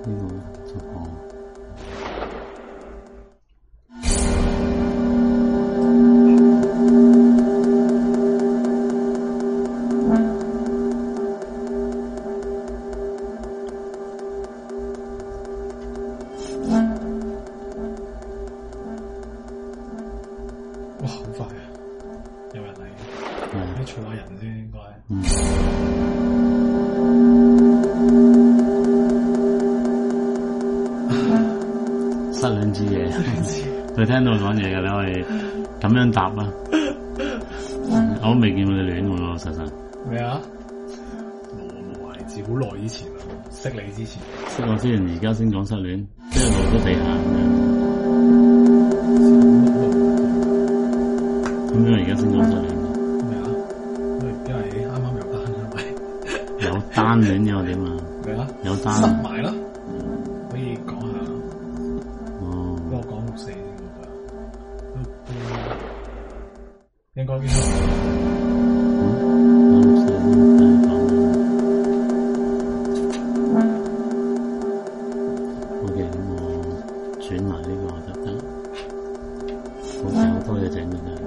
個就好。 哇，好快啊！有人嚟，你坐下人先應該。 失戀之夜，佢聽到講嘢嘅，你可以咁樣答啦。我都未見過你戀喎，老實實。 咩啊？冇啊，自好耐以前啦，識你之前。 識我之前，而家先講失戀，即係落咗地下咁樣。咁樣而家先講失戀。 咩啊？因為啱啱有單係咪？ 有單戀嘅我點啊？ 咩啊？ 有單。 塞埋啦，可以講下。 哦。 不過講六四先應該邊度？ 六四OK， 咁我轉埋呢個就得。好多嘢整嘅真係。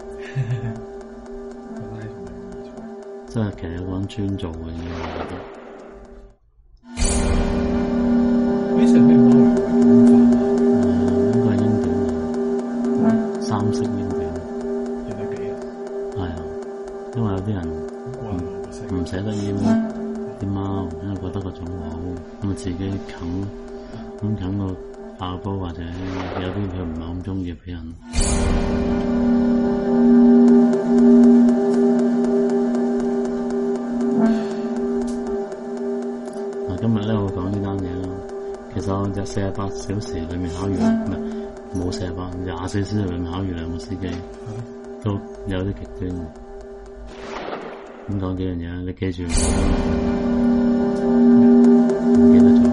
即係其實有個人專做嘅應該我覺得。 呢隻咩貓嚟嘅？ 應該係英短嚟，三色英短。 有得幾啊？ 係啊，因為有啲人唔捨得閹啲貓，因為覺得個種好，咁啊自己啃個爆煲，或者有啲佢唔係咁中意俾人。今日咧我會講呢單嘢咯。其實我就48小時裏面考完，唔係冇48，24小時裏面考完2個司機，都有啲極端。咁講幾樣嘢啊？你記住，唔記得咗。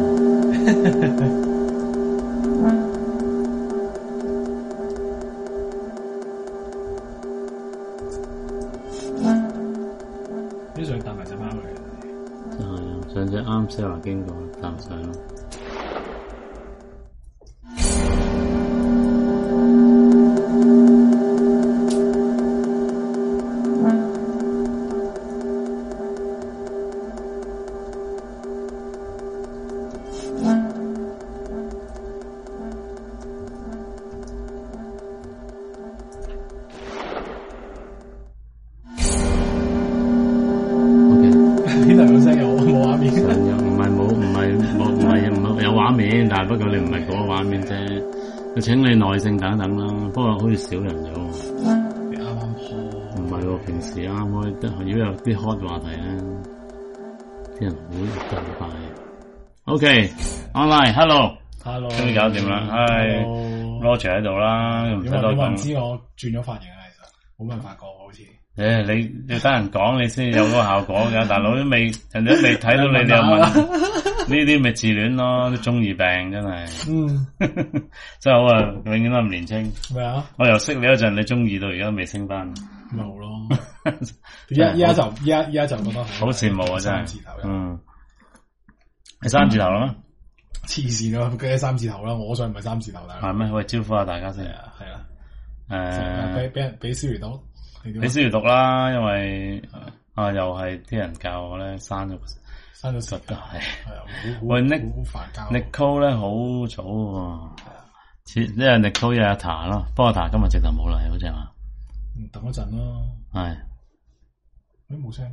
呢上帶埋隻貓嚟嘅。 就係啊，上次啱 Sarah 經過搭上咯。但係不過你唔係嗰個畫面啫，佢請你耐性等等啦。不過好似少人咗。 你啱啱開？ 唔係喎，平時啱開，如果有啲 hot 話題咧，啲人會得好快。OK，online，hello，終於搞掂啦。唉 ，Roger 喺度啦，唔使多講。 有冇人知我轉咗髮型啊？其實冇人發覺我好似。 你要等人講你先有嗰個效果㗎，大佬都未，人哋都未睇到你，你又問呢啲咪自戀咯，啲中二病真係。真係好啊，永遠都咁年輕。咩啊？我由識你嗰陣，你中二到而家未升翻。 咪好咯。依家就覺得好羨慕啊！真係。你三字頭啦咩？ 黐線咯，梗係三字頭啦，我想唔係三字頭啦。 係咩？喂，招呼下大家先。 係啦。俾小魚讀。 俾小魚讀啦，因為又係啲人教我咧，刪咗實嘅係。喂 Nicole 咧好早喎，呢個 Nicole 有阿塔咯，不過阿塔今日直頭冇嚟，好似係嘛？ 等一陣咯。係。冇聲。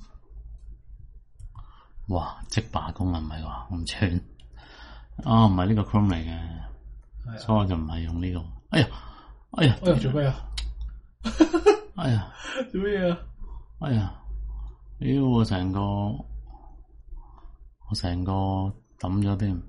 哇！ 即罷工啊，唔係話咁串。唔係呢個 Chrome 嚟嘅，所以我就唔係用呢個。哎呀， 做咩啊？ 哎呀， 做咩啊？ 哎呀，我成個抌咗添。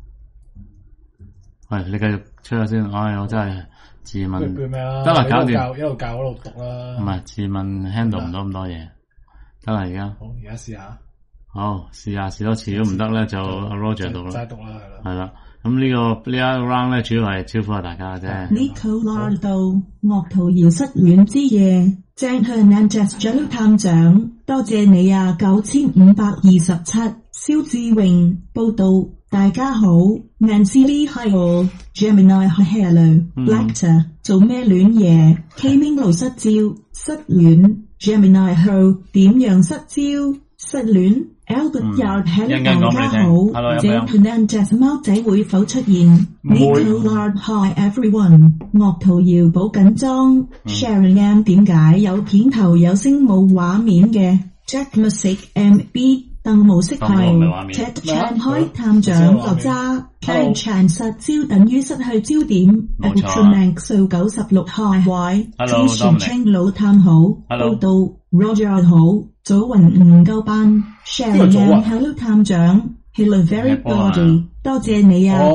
喂，你繼續吹下先。我真係自問得啦，搞掂。 一路教一路讀啦。 唔係自問 handle 唔到咁多嘢。得啦，而家。 好，而家試下。 好，試多次都唔得咧，就阿 Roger 讀啦。 齋讀啦， 係啦。咁呢一 round 咧，主要係招呼下大家啫。 Nicola 道岳圖堯失戀之夜 ，Jack Hernandez 探長，多謝你啊！9527，蕭志榮報道， 大家好 ，Nancy Lee Hi all，Gemini Hi Hello，Blackter 做咩戀嘢 ？Kaming 路失焦，失戀 ，Gemini Ho 點樣失焦？失戀 ，Albert Yard Hello 大家好 ，Jane Hernandez 貓仔會否出現 ？Nico Yard Hi everyone，樂圖瑤寶緊裝 ，Sharon M 點解有片頭有聲冇畫面嘅 ？Jack Music MB。鄧模式係 Ted Chan 開探長落渣 ，Ken Chan 實焦等於失去焦點。Ultraman 數96開壞，中船青老探好，報道 Roger 好，早雲唔夠班 ，Sharon Hello 探長 ，Hello Everybody，多謝你啊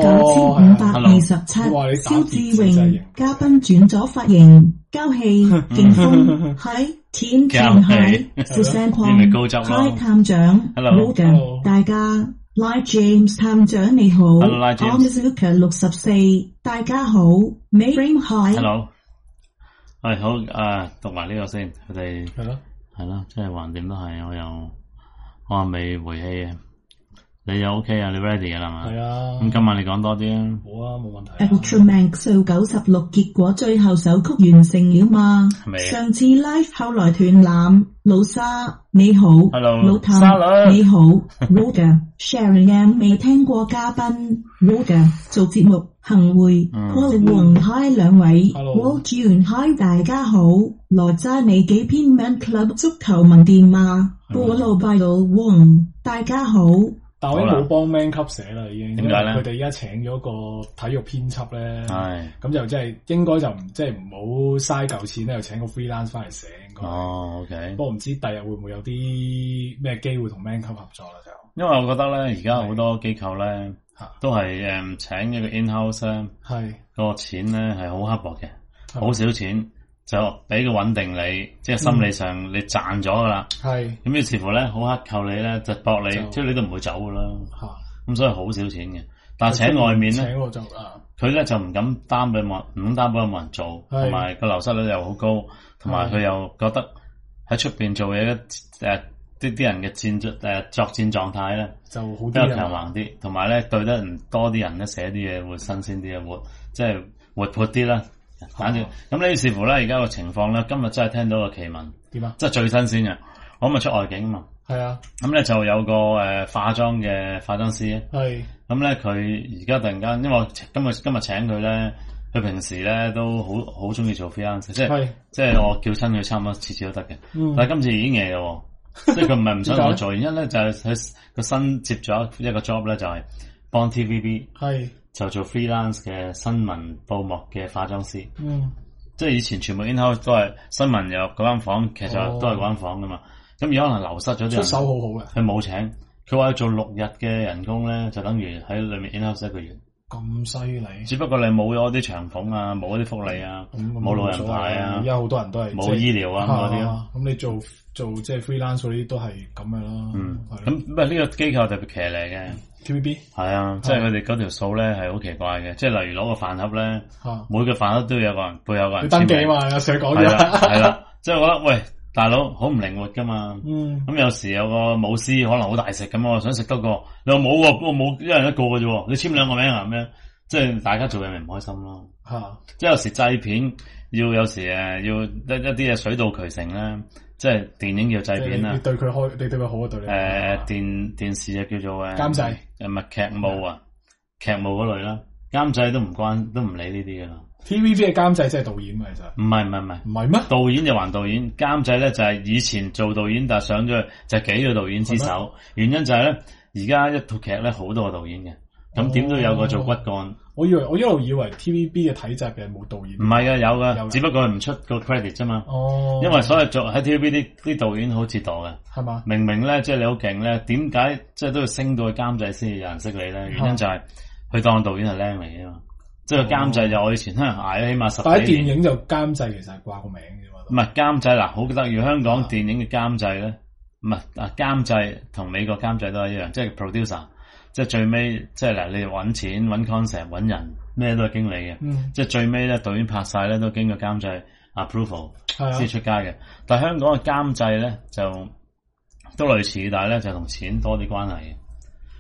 ，9527，蕭志榮嘉賓轉咗髮型，交戲勁風喺。天長海，富山礦，開探長 ，Roger， 大家 ，Like James 探長你好 ，Omzuka 64，大家好 ，Mayframe Hi，Hello， 係好讀埋呢個先，佢哋係咯，即係橫掂都係，我未回氣嘅。你又 OK 啊？你 ready 㗎啦嘛？係啊。咁今晚你講多啲啊。 好啊，冇問題。 Ultraman 數96結果最後首曲完成了嘛？上次 live 後來斷纜，老沙你好 ，Hello， 老譚你好 ，Roger，Sharon M 未聽過嘉賓 ，Roger 做節目行會 ，Colin 黃 Hi 兩位 ，Wall June Hi 大家好，來揸你幾篇 Man Club 足球文電嘛 ，Bolo Bible Wong 大家好。 但我已經冇幫 Man Club 寫啦，已經。 點解咧？ 佢哋而家請咗個體育編輯咧，咁就即係應該就唔好嘥嚿錢咧，又請個 freelance 翻嚟寫應該。 哦 ，OK。 不過唔知第日會唔會有啲咩機會同 Man Club 合作啦就。 因為我覺得咧，而家好多機構咧都係請一個 in-house 咧，個錢咧係好刻薄嘅，好少錢。就俾個穩定你，即係心理上你賺咗噶啦。係咁於是乎咧，好克扣你咧，就搏你，即係你都唔會走噶啦。咁所以好少錢嘅。但係請外面咧，佢咧就唔敢擔俾冇，唔敢擔保有冇人做，同埋個流失率又好高，同埋佢又覺得喺出邊做嘢啲人嘅作戰狀態咧就好比較強橫啲，同埋咧對得唔多啲人咧寫啲嘢會新鮮啲嘅，即係活潑啲啦。反正咁呢，視乎咧而家個情況咧，今日真係聽到個奇聞，點啊？即係最新鮮嘅，我咪出外景啊嘛。係啊，咁咧就有個化妝嘅化妝師，係咁咧佢而家突然間，因為我今日請佢咧，佢平時咧都好中意做 freelance，即係我叫親佢差唔多次次都得嘅，但係今次已經夜嘅，即係佢唔係唔想同我做，原因咧就係佢個新接咗一個 job 咧，就係幫 TVB 係。就做 freelance 嘅新聞報幕嘅化妝師，即係以前全部 in-house 都係新聞有嗰間房，其實都係嗰間房噶嘛。咁而家可能流失咗啲人，出手好好嘅，佢冇請，佢話要做6日嘅人工咧，就等於喺裏面 in-house 1個月。咁犀利！只不過你冇咗啲長俸啊，冇啲福利啊，冇老人牌啊，而家好多人都係冇醫療啊嗰啲咯。咁你做即係 freelance 嗰啲都係咁嘅啦。咁唔係呢個機構特別騎呢嘅。TVB 係啊，即係佢哋嗰條數咧係好奇怪嘅，即係例如攞個飯盒咧，每個飯盒都有個人背有個人登記嘛，有成日講嘢係啦，即係我覺得喂大佬好唔靈活噶嘛，咁有時有個舞獅可能好大食咁，我想食多個，你話冇喎，我冇一人一個嘅啫，你簽2個名啊咁樣，即係大家做嘢咪唔開心咯，即係有時製片有時要一啲嘢水到渠成咧。即係電影叫製片啦，你對佢好，對佢對你電視就叫做監製，唔係劇務啊，劇務嗰類啦，監製都唔理呢啲噶啦。TVB 嘅監製即係導演嘛，其實唔係咩？導演就還導演，監製咧就係以前做導演，但係上咗去就係幾個導演之首。原因就係咧，而家一套劇咧好多個導演嘅，咁點都有個做骨幹。我一路以為 TVB 嘅體制嘅冇導演，唔係噶，有噶，只不過係唔出個 credit 啫嘛。哦，因為所謂做喺 TVB 啲導演好折墮嘅，係嘛？明明咧，即係你好勁咧，點解即係都要升到去監製先有人識你咧？原因就係佢當導演係靚嚟啊嘛。即係監製就我以前可能捱咗起碼10幾年。但喺電影就監製其實係掛個名嘅嘛。唔係監製嗱，好得意香港電影嘅監製咧，唔係監製同美國監製都係一樣，即係 producer。即係最尾，即係嗱，你揾錢、揾 concept、揾人，咩都係經理嘅。即係最尾咧，導演拍晒咧，都經過監製 approval 先出街嘅。但係香港嘅監製咧，就都類似，但係咧就同錢多啲關係嘅。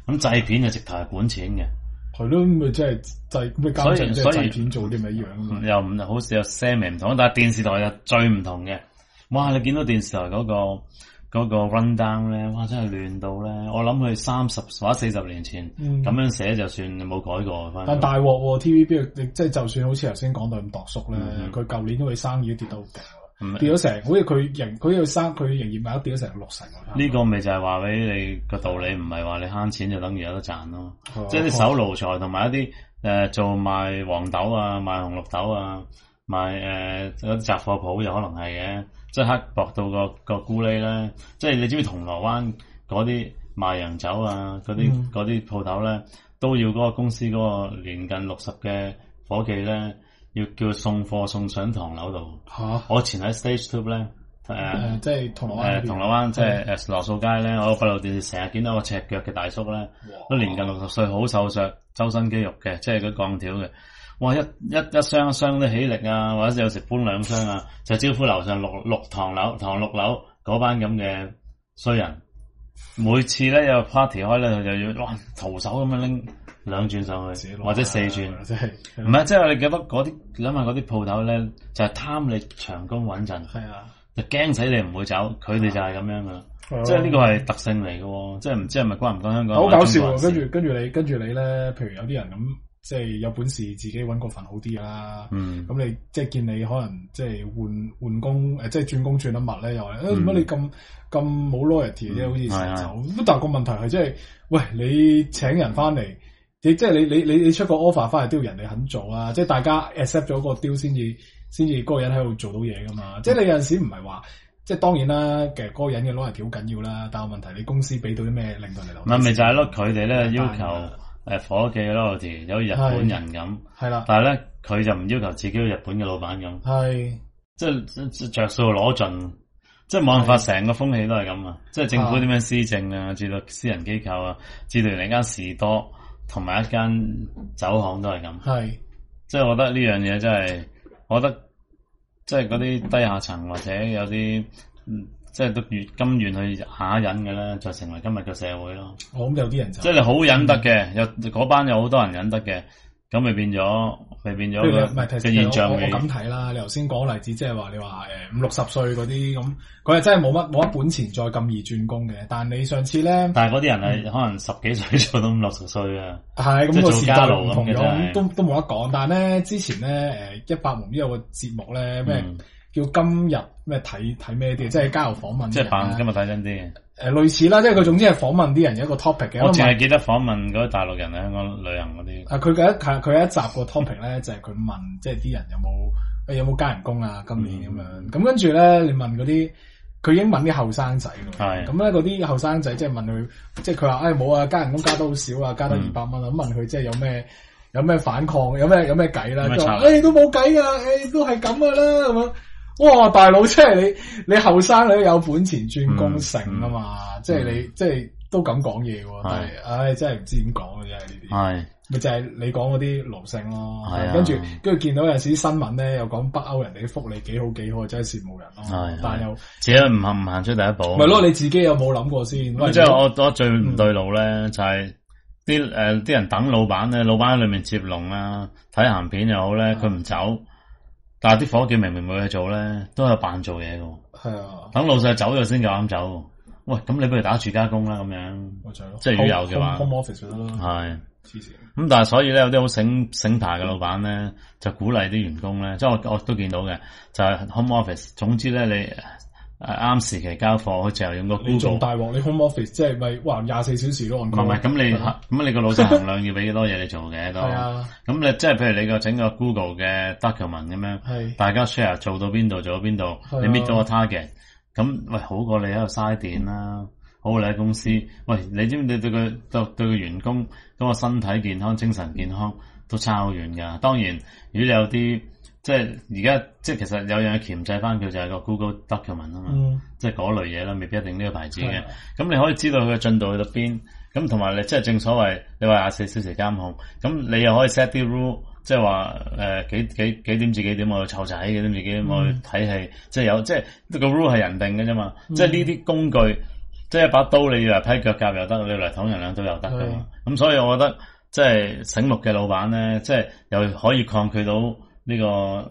咁製片就直頭係管錢嘅。 係咯，咪即係製咩監製即係製片做啲咪一樣啊嘛。 又唔好似有些微唔同，但係電視台就最唔同嘅。哇！你見到電視台嗰個 run down 咧，哇！真係亂到咧。我諗佢30或者40年前咁樣寫就算冇改過。 但大鑊 TVB 即係就算好似頭先講到咁度縮咧，佢舊年嗰個生意都跌到好勁，跌咗成好似佢營業額跌咗成60%。呢個咪就係話俾你個道理，唔係話你慳錢就等於有得賺咯。即係啲手奴才同埋一啲做賣黃豆啊、賣紅綠豆啊、賣嗰啲雜貨鋪又可能係嘅。即係刻薄到個咕喱咧，即係你知唔知銅鑼灣嗰啲賣洋酒啊，嗰啲鋪頭咧，都要嗰個公司嗰個年近60嘅伙計咧，要叫佢送貨送上唐樓度。我前喺 Stage Two 咧， 即係銅鑼灣即係羅素街咧，我閉路電視成日見到個赤腳嘅大叔咧，都年近60歲，好瘦削，周身肌肉嘅，即係嗰鋼條嘅。哇！一箱一箱都起力啊，或者有時搬2箱啊，就招呼樓上唐六樓嗰班咁嘅衰人。每次咧有 party 開咧，佢就要徒手咁樣拎2轉上去，或者4轉。即係唔係？即係你覺得嗰啲諗下嗰啲鋪頭咧，就係貪你長工穩陣。係啊，就驚死你唔會走，佢哋就係咁樣噶啦。即係呢個係特性嚟嘅，即係唔知係咪關唔關香港？ 好搞笑。跟住你咧，譬如有啲人咁。即係有本事自己搵個份好啲啦，咁你即係見你可能即係換工即係轉工轉得密咧，又係點解你咁冇 loyalty 啫？好似成日走咁，但係個問題係即係，喂，你請人翻嚟，你即係你出個 offer 翻嚟都要人哋肯做啊！即係大家 accept 咗個 deal 先至嗰個人喺度做到嘢噶嘛。即係你有陣時唔係話，即係當然啦，其實嗰個人嘅 loyalty 好緊要啦，但係問題你公司俾到啲咩令到你留？ 咪就係咯，佢哋咧要求。伙計嘅 loyalty 有日本人咁，係啦，但係咧佢就唔要求自己日本嘅老闆咁，係即係着數攞盡，即係冇辦法，成個風氣都係咁啊！即係政府點樣施政啊，至到私人機構啊，至到連間士多同埋一間酒行都係咁，係即係我覺得呢樣嘢真係，我覺得即係嗰啲低下層或者有啲即係都甘願去下忍嘅咧，就成為今日嘅社會咯。 咁有啲人就即係你好忍得嘅，有嗰班有好多人忍得嘅，咁咪變咗個現象。 我咁睇啦，你頭先講例子，即係話你話50-60歲嗰啲咁，佢係真係冇乜本錢再咁易轉工嘅。但係你上次咧， 但係嗰啲人係可能10幾歲做到50-60歲啊。 係咁個時代唔同咗，都冇得講。但係咧之前咧100毛有個節目咧咩？叫今日咩睇咩啲，即係交流訪問。 即係扮今日睇真啲。 類似啦，即係佢總之係訪問啲人一個 topic 嘅。 我淨係記得訪問嗰啲大陸人喺香港旅行嗰啲。 佢有一集個 topic 咧，就係佢問，即係啲人有冇加人工啊？今年咁樣。咁跟住咧，你問嗰啲，佢已經問啲後生仔咯。係。咁咧嗰啲後生仔即係問佢，即係佢話冇啊，加人工加得好少啊，加得200蚊啊。咁問佢即係有咩反抗，有咩計啦？佢話都冇計噶，都係咁噶啦咁樣。哇！大佬，即係你後生你都有本錢轉工成啊嘛，即係你即係都咁講嘢喎，但係真係唔知點講嘅啫呢啲，係咪就係你講嗰啲勞性咯？係跟住見到有陣時啲新聞咧，又講北歐人哋啲福利幾好，真係羨慕人咯。係，但係又自己唔行出第一步。 咪咯，你自己有冇諗過先？ 即係我最唔對路咧，就係啲人等老闆咧，老闆喺裏面接龍啊，睇鹹片又好咧，佢唔走。但係啲伙計明明冇嘢做咧，都係扮做嘢嘅。係啊，等老細走咗先夠膽走。喂，咁你不如打住家工啦，咁樣。即係如果有嘅話。 home office 咯。係。 黐線。咁但係所以咧，有啲好醒牌嘅老闆咧，就鼓勵啲員工咧，即係我都見到嘅，就係 home office。總之咧，你啱時期交貨，佢就用個 Google。你仲大鑊，你 home office 即係咪哇24小時都按工？唔係，咁你個老細衡量要俾幾多嘢你做嘅都。係啊。咁你即係譬如你個整個 Google 嘅 document 咁樣，大家 share 做到邊度做到邊度，你 meet 到個 target，咁喂好過你喺度嘥電啦，好過你喺公司。喂，你知唔知對個員工嗰個身體健康、精神健康都差好遠㗎？當然，如果你有啲即係而家即係其實有樣嘢鉗制翻佢就係個 Google document 啊嘛，即係嗰類嘢啦，未必一定呢個牌子嘅。咁你可以知道佢嘅進度去到邊，咁同埋你即係正所謂你話24小時監控，咁你又可以 set 啲 rule，即係話幾點至幾點我去湊仔，幾點至幾點我去睇戲，即係有即係個 rule 係人定嘅啫嘛。即係呢啲工具即係一把刀，你要嚟批腳甲又得，你要嚟捅人兩刀又得噶嘛。咁所以我覺得即係醒目嘅老闆咧，即係又可以抗拒到呢個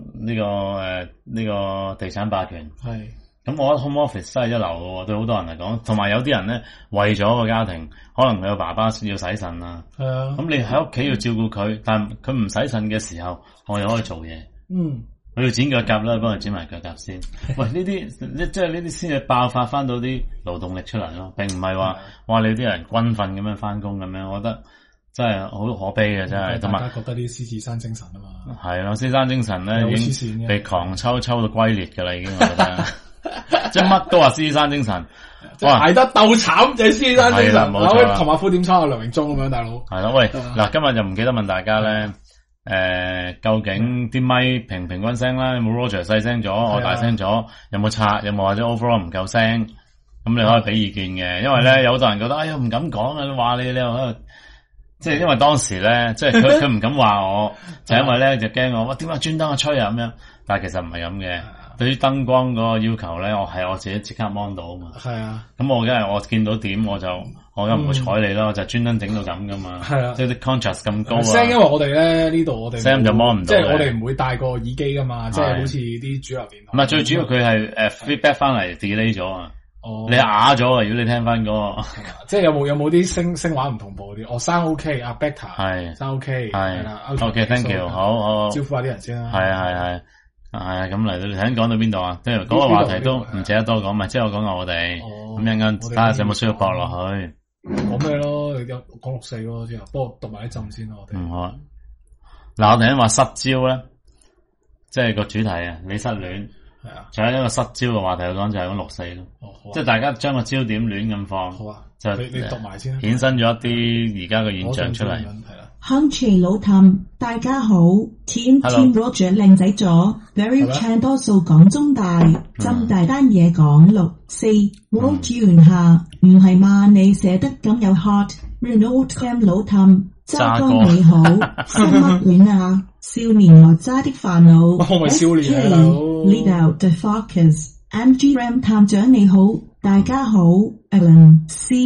地產霸權。係。咁我覺得 home office 真係一流嘅，對好多人嚟講。同埋有啲人咧，為咗個家庭，可能佢個爸爸要洗腎啊。係啊。咁你喺屋企要照顧佢，但佢唔洗腎嘅時候，我又可以做嘢。佢要剪腳甲啦，幫佢剪埋腳甲先。喂，呢啲即係呢啲先至爆發翻到啲勞動力出嚟咯，並唔係話哇你啲人軍訓咁樣翻工咁樣，我覺得真係好可悲嘅真係。同埋大家覺得啲獅子山精神啊嘛。係咯，獅子山精神咧已經被狂抽到龜裂噶啦，已經我覺得。即係乜都話獅子山精神， 捱得鬥慘就係獅子山精神。 冇錯， 同埋副點差阿梁榮忠咁樣，大佬。 係咯，喂，嗱，今日就唔記得問大家咧，究竟啲咪平均聲啦，有冇 Roger 細聲咗，我大聲咗，有冇拆，有冇或者 overall 唔夠聲？咁你可以俾意見嘅，因為咧有好多人覺得，哎呀唔敢講啊，話你又喺度，即係因為當時咧，即係佢唔敢話我，就因為咧就驚我，哇點解專登去吹啊咁樣？但係其實唔係咁嘅。對於燈光嗰個要求咧，我自己即刻 mon 到啊嘛。係啊。咁我梗係我見到點我梗唔會睬你啦，我就專登整到咁噶嘛。係啊。即係啲 contrast 咁高啊。 聲因為我哋咧呢度我哋聲就 mon 唔到。 即係我哋唔會帶個耳機噶嘛，即係好似啲主流電台。 唔係最主要佢係feedback 翻嚟 delay 咗啊。哦。你啞咗啊！如果你聽翻嗰個。即係有冇啲聲畫唔同步啲？聲 OK，阿 Better 係聲 OK 係啦。 OK，thank you，好。 招呼下啲人先啦。 係。係啊，咁嚟到你睇講到邊度啊？即係嗰個話題都唔值得多講，咪即係我講下我哋咁一陣間睇下有冇需要駁落去。 講咩咯？講6-4咯之後，不過讀埋一陣先咯，我哋。 好啊。嗱，我哋話失焦咧，即係個主題啊，你失戀係啊，仲有一個失焦嘅話題去講就係講6-4咯。即係大家將個焦點亂咁放。好啊。就你讀埋先。 衍生咗一啲而家嘅現象出嚟。 Country 老譚，大家好 ，Team Roger 靚仔咗 ，Very Chan 多數講中大，浸大單嘢講6-4 ，World 轉下，唔係嘛？你寫得咁有 heart，Renault Cam 老譚，揸哥你好，心乜戀啊？少年哪吒的煩惱， 我咪少年啊 ，Lead out the focus，Angie Ram 探長你好。大家好 ，Alan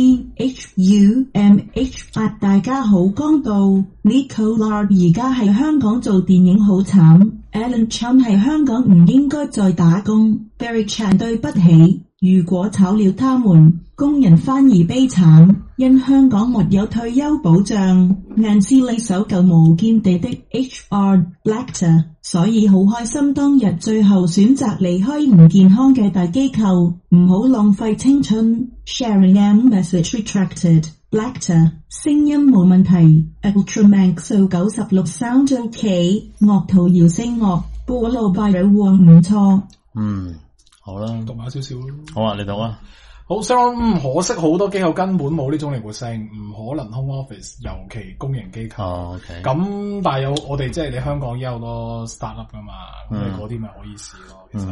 CHUMH 大家好，剛到 Nicola 而家喺香港做電影好慘 ，Alan Chum 喺香港唔應該再打工 ，Barry Chan 對不起，如果炒了他們，工人反而悲慘，因香港沒有退休保障，硬是你守舊無見地的 HR Blackter， 所以好開心當日最後選擇離開唔健康嘅大機構，唔好浪費青春。Sharing M message retracted. Blackter 聲音冇問題 ，Ultramax 數96 sound OK， 樂圖搖聲樂，菠蘿拜有旺唔錯。 好啦， 讀埋少少咯。 好啊，你讀啊。 好，相當可惜，好多機構根本冇呢種靈活性，唔可能 home office， 尤其公營機構。 OK。 咁但係有我哋即係你香港有好多 startup 噶嘛，咁你嗰啲咪可以試咯。其實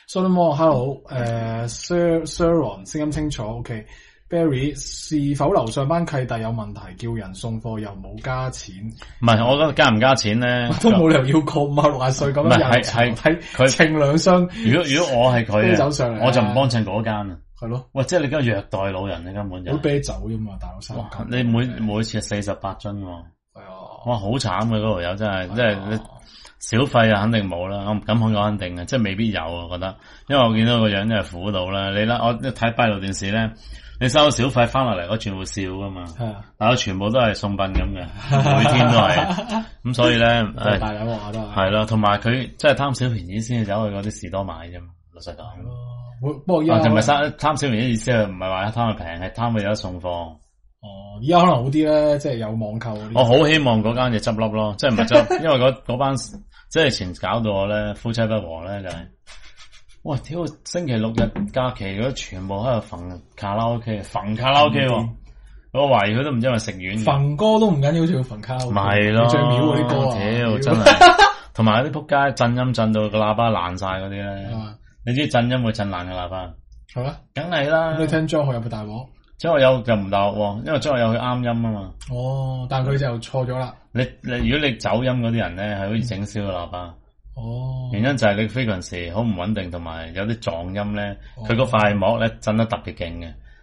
Solomon，Hello，Siron 聲音清楚 ，OK。Barry 是否樓上班契弟有問題，叫人送貨又冇加錢？ 唔係，我覺得加唔加錢咧， 都冇理由要過50-60歲咁樣。唔係，係佢稱兩雙。 如果我係佢走上嚟， 我就唔幫襯嗰間啊。 係咯， 喂，即係你而家虐待老人，你根本就。 好啤酒啫嘛，大佬3斤。 你每次48樽喎。係啊。哇，好慘嘅嗰條友真係，即係你小費啊，肯定冇啦。我唔敢講肯定嘅，即係未必有啊，我覺得。因為我見到個樣真係苦到啦。你啦，我一睇閉路電視咧。你收小費翻落嚟，我全部笑噶嘛，但我全部都係送殯咁嘅，每天都係，咁所以咧， 大有話都係， 係咯，同埋佢真係貪小便宜先至走去嗰啲士多買啫嘛，老實講。 不過依家就唔係貪小便宜意思係唔係話貪佢平，係貪佢有得送貨。 哦，依家可能好啲咧，即係有網購嗰啲。 我好希望嗰間嘢執笠咯，即係唔係執，因為嗰班即係前搞到我咧夫妻不和咧就係。喂，屌！星期6日假期嗰全部喺度揈卡拉 OK， 揈卡拉 OK 喎。我懷疑佢都唔知係咪食軟。 揈歌都唔緊要，好似要揈卡拉 OK。 咪係咯， 最妙嗰啲歌啊！ 屌，真係。同埋啲仆街震音震到個喇叭爛晒嗰啲咧。你知震音會震爛個喇叭？ 係咩？ 梗係啦。 你聽張學友有冇大鑊？ 張學友就唔大鑊喎，因為張學友佢啱音啊嘛。 哦，但係佢就錯咗啦。 你如果你走音嗰啲人咧，係好似整燒個喇叭。 哦， 原因就係你 frequency 好唔穩定，同埋有啲撞音咧，佢個塊膜咧震得特別勁嘅，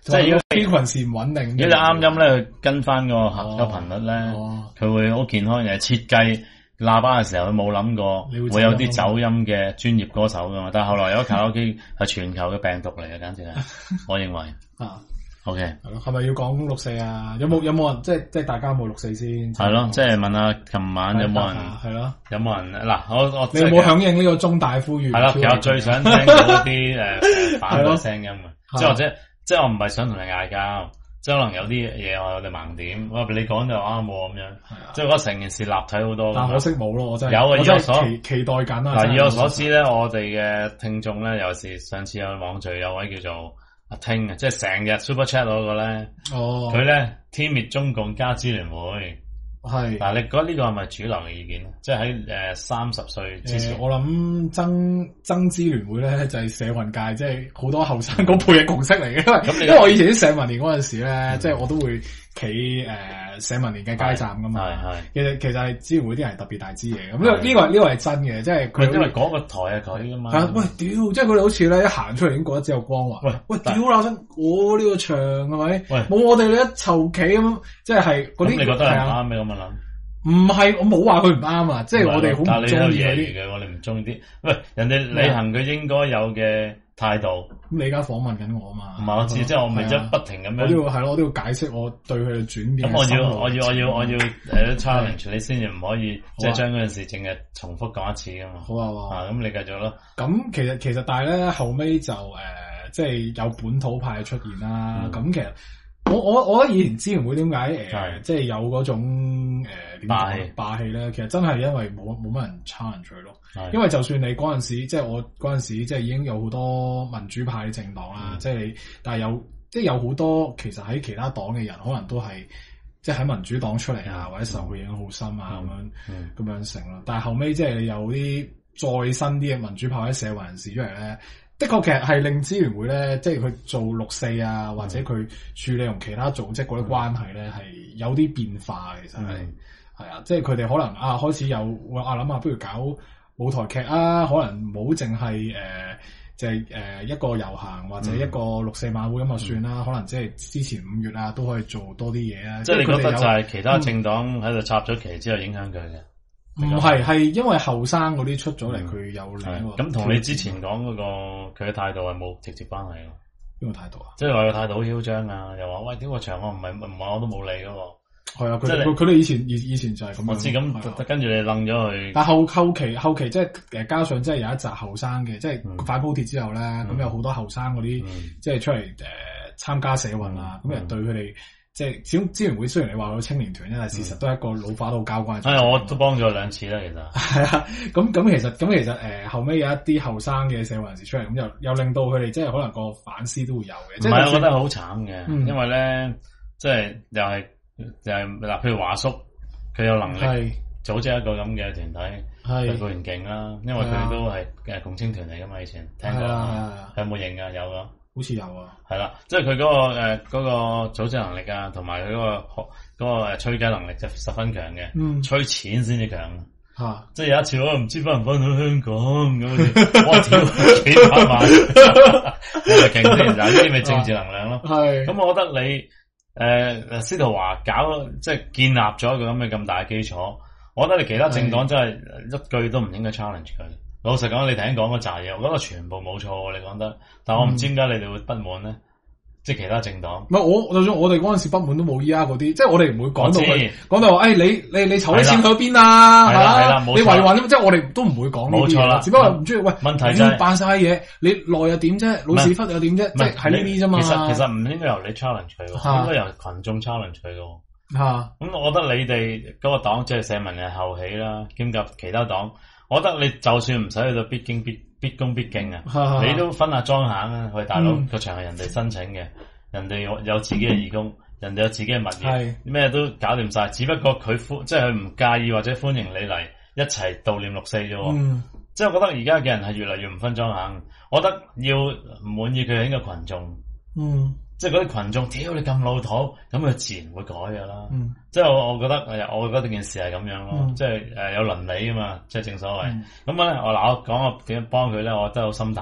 即係如果啲群時唔穩定， 如果你啱音咧，佢跟翻個合個頻率咧，佢會好健康。又係設計喇叭嘅時候，佢冇諗過會有啲走音嘅專業歌手噶嘛。但係後來有卡拉 OK 係全球嘅病毒嚟嘅，簡直係，我認為啊。OK， 係咯，係咪要講六四啊？有冇人即係大家有冇六四先？ 係咯，即係問下琴晚有冇人？ 係咯， 有冇人？嗱，我你有冇響應呢個中大呼籲？ 係啦，其實我最想聽到一啲反對聲音啊，即係或者即係我唔係想同你嗌交，即係可能有啲嘢我哋盲點，我你講就啱喎咁樣，即係我覺得成件事立體好多。 但可惜冇咯，我真係有啊，以我所期待緊啊。 嗱，以我所知咧，我哋嘅聽眾咧，尤其是上次有網聚有位叫做阿聽啊，即係成日 Super Chat 嗰個咧，佢咧天滅中共加支聯會，係，但係你覺得呢個係咪主流嘅意見咧？即係喺30歲之前， 我諗增支聯會咧就係社運界，即係好多後生嗰輩嘅共識嚟嘅，因為我以前啲社民連嗰陣時咧，即係我都會企社民連嘅街站噶嘛，其實係支聯會啲人特別大支嘢，咁呢個係真嘅，即係佢因為嗰個台係佢噶嘛， 喂屌，即係佢哋好似咧一行出嚟已經覺得只有光環，喂屌啦真，我呢個場係咪？冇我哋一籌企咁，即係嗰啲， 你覺得係啱咩咁樣諗？ 唔係，我冇話佢唔啱啊，即係我哋好唔中意嗰啲嘅，我哋唔中意啲。喂，人哋履行佢應該有嘅態度。咁你而家訪問緊我啊嘛？ 唔係我知，即係我咪即係不停咁樣。 我都要解釋我對佢嘅轉變。 咁我要challenge 你先至唔可以即係將嗰件事淨係重複講一次噶嘛。 好啊， 咁你繼續咯。 咁其實但係咧後尾就即係有本土派出現啦。咁其實。我覺得以前支聯會點解即係有嗰種霸氣咧？其實真係因為冇乜人 challenge 佢咯。因為就算你嗰陣時，即係我嗰陣時，即係已經有好多民主派嘅政黨啦。即係但係有好多其實喺其他黨嘅人，可能都係即係喺民主黨出嚟啊，或者受佢影響好深啊咁樣成咯。但係後尾即係有啲再新啲嘅民主派或者社會人士出嚟咧。的確，其實係令支聯會咧，即係佢做六四啊，或者佢處理同其他組織嗰啲關係咧，係有啲變化嘅。其實係啊，即係佢哋可能開始有諗下，不如搞舞台劇啊，可能唔好淨係即係一個遊行或者一個六四晚會咁就算啦。可能即係之前5月啊，都可以做多啲嘢啊。 即係你覺得就係其他政黨喺度插咗旗之後影響佢嘅？ 唔係因為後生嗰啲出咗嚟，佢有另一個。咁同你之前講嗰個佢嘅態度係冇直接關係咯。 邊個態度啊？ 即係話個態度好囂張啊！又話喂，點個場我唔係我都冇理噶喎。 係啊，佢哋以前就係咁樣。 我知咁，跟住你楞咗佢。 但後期即係加上即係有一紮後生嘅，即係反高鐵之後咧，咁有好多後生嗰啲即係出嚟參加社運啊，咁人對佢哋。即係始終支聯會雖然你話佢青年團，但係事實都係一個老化到交關。 我都幫咗2次啦，其實。 係啊，咁其實後尾有一啲後生嘅社會人士出嚟，咁又令到佢哋即係可能個反思都會有嘅。 唔係，我覺得好慘嘅，因為咧，即係又係嗱，譬如華叔，佢有能力組織一個咁嘅團體，佢固然勁啦，因為佢都係共青團嚟噶嘛，以前聽過。有冇認㗎？有㗎。 好似有啊， 係啦，即係佢嗰個組織能力啊，同埋佢嗰個吹雞能力就十分強嘅，吹錢先至強啊！即係有一次我唔知翻唔翻到香港咁，我跳幾百萬，你咪勁先，嗱呢啲咪政治能量咯。係，咁我覺得你司徒華搞即係建立咗一個咁大嘅基礎，我覺得你其他政黨真係一句都唔應該 challenge 佢。老實講，你頭先講嗰扎嘢，我覺得全部冇錯，你講得，但我唔知點解你哋會不滿咧？即係其他政黨。唔係就算我哋嗰陣時不滿都冇依家嗰啲，即係我哋唔會講到話，你籌啲錢去邊啊？係啦，你維穩，即係我哋都唔會講呢啲嘢。只不過唔中意喂，問題就係辦晒嘢，你內又點啫？老屎忽又點啫？即係係呢啲啫嘛。其實唔應該由你 challenge 佢，應該由群眾 challenge 佢嘅。咁我覺得你哋嗰個黨即係社民係後起啦，兼及其他黨。我覺得你就算唔使去到必恭必敬啊，你都分下莊閒啊。喂，大佬個場係人哋申請嘅，人哋有自己嘅義工，人哋有自己嘅物業，咩都搞掂晒。只不過佢即係佢唔介意或者歡迎你嚟一齊悼念6四啫。即係我覺得而家嘅人係越嚟越唔分莊閒。我覺得要唔滿意佢係應該群眾。即係嗰啲群眾，屌你咁老土，咁佢自然會改噶啦。即係我覺得件事係咁樣咯。即係有倫理啊嘛，即係正所謂。咁咧我講我點樣幫佢咧，我覺得好心淡。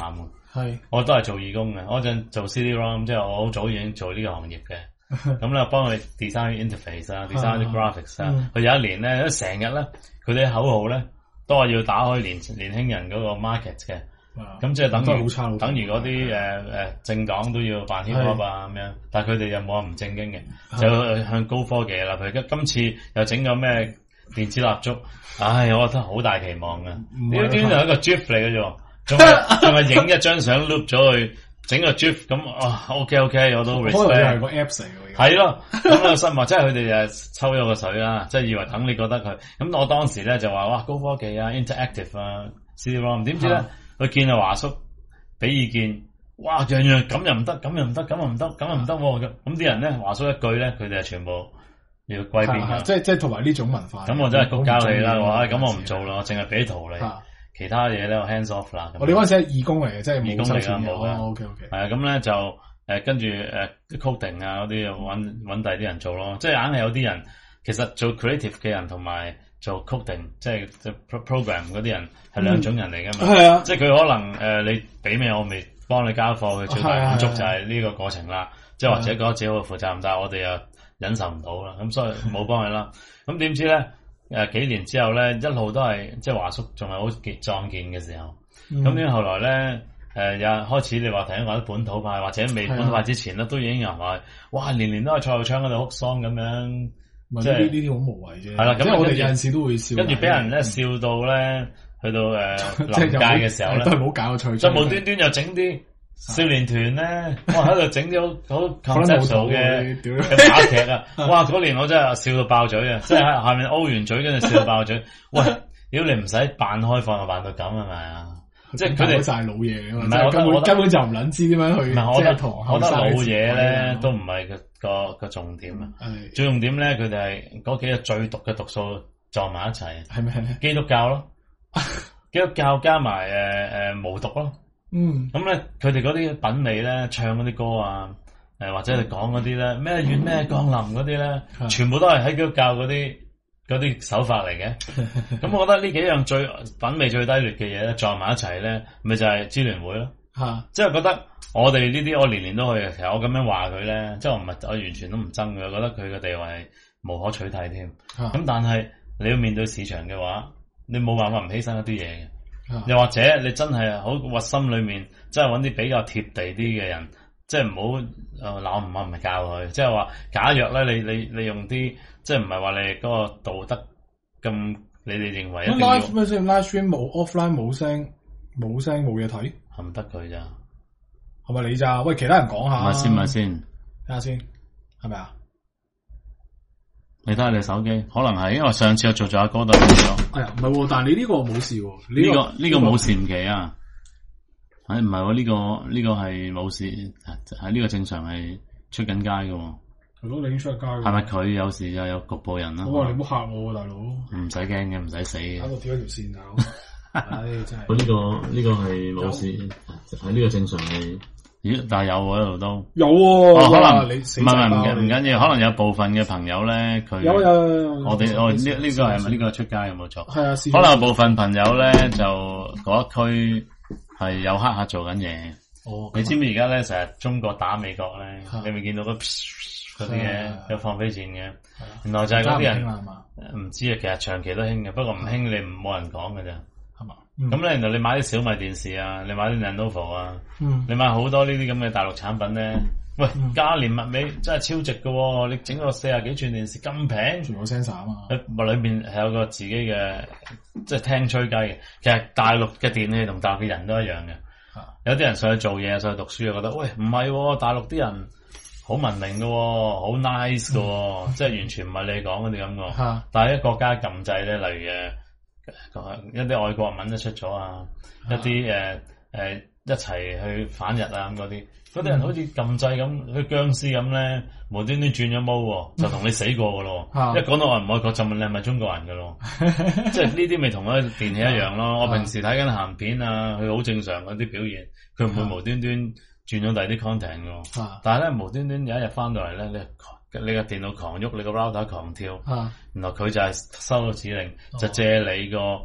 係， 我都係做義工嘅。我嗰陣做 CD-ROM， 即係我好早已經做呢個行業嘅。咁咧幫佢 design interface 啊，design 啲 graphics 啊。佢有一年咧，成日咧，佢哋口號咧都係要打開年輕人嗰個 market 嘅。咁即係等於嗰啲政黨都要辦 hip hop 啊咁樣，但係佢哋又冇咁唔正經嘅，就向高科技啦。譬如今次又整咗咩電子蠟燭，唉，我覺得好大期望嘅。呢啲就係一個 GIF 嚟嘅啫，仲係影一張相 loop 咗去整個 GIF 咁OK， 我都 respect。 可能係個 apps 嚟嘅。 係咯，咁啊失望，即係佢哋抽咗個水啦，即係以為等你覺得佢。咁我當時咧就話哇高科技啊 ，interactive 啊 ，CD-ROM， 點知咧？佢見阿華叔俾意見，哇樣樣咁又唔得，咁又唔得，咁又唔得，咁又唔得喎咁啲人咧，華叔一句咧，佢哋係全部要歸邊嘅。即係同埋呢種文化。咁我真係谷交你啦，我咁我唔做啦，我淨係俾圖你，其他嘢咧我 hands off 啦。 我哋嗰陣時係義工嚟嘅，即係義工嚟㗎，冇嘅。 OK。 係啊，咁咧就跟住coding 啊嗰啲揾第啲人做咯，即係硬係有啲人其實做 creative 嘅人同埋。做 coding 即係 program 嗰啲人係兩種人嚟㗎嘛， 係啊， 即係佢可能你俾咩我未幫你交貨，佢最大滿足就係呢個過程啦。即係或者覺得自己好負責任，但係我哋又忍受唔到啦，咁所以冇幫佢啦。咁點知咧幾年之後咧一路都係即係華叔仲係好壯健嘅時候，咁點後來咧又開始你話睇話啲本土派或者未本土派之前咧都已經有人話哇年年都喺賽後窗嗰度哭喪咁樣。 即係呢啲好無謂啫， 係啦，咁我哋有陣時都會笑， 跟住俾人咧笑到咧，去到臨界嘅時候咧， 都係唔好搞趣， 即係無端端又整啲少年團咧，哇喺度整啲好 conceptual 嘅話劇啊，哇嗰年我真係笑到爆嘴啊，即係喺下面 O 完嘴跟住笑到爆嘴，喂，屌你唔使扮開放就扮到咁係咪啊？即係佢哋晒老嘢， 唔係我根本就唔捻知點樣去， 唔係我覺得老嘢咧都唔係個重點啊，最重點咧佢哋係嗰幾個最毒嘅毒素撞埋一齊， 係咩？ 基督教咯，基督教加埋無毒咯，咁咧佢哋嗰啲品味咧，唱嗰啲歌啊，或者係講嗰啲咧咩願咩降臨嗰啲咧，全部都係喺基督教嗰啲手法嚟嘅，咁我覺得呢幾樣最品味最低劣嘅嘢咧撞埋一齊咧，咪就係支聯會咯，即係覺得我哋呢啲我年年都去嘅，其實我咁樣話佢咧，即係我完全都唔憎佢，覺得佢嘅地位係無可取替添。咁但係你要面對市場嘅話，你冇辦法唔犧牲一啲嘢嘅，又或者你真係好核心裏面，即係揾啲比較貼地啲嘅人。即係唔好鬧唔係教佢，即係話假若咧你用啲即係唔係話你嗰個道德咁，你哋認為一定要 live 咩先 live stream 冇 offline 冇聲冇嘢睇， 係唔得佢咋？ 係咪你咋？喂，其他人講下。 咪先， 睇下先，係咪啊？ 你睇下你手機，可能係因為上次我做咗阿哥都變咗。 哎呀，唔係喎，但係你呢個冇事喎。 呢個冇事唔奇啊。唔係喎，呢個係冇事，係呢個正常係出緊街嘅。 係咯，你已經出咗街。係咪佢有時又有局部人啦？ 好啊，你唔好嚇我喎，大佬。 唔使驚嘅，唔使死嘅。 喺度跳一條線啊！唉，真係。 呢個係冇事，係呢個正常係。咦？但係有喎，喺度都。 有喎。可能你唔緊要，可能有部分嘅朋友咧，佢有。 我呢個係咪呢個出街有冇錯？ 係啊。 可能有部分朋友咧就嗰一區。係有黑客做緊嘢，你知唔知而家咧成日中國打美國咧？你咪見到嗰啲嘢有放飛箭嘅，原來就係嗰啲人唔知啊。其實長期都興嘅，不過唔興你冇人講嘅咋，係嘛？咁咧，原來你買啲小米電視啊，你買啲 Lenovo 啊，你買好多呢啲咁嘅大陸產品咧，喂，價廉物美真係超值嘅，你整個40幾寸電視咁平， 全部 sensor 啊嘛， 裏邊係有個自己嘅。即係聽吹雞嘅，其實大陸嘅電器同大陸嘅人都一樣嘅。有啲人上去做嘢，上去讀書，覺得喂唔係，大陸啲人好文明嘅，好 nice 嘅，即係完全唔係你講嗰啲咁嘅。但係一國家禁制咧，例如一啲外國文都出咗啊，一啲一齊去反日啊咁嗰啲人好似禁制咁，佢僵屍咁咧，無端端轉咗毛，就同你死過噶咯。一講到愛唔愛國，就問你係咪中國人噶咯。即係呢啲咪同嗰啲電器一樣咯。我平時睇緊鹹片啊，佢好正常嗰啲表現，佢唔會無端端轉咗第二啲 content 噶。但係咧無端端有一日翻到嚟咧，你個電腦狂喐，你個 router 狂跳，然後佢就係收到指令，就借你個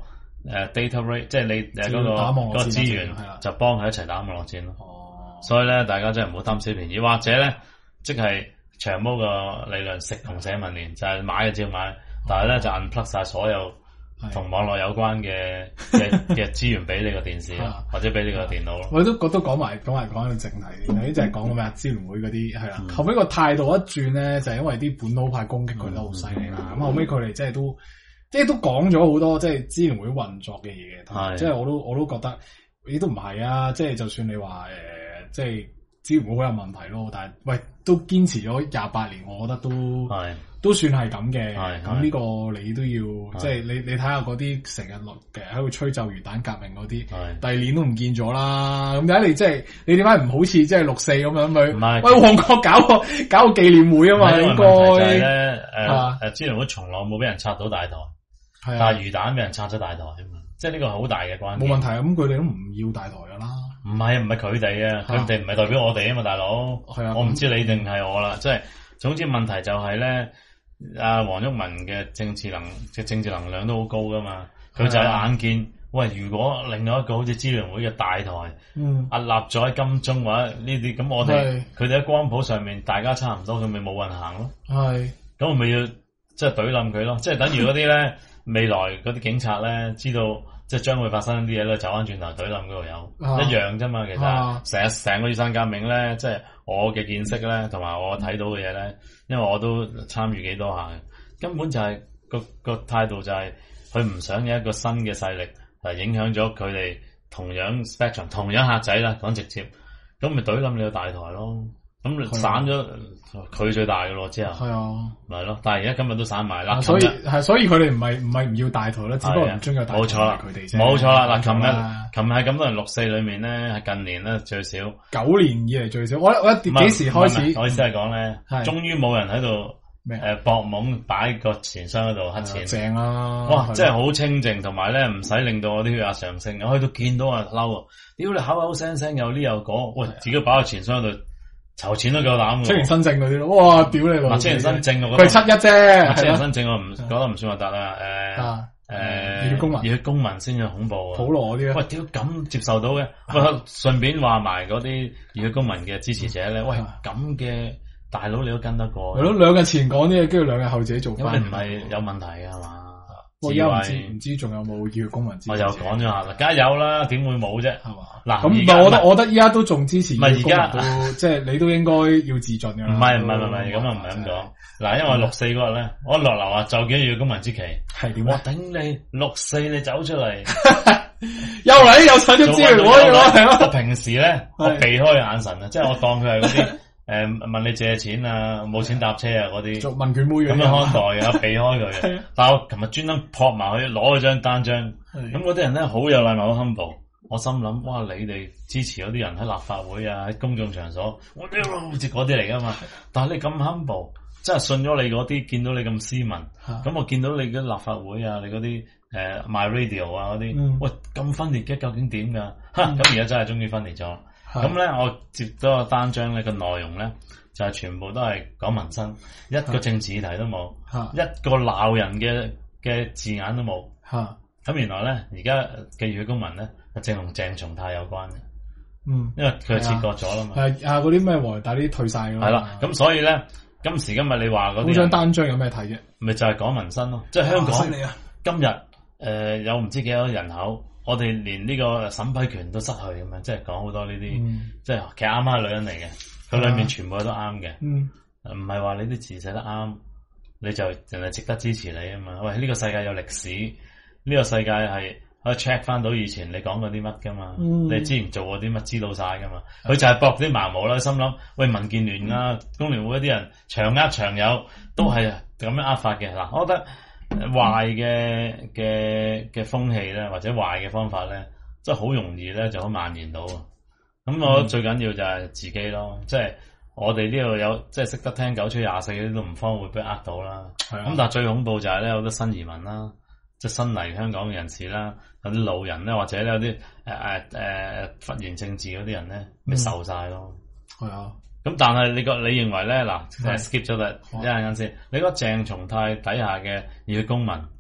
data rate， 即係你嗰個資源就幫佢一齊打網絡戰咯。所以咧，大家真係唔好貪小便宜，或者咧，即係長毛個理論食同社民連，就係買嘅照買，但係咧就 unplug 晒所有同網絡有關嘅資源俾你個電視或者俾你個電腦咯。 我都覺得講埋個正題，呢就係講咩支聯會嗰啲係啦。後尾個態度一轉咧，就係因為啲本土派攻擊佢得好犀利啦。咁後尾佢哋即係都講咗好多即係支聯會運作嘅嘢嘅，即係我都覺得你都唔係啊！即係就算你話即係支聯會好有問題咯，但係喂都堅持咗28年，我覺得都算係咁嘅。咁呢個你都要即係你睇下嗰啲成日喺度吹奏魚蛋革命嗰啲，第二年都唔見咗啦。咁點解你點解唔好似即係6.4咁樣去？喂，旺角搞個紀念會啊嘛，應該。問題就係咧支聯會從來冇俾人拆到大台，但係魚蛋俾人拆咗大台啊嘛，即係呢個好大嘅關係。 冇問題啊，咁佢哋都唔要大台噶啦。 唔係佢哋啊，佢哋唔係代表我哋啊嘛，大佬。我唔知你定係我啦，即係總之問題就係咧，阿黃毓民嘅政治能量都好高噶嘛，佢就係眼見，喂，如果另外一個好似支聯會嘅大台，立咗喺金鐘或者呢啲，咁我哋佢哋喺光譜上面大家差唔多，佢咪冇運行咯。咁我咪要即係懟冧佢咯，即係等於嗰啲咧未來嗰啲警察咧知道。即係將會發生啲嘢咧，走翻轉頭懟冧嗰度有一樣啫嘛。其實成個雨傘革命咧，即係我嘅見識咧，同埋我睇到嘅嘢咧，因為我都參與幾多下嘅，根本就係個態度就係佢唔想有一個新嘅勢力嚟影響咗佢哋同樣 spectrum 同樣客仔啦，講直接咁咪懟冧你個大台咯。咁散咗佢最大嘅咯，之後咪咯，但係而家今日都散埋啦。 所以佢哋唔係唔要大台啦，只不過唔中意大台。 冇錯啦， 佢哋啫。 冇錯啦，嗱，琴日係咁多人6.4裏面咧，係近年咧最少 9年以嚟最少。我幾時開始？ 我意思係講咧，終於冇人喺度搏懵擺個錢箱喺度黑錢。 正啦！ 哇，真係好清靜，同埋咧唔使令到我啲血壓上升。我去到見到啊嬲啊！屌你口聲聲有呢有嗰，喂，自己擺個錢箱喺度。籌錢都夠膽， 青年新政嗰啲咯，哇！屌你老， 青年新政我覺得佢係7.1啫， 青年新政我唔覺得唔算核突啦，熱血公民先至恐怖啊， 普羅嗰啲喂，屌咁接受到嘅，喂，順便話埋嗰啲熱血公民嘅支持者咧，喂，咁嘅大佬你都跟得過， 係咯，2日前講啲嘢，跟住2日後自己做翻， 因為唔係有問題嘅係嘛？ 我而家唔知仲有冇熱血公民支持？ 我又講咗下啦，梗係有啦，點會冇啫？係嘛？嗱， 咁我覺得依家都仲支持。 唔係而家都即係你都應該要自盡㗎啦。 唔係，咁啊唔係咁講。嗱，因為6.4嗰日咧，我落樓啊，就見熱血公民之旗。 係點？ 我頂你6.4，你走出嚟， 又嚟又上咗支援會咯，係咯。 我平時咧，我避開眼神啊，即係我當佢係嗰啲。問你借錢啊，冇錢搭車啊，嗰啲做問卷妹咁樣看待嘅，避開佢嘅。但係我琴日專登撲埋去攞佢張單張，咁嗰啲人咧好有禮貌，好 humble。我心諗，哇！你哋支持嗰啲人喺立法會啊，喺公眾場所，我屌好似嗰啲嚟噶嘛。但係你咁 humble，真係信咗你嗰啲，見到你咁斯文，咁我見到你嘅立法會啊，你嗰啲My Radio 啊嗰啲，喂咁分裂嘅，究竟點噶？咁而家真係終於分裂咗。咁咧，我接咗個單張咧，個內容咧就係全部都係講民生，一個政治議題都冇，一個鬧人嘅字眼都冇。咁原來咧，而家嘅熱血公民咧，正同鄭松泰有關嘅。因為佢係切割咗啦嘛。 嗰啲咩黃大啲退晒㗎。 係啦，咁所以咧，今時今日你話嗰啲張單張有咩睇啫？ 咪就係講民生咯，即係香港今日有唔知幾多人口。我哋連呢個審批權都失去咁樣，即係講好多呢啲，即係其實啱啱係女人嚟嘅，佢裏面全部都啱嘅，唔係話你啲字寫得啱，你就人哋值得支持你啊嘛。喂，呢個世界有歷史，呢個世界係可以 check 翻到以前你講過啲乜噶嘛，你之前做過啲乜知道晒噶嘛，佢就係博啲盲毛啦，心諗喂民建聯啊、工聯會啲人長呃長有，都係咁樣呃法嘅。嗱，我覺得。壞嘅風氣咧，或者壞嘅方法咧，即係好容易咧就好蔓延到。咁我最緊要就係自己咯，即係我哋呢度有即係識得聽9吹24嗰啲都唔慌會俾呃到啦。咁但係最恐怖就係咧，好多新移民啦，即係新嚟香港嘅人士啦，有啲老人咧，或者咧有啲忽然政治嗰啲人咧，咪受晒咯。係啊。咁但係你認為咧嗱，skip 咗啦，一陣間先。你覺得鄭松泰底下嘅熱血公民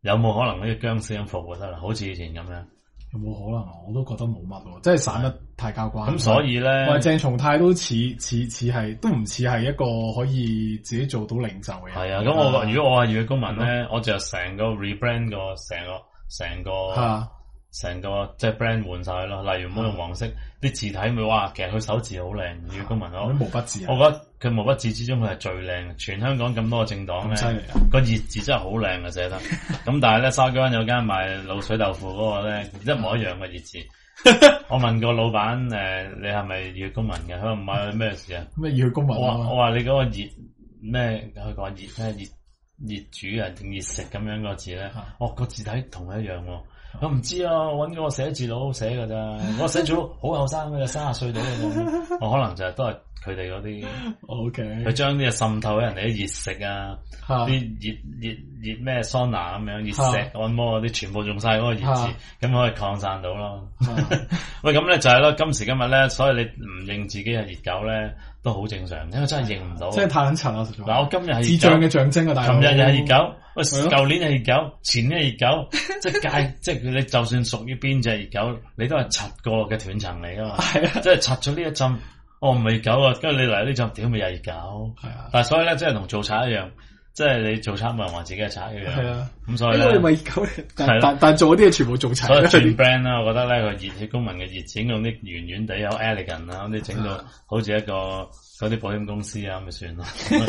有冇可能呢個僵屍咁復活得啦？好似以前咁樣， 有冇可能？我都覺得冇乜喎，即係散得太交關。 咁所以咧， 喂，鄭松泰都似係，都唔似係一個可以自己做到領袖嘅人。 係啊，咁如果我係粵語公民咧，我就成個 rebrand 成個即係 brand 換晒咯。例如唔好用黃色，啲字體咪哇，其實佢手字好靚，粵語公民啲毛筆字啊， 我覺得佢毛筆字之中佢係最靚。全香港咁多個政黨咧，個熱字真係好靚啊，寫得。咁但係咧，筲箕灣有間賣滷水豆腐嗰個咧，一模一樣嘅熱字。我問個老闆你係咪粵語公民嘅？佢話唔係，咩事啊？ 咩粵語公民？ 我話你嗰個熱咩？佢講熱煮啊定熱食咁樣個字咧？個字體同一樣喎。我唔知啊，我搵嗰個寫字佬寫噶咋，我寫字佬好後生嘅，30歲到嘅啫。我可能就係都係佢哋嗰啲 ，OK， 佢將啲嘢滲透喺人哋啲熱食啊，啲熱咩桑拿咁樣，熱石按摩嗰啲，全部用晒嗰個熱字，咁可以擴散到咯。喂，咁咧就係咯，今時今日咧，所以你唔認自己係熱狗咧，都好正常，因為真係認唔到。 真係太撚柒啦！ 嗱，我今日係智障嘅象徵啊！大佬， 琴日又係熱狗，喂，舊年係熱狗，前年係熱狗，即係你就算屬於邊隻熱狗，你都係柒過嘅斷層嚟噶嘛。係啊，即係柒咗呢一陣。我唔係熱狗啊，跟住你嚟呢陣屌咪又係熱狗，係啊。但係所以咧，即係同做賊一樣，即係你做賊咪話自己係賊一樣。係啊，咁所以咧， 咪熱狗，但係做嗰啲嘢全部做賊。 所以轉 brand 啦，我覺得咧個熱血公民嘅熱整用啲圓圓地有 elegant 啊，咁你整到好似一個嗰啲保險公司啊，咁咪算咯。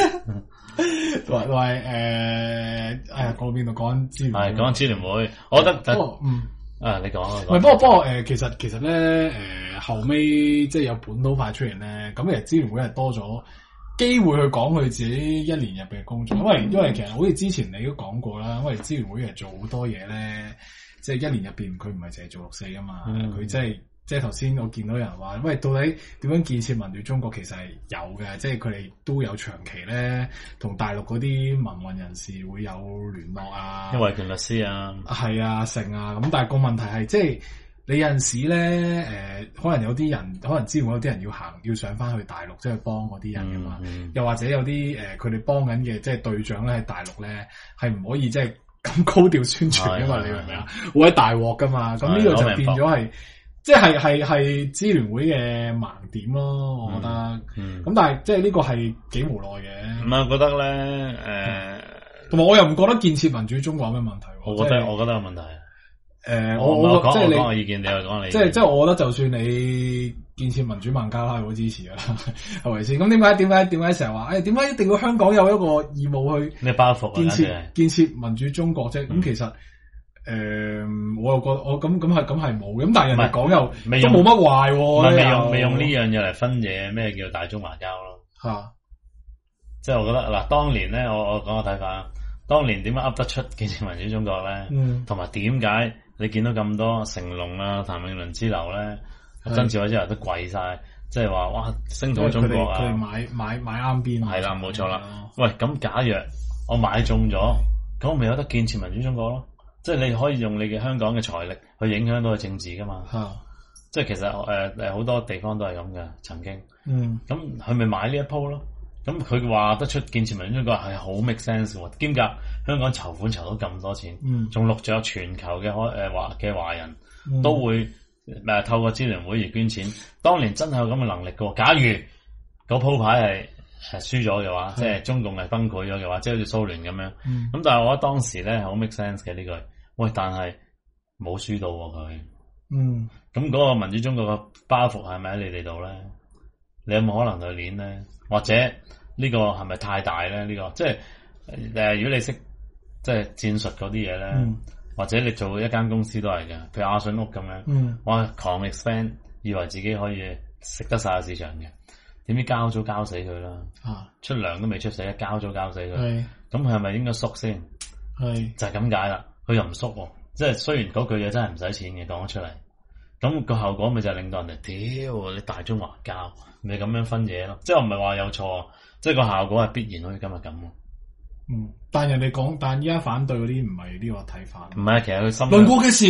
講到邊度講緊支聯會？ 係講緊支聯會，我覺得你講啊。 不過其實咧後尾即係有本土派出現咧，咁其實支聯會係多咗機會去講佢自己一年入邊嘅工作，因為其實好似之前你都講過啦，因為支聯會係做好多嘢咧，即係一年入邊佢唔係淨係做6·4噶嘛，佢即係頭先我見到有人話，喂，到底點樣建設民主中國？其實係有嘅，即係佢哋都有長期咧同大陸嗰啲民運人士會有聯絡啊， 因為權律師啊， 係啊，成啊，咁但係個問題係即係你有陣時咧，可能有啲人，可能支聯會有啲人要上翻去大陸，即係幫嗰啲人噶嘛，又或者有啲佢哋幫緊嘅即係對象咧喺大陸咧係唔可以即係咁高調宣傳噶嘛，你明唔明啊？會喺大鑊噶嘛，咁呢個就變咗係。即係支聯會嘅盲點咯，我覺得。咁但係即係呢個係幾無奈嘅。 唔係，我覺得咧， 同埋我又唔覺得建設民主中國有咩問題。 我覺得有問題。 我講即係你我意見，你又講你。 即係我覺得就算你建設民主孟加拉，我支持噶啦，係咪先？咁點解成日話點解一定要香港有一個義務去咩包袱建設民主中國啫？咁其實。我又覺得我咁係冇，咁但係人哋講又都冇乜壞喎。 未用呢樣嘢嚟分嘢，咩叫大中華膠咯？嚇！即係我覺得嗱，當年咧，我講個睇法，當年點樣噏得出建設民主中國咧？同埋點解你見到咁多成龍啊、譚詠麟之流咧、曾志偉之流都跪晒，即係話哇，聲討中國啊！ 佢哋買啱邊？ 係啦，冇錯啦。喂，咁假若我買中咗，咁我咪有得建設民主中國咯？即係你可以用你嘅香港嘅財力去影響到個政治噶嘛？即係其實好多地方都係咁嘅，曾經。咁佢咪買呢一鋪咯？咁佢話得出建設民主中國係好 make sense 喎，兼夾香港籌款籌到咁多錢，仲錄咗全球嘅華人都會透過支聯會而捐錢。當年真係有咁嘅能力嘅。假如嗰鋪牌係輸咗嘅話，即係中共係崩潰咗嘅話，即係好似蘇聯咁樣。咁但係我覺得當時咧係好 make sense 嘅呢句。喂，但係冇輸到佢。咁嗰個民主中國嘅包袱係咪喺你哋度咧？你有冇可能去練咧？或者呢個係咪太大咧？呢個即係如果你識即係戰術嗰啲嘢咧，或者你做一間公司都係嘅，譬如阿信屋咁樣，哇狂 expand，以為自己可以食得晒個市場嘅。點知交咗交死佢啦，出糧都未出死，交咗交死佢。咁佢係咪應該縮先？就係咁解啦。佢又唔縮，即係雖然嗰句嘢真係唔使錢嘅講咗出嚟，咁個後果咪就係令到人哋屌你大中華膠，咪咁樣分嘢咯。即係我唔係話有錯，即係個效果係必然好似今日咁。 但人哋講，但依家反對嗰啲唔係呢個睇法。 唔係，其實佢心論過嘅事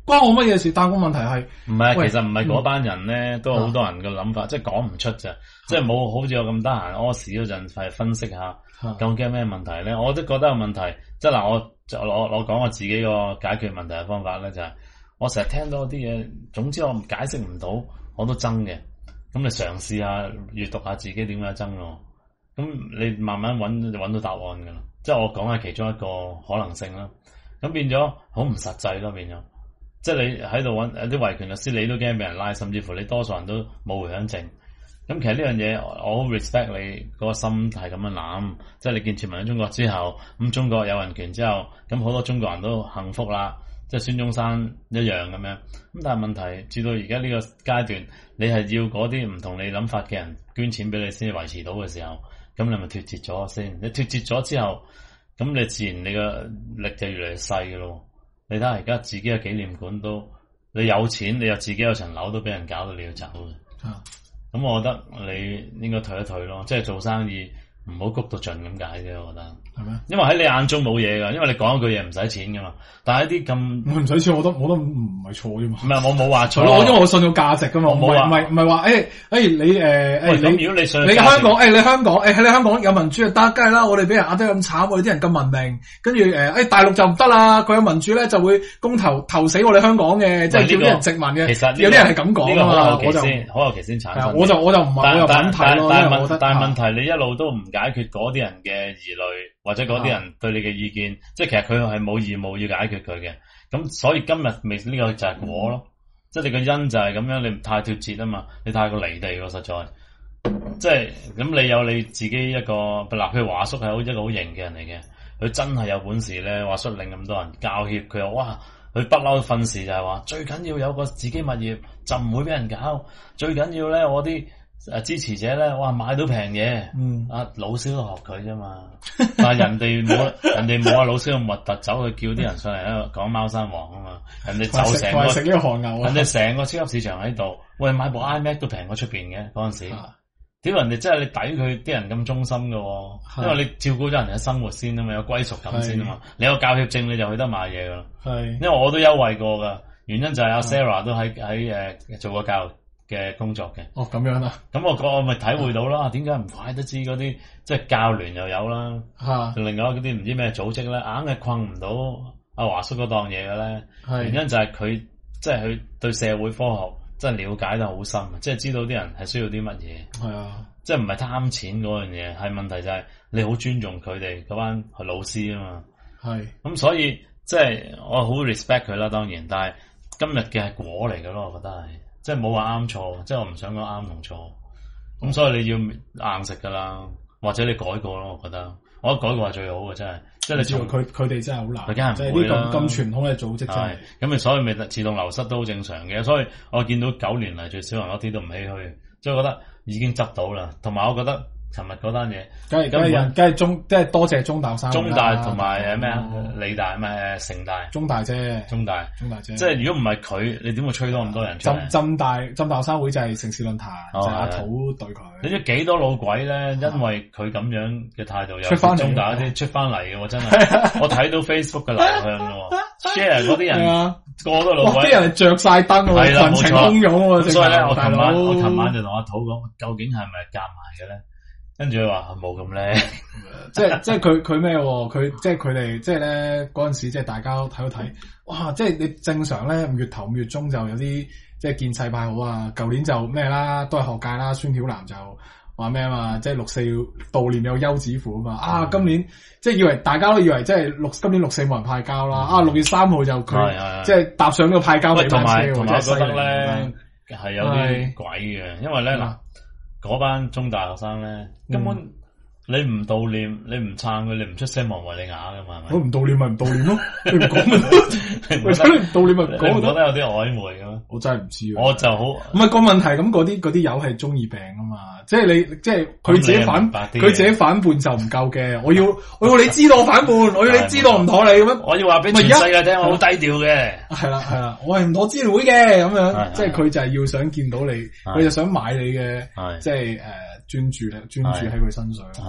關我乜嘢事？但係個問題係唔係，其實唔係嗰班人咧，都好多人嘅諗法，即係講唔出咋，即係冇好似我咁得閒屙屎嗰陣，係分析下究竟有咩問題咧。我都覺得有問題，即係嗱，我講我自己個解決問題嘅方法咧，就係我成日聽到啲嘢，總之我解釋唔到，我都憎嘅。咁你嘗試下閱讀下自己點解憎咯，咁你慢慢揾到答案噶啦。即係我講下其中一個可能性啦。咁變咗好唔實際咯，變咗。即係你喺度揾有啲維權律師，你都驚俾人拉，甚至乎你多數人都冇回響證。咁其實呢樣嘢，我好 respect 你嗰個心係咁樣諗。即係你建設民主中國之後，咁中國有人權之後，咁好多中國人都幸福啦。即係孫中山一樣咁樣。咁但係問題，至到而家呢個階段，你係要嗰啲唔同你諗法嘅人捐錢俾你先至維持到嘅時候，咁你咪脫節咗先。你脫節咗之後，咁你自然你個力就越嚟越細嘅咯。你睇下而家自己嘅紀念館都，你有錢，你又自己有層樓都俾人搞到你要走嘅。咁我覺得你應該退一退咯，即係做生意唔好谷到盡咁解啫。我覺得係咩？因為喺你眼中冇嘢噶，因為你講一句嘢唔使錢噶嘛。但係一啲咁唔使錢，我都唔係錯啫嘛。 唔係我冇話錯， 因為我信到價值噶嘛。唔係話你如果你信你香港你香港有民主就得，梗係啦。我哋俾人壓得咁慘，我哋啲人咁文明，跟住大陸就唔得啦。佢有民主咧就會公投死我哋香港嘅，即係叫啲人殖民嘅。其實有啲人係咁講啊嘛。我就好有其先產生。我就唔係我又咁睇咯。 但係問題你一路都唔解決嗰啲人嘅疑慮，或者嗰啲人對你嘅意見，即係其實佢係冇義務要解決佢嘅。咁所以今日未呢個就係果咯。即係你個因就係咁樣，你唔太脫節啊嘛，你太過離地喎，實在。即係咁，你有你自己一個嗱，譬如華叔係一個好型嘅人嚟嘅，佢真係有本事咧。華叔令咁多人教協，佢話哇，佢不嬲訓示就係話，最緊要有個自己物業就唔會俾人搞，最緊要咧我啲支持者咧，哇買到平嘢，老蕭都學佢啫嘛。但係人哋冇啊，老蕭咁核突，走去叫啲人上嚟喺度講貓山王啊嘛。人哋走成個食呢個韓牛， 人哋成個超級市場喺度，喂買部 iMac 都平過出邊嘅嗰陣時。屌人哋真係你抵佢啲人咁忠心嘅，因為你照顧咗人哋嘅生活先啊嘛，有歸屬感先啊嘛。你有教協證你就去得買嘢噶啦。因為我都優惠過噶，原因就係阿 Sarah 都喺做過教育嘅工作嘅。哦，咁樣啦。咁我咪體會到啦，點解唔怪得知嗰啲即係教聯又有啦，另外嗰啲唔知咩組織咧，硬係困唔到阿華叔嗰檔嘢嘅咧。原因就係佢即係佢對社會科學真係了解得好深，即係知道啲人係需要啲乜嘢。係啊，即係唔係貪錢嗰樣嘢，係問題就係你好尊重佢哋嗰班係老師啊嘛。係。咁所以即係我好 respect 佢啦，當然，但係今日嘅係果嚟嘅咯，我覺得係。即係冇話啱錯，即係我唔想講啱同錯，咁所以你要硬食噶啦，或者你改過咯，我覺得改過係最好嘅，真係。即係你知道佢哋真係好難，佢梗係唔會啦。咁傳統嘅組織真係，咁你所以咪自動流失都好正常嘅。所以我見到9年嚟最少人一啲都唔唏噓，即係覺得已經執到啦。同埋我覺得尋日嗰單嘢，梗係即係多謝中大生，中大同埋咩啊？理大咩？城大，中大啫，中大啫。即係如果唔係佢，你點會吹多咁多人出嚟？浸大學生會就係城市論壇，就係阿土對佢。你知幾多老鬼咧？因為佢咁樣嘅態度，有中大啲出翻嚟嘅，真係。我睇到 Facebook 嘅流向咯，share 嗰啲人個個都老鬼，啲人着晒燈，群情洶湧。所以咧，我琴晚就同阿土講，究竟係咪夾埋嘅咧？跟住佢話冇咁叻，即係佢咩？佢即係佢哋即係咧嗰陣時，即係大家睇一睇，哇！即係你正常咧5月頭5月中就有啲即係建制派好啊，舊年就咩啦，都係學界啦，孫曉南就話咩啊嘛，即係6.4要悼念有休止符啊嘛，今年即係大家都以為即係今年6.4冇人派膠啦，6月3號就佢即係踏上呢個派膠尾班車，同埋我覺得咧係有啲鬼嘅，因為咧嗱。嗰班中大學生咧，根本你唔悼念，你唔撐佢，你唔出聲望為你啞噶嘛？係咪？我唔悼念咪唔悼念咯，你唔講咪？或者你唔悼念咪唔講？我覺得有啲曖昧嘅咩？我真係唔知。我就好唔係個問題，咁嗰啲友係中二病啊嘛，即係你即係佢自己反叛就唔夠嘅，我要你知道我反叛，我要你知道唔妥你咁樣，我要話俾全世界聽，我好低調嘅。係啦，我係唔妥支聯會嘅咁樣，即係佢就係要想見到你，佢就想買你嘅，即係專注喺佢身上。係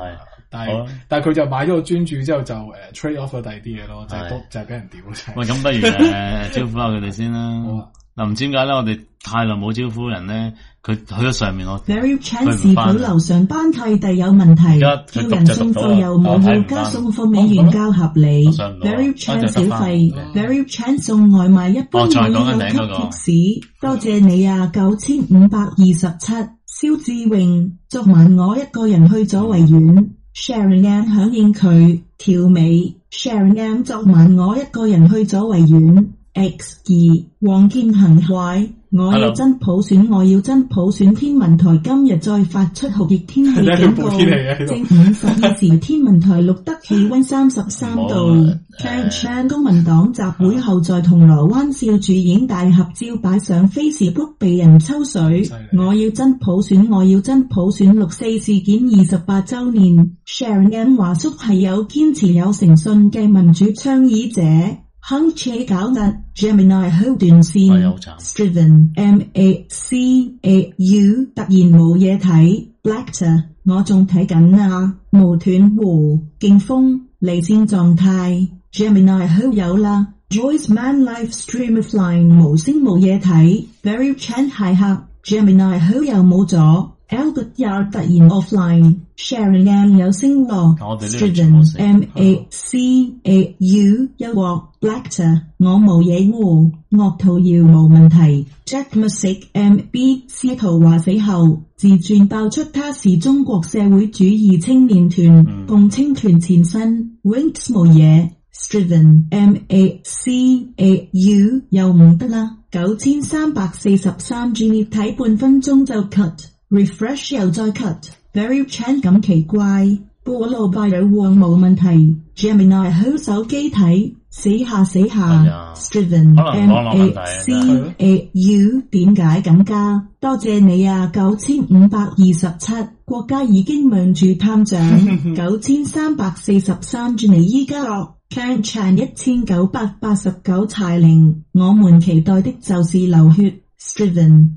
但係佢就買咗個專注之後就trade off 咗第二啲嘢咯，就係俾人屌。 喂，咁不如招呼下佢哋先啦。嗱，唔知點解咧，我哋太耐冇招呼人咧，佢去咗上面我。 Very Chan 是否樓上班契弟有問題？叫人送貨又冇要加送貨美元較合理。Very Chan 小費 ，Very Chan 送外賣一般冇要給貼士。多謝你啊，9527。蕭志榮，昨晚我一個人去咗維園。Sharon M 響應佢條尾。Sharon M 昨晚我一個人去咗維園。X2 黃建恒壞，我要真普選，我要真普選。天文台今日再發出酷熱天氣警告，正午12時天文台錄得氣溫33度。Chan 公民黨集會後在銅鑼灣笑住影大合照擺上 Facebook 被人抽水。我要真普選，我要真普選。六四事件28週年 Sharon M 華叔係有堅持有誠信嘅民主倡議者。亨切搞突 Gemini 好斷線 Striven MACAU 突然冇嘢睇 Blackter 我仲睇緊啊無斷弧勁風離線狀態 Gemini 好有啦 Joyce Man Live Stream Flying 無聲冇嘢睇 Very Chan 駭客 Gemini 好有冇咗Albert Yard 突然 offline Sharon M 有聲落 Striven MACAU 憂鑊 Blackter 我無嘢喎樂圖謠無問題 Jack Music MB 司徒華死後自傳爆出他是中國社會主義青年團共青團前身 Winks 無嘢 Striven MACAU 又唔得啦9343 G 睇半分鐘就 cut Refresh 又再 cut，Very Chan 咁奇怪，菠蘿拜有旺冇問題 ，Gemini 好手機睇，死下 ，Striven MACAU 點解咁加？多謝你啊，9527，國家已經望住探長9343轉嚟依家落 ，Chan 1989柴玲，我們期待的就是流血。Striven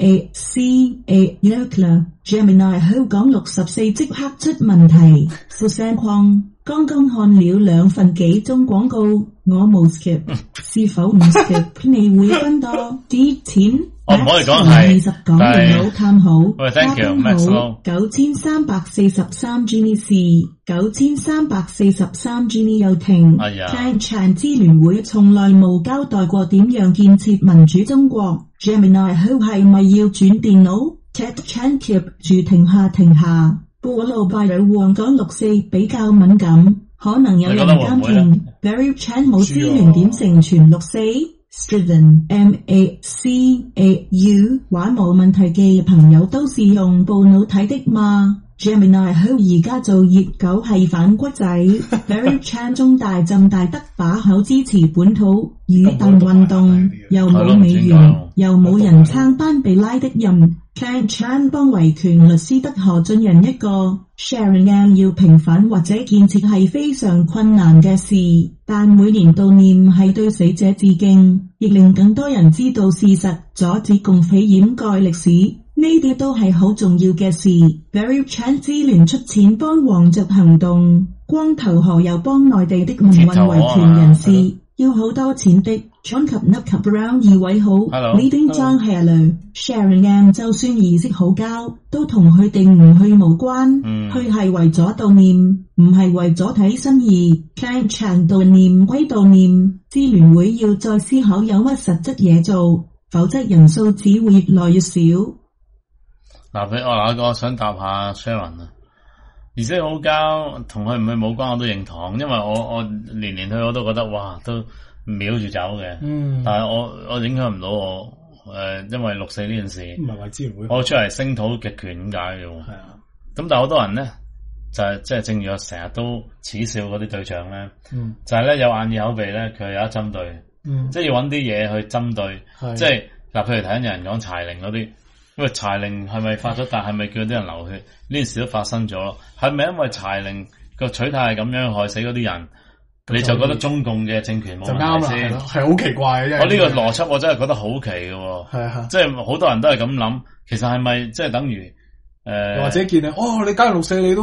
MACAU Gemini 香港64即刻出問題，副聲框剛剛看了2分幾鐘廣告，我冇 skip， 是否唔 skip 你會分多啲錢？ 我唔可以講係 20講電腦探好， 加工好 9343 G 是9343 G 又停。Chan 支聯會從來冇交代過點樣建設民主中國。Gemini 好係咪要轉電腦 ？Ted Chan keep 住停下。菠蘿拜有旺講64比較敏感，可能有人監聽。Very Chan 冇知名點成全64。Striven MACAU 話冇問題嘅朋友都是用部腦睇的嘛 Gemini 好而家做熱狗係反骨仔 Very Chan 中大浸大得把口支持本土語鄧運動又冇美元又冇人撐班被拉的人 Chan 幫維權律師得何俊仁一個 Sharon M 要平反或者建設係非常困難嘅事，但每年悼念係對死者致敬，亦令更多人知道事實，阻止共匪掩蓋歷史，呢啲都係好重要嘅事。Very Chan 支聯出錢幫黃雀行動，光頭河又幫內地的民運維權人士，要好多錢的。John 及 Nup 及 Brown 二位好 ，Leading John Hello，Sharon M 就算儀式好交，都同佢哋唔去無關，去係為咗悼念，唔係為咗睇心意。Chan 悼念歸悼念，支聯會要再思考有乜實質嘢做，否則人數只會越來越少。 嗱，俾我想答下 Sharon 啊，儀式好交同佢唔去冇關，我都認同，因為我年年去我都覺得哇都。秒住走嘅，但係我影響唔到我，因為64呢件事， 唔係話支聯會， 我出嚟聲討極權點解嘅？係啊，咁但係好多人咧，就係即係正如我成日都恥笑嗰啲對象咧，就係咧有眼耳口鼻咧，佢有得針對，即係要揾啲嘢去針對，即係嗱，譬如睇緊有人講柴玲嗰啲，因為柴玲係咪發咗達，係咪叫啲人流血？呢件事都發生咗咯，係咪因為柴玲個取態係咁樣害死嗰啲人？你就覺得中共嘅政權冇問題先， 係好奇怪嘅。 我呢個邏輯我真係覺得好奇嘅，係即係好多人都係咁諗。其實係咪即係等於或者見你你加64你都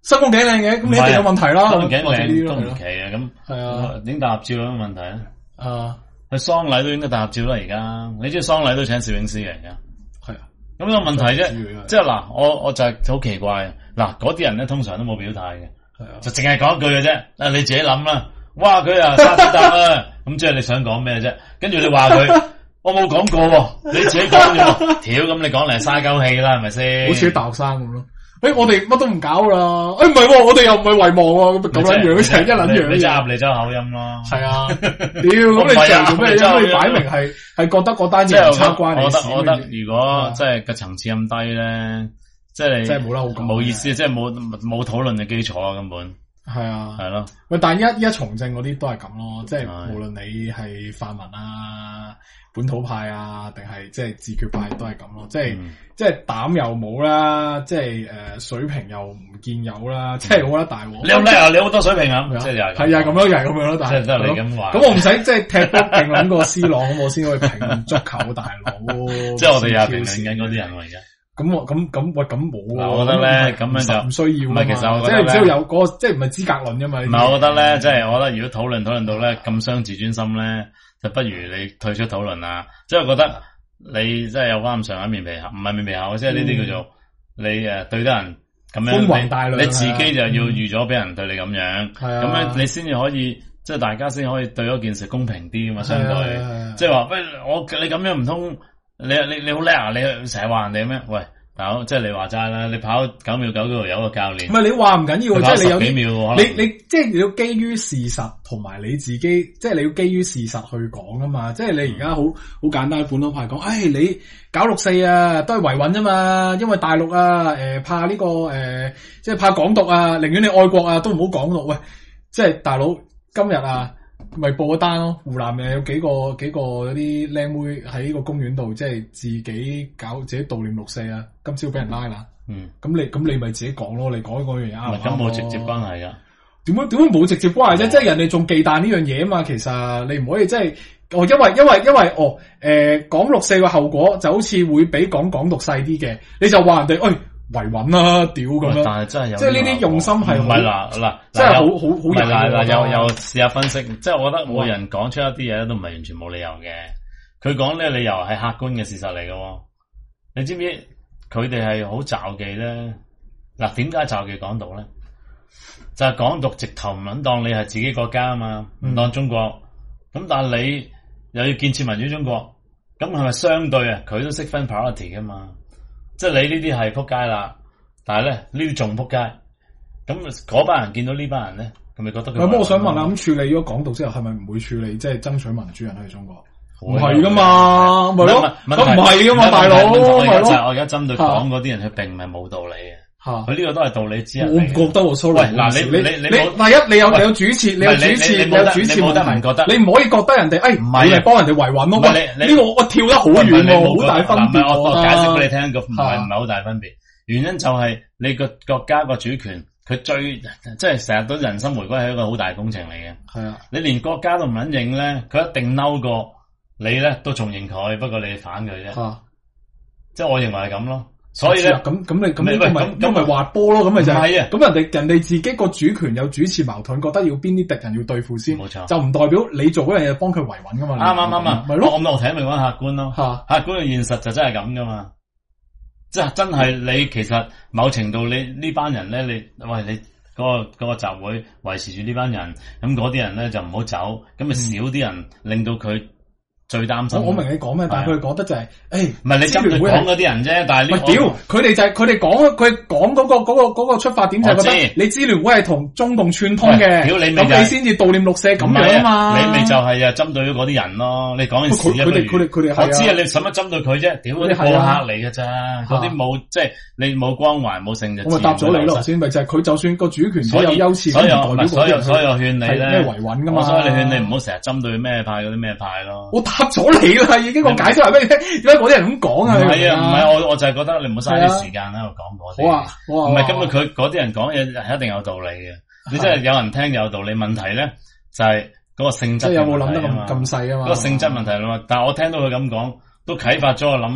身光頸靚嘅，咁你一定有問題啦。 身光頸靚都唔奇啊，咁係啊， 影大合照有乜問題啊？ 啊， 去喪禮都應該大合照啦，而家你知喪禮都請攝影師嘅而家。 係啊， 咁有問題啫，即係嗱，我就係好奇怪嗱，嗰啲人咧通常都冇表態嘅， 係啊， 就淨係講一句嘅啫，你自己諗啦。哇，佢啊沙子答啊，咁即係你想講咩啫？跟住你話佢，我冇講過，你自己講嘅，屌咁你講嚟嘥鳩氣啦，係咪先？ 好似啲大學生咁咯。我哋乜都唔搞啦。唔係，我哋又唔係遺忘喎，咁撚樣，成一撚樣。 你即係鴨脷洲口音咯。係啊，屌咁你做咩？因為擺明係覺得嗰單嘢唔差關你事。 我覺得如果即係個層次咁低咧，即係真係冇得好講， 冇意思，即係冇討論嘅基礎啊，根本。 係啊， 係咯。 喂，但係一從政嗰啲都係咁咯，即係無論你係泛民啊、本土派啊，定係即係自決派都係咁咯，即係膽又冇啦，即係水平又唔見有啦，即係我覺得大鑊。 你好叻啊！你好多水平啊！即係又係咁咯，又係咁樣咯，但係即係得你咁話。 咁我唔使即係踢波評論個 C 朗，咁我先可以評足球大佬。 即係我哋又評論緊嗰啲人嚟嘅。 咁冇啊！ 我覺得咧咁樣就唔需要。唔係，其實我覺得即係只要有嗰個，即係唔係資格論啫嘛。 唔係，我覺得咧，即係我覺得如果討論到咧咁傷自尊心咧，就不如你退出討論啦。即係我覺得你真係有翻咁上下面皮厚，唔係面皮厚，即係呢啲叫做你對得人咁樣， 寬宏大量， 你自己就要預咗俾人對你咁樣，咁樣你先至可以，即係大家先可以對嗰件事公平啲嘛，相對，即係話喂你咁樣唔通？你好叻啊！你成日話人哋咩？喂，大佬，即係你話齋啦，你跑9秒9嗰度有個教練， 唔係你話唔緊要，即係你有幾秒， 你即係你要基於事實同埋你自己，即係你要基於事實去講啊嘛。即係你而家好簡單，本土派講，你搞6·4啊，都係維穩啫嘛。因為大陸啊，怕呢個即係怕港獨啊，寧願你愛國啊，都唔好港獨。喂，即係大佬今日啊。咪報咗單咯，湖南有幾個嗰啲靚妹喺個公園度，即係自己悼念6·4啊，今朝俾人拉啦。咁你咪自己講咯，你講嗰樣嘢啱唔啱？ 咁冇直接關係噶。 點解冇直接關係啫？即係人哋仲忌憚呢樣嘢啊嘛。其實你唔可以即係因為講6·4嘅後果就好似會比講港獨細啲嘅，你就話人哋維穩啦，屌咁樣， 但係真係有， 即係呢啲用心係唔係嗱， 真係好又試下分析，即係我覺得每人講出一啲嘢都唔係完全冇理由嘅。佢講呢個理由係客觀嘅事實嚟嘅。你知唔知佢哋係好罩忌咧？嗱，點解罩忌港獨咧？就係港獨直頭唔當你係自己國家啊嘛，唔當中國。咁但係你又要建設民主中國，咁係咪相對啊？佢都識分 priority 噶嘛？即係你呢啲係撲街啦，但係咧呢啲仲撲街，咁嗰班人見到呢班人咧，咁咪覺得佢？ 咁我想問下，咁處理咗港獨之後，係咪唔會處理即係爭取民主人喺中國？唔係噶嘛，咪咯，咁唔係噶嘛，大佬。我而家針對講嗰啲人，佢並唔係冇道理嘅。佢呢個都係道理之一。 我唔覺得喎，sorry。 喂，嗱，你第一，你有主次，你有主次，你有主次問題，你唔可以覺得人哋唔係你幫人哋維穩咯。呢個我跳得好遠喎，好大分別。 我解釋俾你聽，個唔係好大分別。原因就係你個國家個主權，佢最即係成日都人心回歸係一個好大工程嚟嘅。係啊，你連國家都唔肯認咧，佢一定嬲過你咧，都仲認佢，不過你反佢啫。即係我認為係咁咯。所以咧，咁你咪滑波咯，咁咪就係。咁人哋自己個主權有主次矛盾，覺得要邊啲敵人要對付先，冇錯，就唔代表你做嗰樣嘢幫佢維穩噶嘛。啱，咪咯。我睇明講客觀咯，客觀嘅現實就真係咁噶嘛。即係真係你其實某程度你呢班人咧，你嗰個集會維持住呢班人，咁嗰啲人咧就唔好走，咁咪少啲人令到佢。最擔心。我明你講咩，但係佢哋覺得就係，唔係你針對講嗰啲人啫，但係呢，屌，佢哋就係佢哋講嗰個出發點就係覺得你支聯會係同中共串通嘅，咁你先至悼念6·4咁樣啊嘛，你咪就係針對咗嗰啲人咯，你講件事佢哋我知啊，你使乜針對佢啫？屌嗰啲過客嚟嘅咋，嗰啲冇即係你冇光環冇成就。我咪答咗你咯，頭先咪就係佢就算個主權所有優次，所以我勸你咧，咩維穩噶嘛，所以你勸你唔好成日針對咩派嗰啲咩派咯。答咗你啦，已經我解釋嚟俾你聽，點解嗰啲人咁講啊？唔係啊，唔係我就係覺得你唔好嘥啲時間喺度講嗰啲。好啊，唔係根本佢嗰啲人講嘢係一定有道理嘅。你真係有人聽有道理，問題咧就係嗰個性質。即係有冇諗得咁細啊嘛？嗰個性質問題啦嘛。但係我聽到佢咁講，都啟發咗我諗，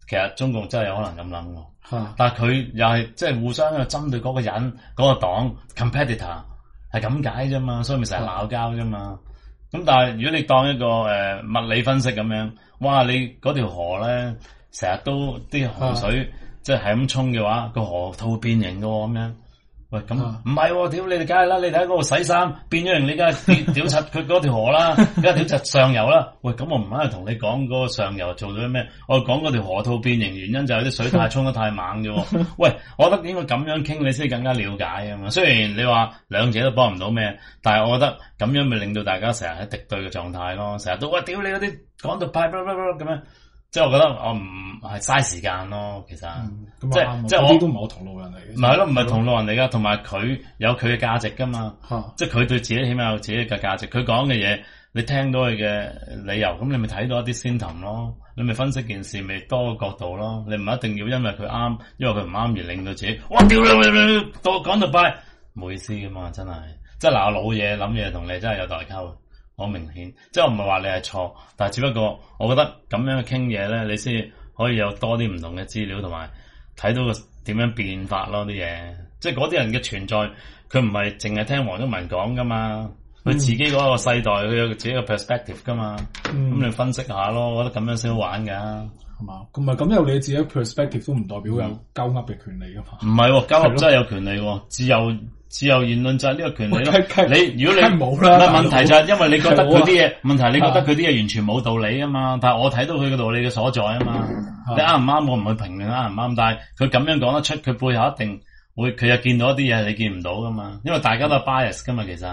其實中共真係有可能咁諗喎。但係佢又係即係互相去針對嗰個人、嗰個黨 competitor 係咁解啫嘛，所以咪成日鬧交啫嘛。咁但係如果你當一個物理分析咁樣，哇！你嗰條河咧成日都啲河水即係咁沖嘅話，個河套會變形嘅喎咁樣。喂，咁唔係喎，屌你哋梗係啦！你睇嗰個洗衫變咗形，你梗係屌柒佢嗰條河啦，梗係屌柒上游啦。喂，咁我唔係同你講嗰個上游做咗啲咩，我講嗰條河套變形原因就係啲水太沖得太猛啫。喂，我覺得應該咁樣傾你先更加了解啊嘛。雖然你話兩者都幫唔到咩，但係我覺得咁樣咪令到大家成日喺敵對嘅狀態咯，成日都喂屌你嗰啲講到派咁樣。即係我覺得我唔係嘥時間咯，其實即係我啲都唔係我同路人嚟嘅， 唔係咯，唔係同路人嚟噶，同埋佢有佢嘅價值噶嘛，即係佢對自己起碼有自己嘅價值，佢講嘅嘢你聽到佢嘅理由，咁你咪睇到一啲先頭咯，你咪分析件事咪多個角度咯，你唔一定要因為佢啱，因為佢唔啱而令到自己哇屌你到講到拜冇意思噶嘛，真係即係嗱老嘢諗嘢同你真係有代溝。好明顯，即係我唔係話你係錯，但係只不過我覺得咁樣傾嘢咧，你先可以有多啲唔同嘅資料，同埋睇到個點樣變化咯啲嘢。即係嗰啲人嘅存在，佢唔係淨係聽黃毓民講噶嘛，佢自己嗰個世代佢有自己嘅 perspective 噶嘛。咁你分析下咯，我覺得咁樣先好玩噶。 係嘛？咁咪咁有你自己 perspective 都唔代表有鳩噏嘅權利噶嘛？ 唔係喎，鳩噏真係有權利喎，自由言論就係呢個權利咯。你如果你冇啦， 問題就係因為你覺得佢啲嘢，問題你覺得佢啲嘢完全冇道理啊嘛。但係我睇到佢嘅道理嘅所在啊嘛。你啱唔啱？我唔去評論啱唔啱。但係佢咁樣講得出，佢背後一定會佢又見到一啲嘢你見唔到噶嘛。因為大家都係 bias 噶嘛，其實。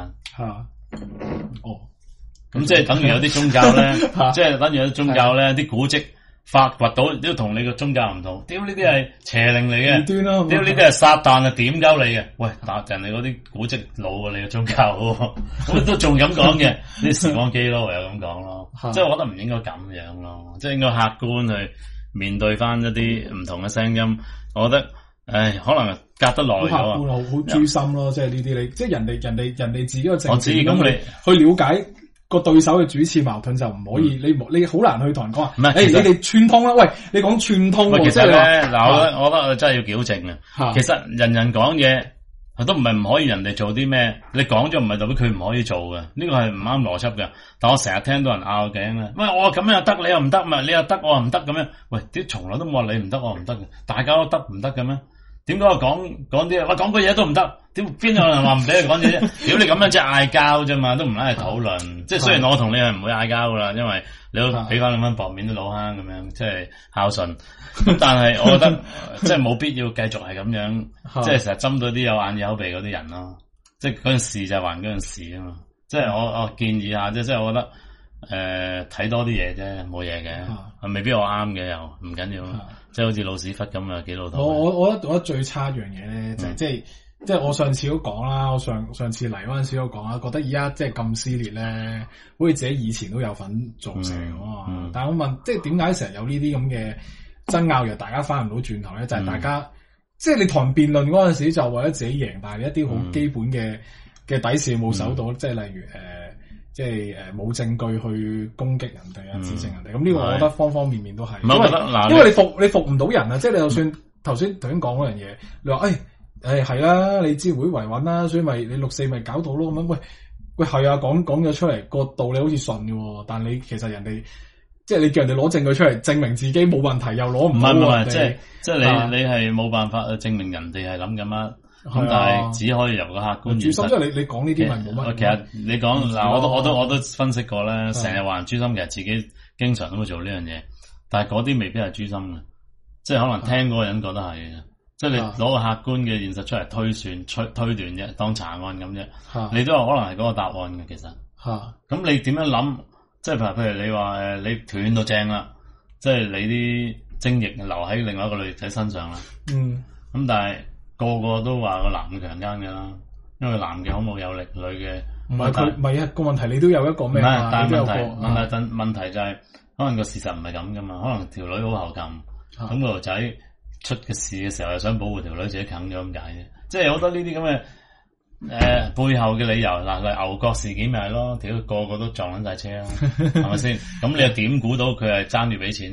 咁即係等於有啲宗教咧，即係等於有啲宗教咧，啲古蹟發掘到都同你個宗教唔同，屌呢啲係邪靈嚟嘅，屌呢啲係撒旦啊點鳩你嘅，喂打人哋嗰啲古蹟老過你個宗教，咁都仲咁講嘅，啲時光機咯，唯有咁講咯，即係我覺得唔應該咁樣咯，即係應該客觀去面對翻一啲唔同嘅聲音，我覺得，可能隔得耐咗， 好客觀好誅心咯，即係呢啲你，即係人哋自己個政治咁你去了解。個對手嘅主次矛盾就唔可以，你好難去同人講話。 唔係， 你哋串通啦。喂，你講串通， 其實咧，嗱，我覺得真係要矯正啊。其實人講嘢都唔係唔可以，人哋做啲咩，你講咗唔係代表佢唔可以做嘅。呢個係唔啱邏輯嘅。但我成日聽到人拗頸咧，喂，我咁樣又得，你又唔得，咪你又得，我又唔得咁樣。喂，啲從來都冇話你唔得，我唔得嘅，大家都得唔得嘅咩？點解我講啲？我講個嘢都唔得，點邊有人話唔俾你講嘢啫？如果你咁樣即係嗌交啫嘛，都唔拉嚟討論。即係雖然我同你係唔會嗌交噶啦，因為你都俾翻兩蚊薄面啲老坑咁樣，即係孝順。咁但係我覺得即係冇必要繼續係咁樣，即係成日針對啲有眼有口鼻嗰啲人咯。即係嗰件事就係還嗰件事啊嘛。即係我建議下啫，即係我覺得睇多啲嘢啫，冇嘢嘅，未必我啱嘅又唔緊要。即係好似老屎忽咁啊，幾老土。 我覺得最差一樣嘢咧，就係即係我上次都講啦，我上次嚟嗰陣時都講啦，覺得而家即係咁撕裂咧，好似自己以前都有份做成啊嘛。但係我問，即係點解成日有呢啲咁嘅爭拗，又大家翻唔到轉頭咧？就係大家即係你同人辯論嗰陣時，就為咗自己贏，但係一啲好基本嘅底線冇守到，即係例如即係冇證據去攻擊人哋啊，指證人哋。咁呢個我覺得方方面面都係，因為你服唔到人啊！即係你就算頭先講嗰樣嘢，你話係啦，你知會維穩啦，所以咪你6.4咪搞到咯咁樣。喂係啊，講咗出嚟個道理好似順嘅，但你其實人哋即係你叫人哋攞證據出嚟證明自己冇問題，又攞唔到。唔係， 即係你係冇辦法去證明人哋係諗咁啊。咁但係只可以由個客觀現實。 誅心，即係你講呢啲咪冇乜。 其實你講嗱，我都分析過咧，成日話人誅心，其實自己經常都會做呢樣嘢，但係嗰啲未必係誅心嘅，即係可能聽嗰個人覺得係嘅，即係你攞個客觀嘅現實出嚟推斷啫，當查案咁啫，你都有可能係嗰個答案嘅其實。咁你點樣諗？即係譬如你話你斷到正啦，即係你啲精液留喺另外一個女仔身上啦。咁但係。個個都話個男嘅強姦嘅啦，因為男嘅好冇有力，女嘅唔係佢唔係啊個問題，你都有一個咩啊？ 但係問題就係可能個事實唔係咁噶嘛，可能條女好後擒，咁個仔出嘅事嘅時候又想保護條女，自己啃咗咁解啫。即係好多呢啲咁嘅背後嘅理由嗱，例如牛角事件咪係咯，屌個個都撞撚晒車啦，係咪先？咁你又點估到佢係爭住俾錢啫？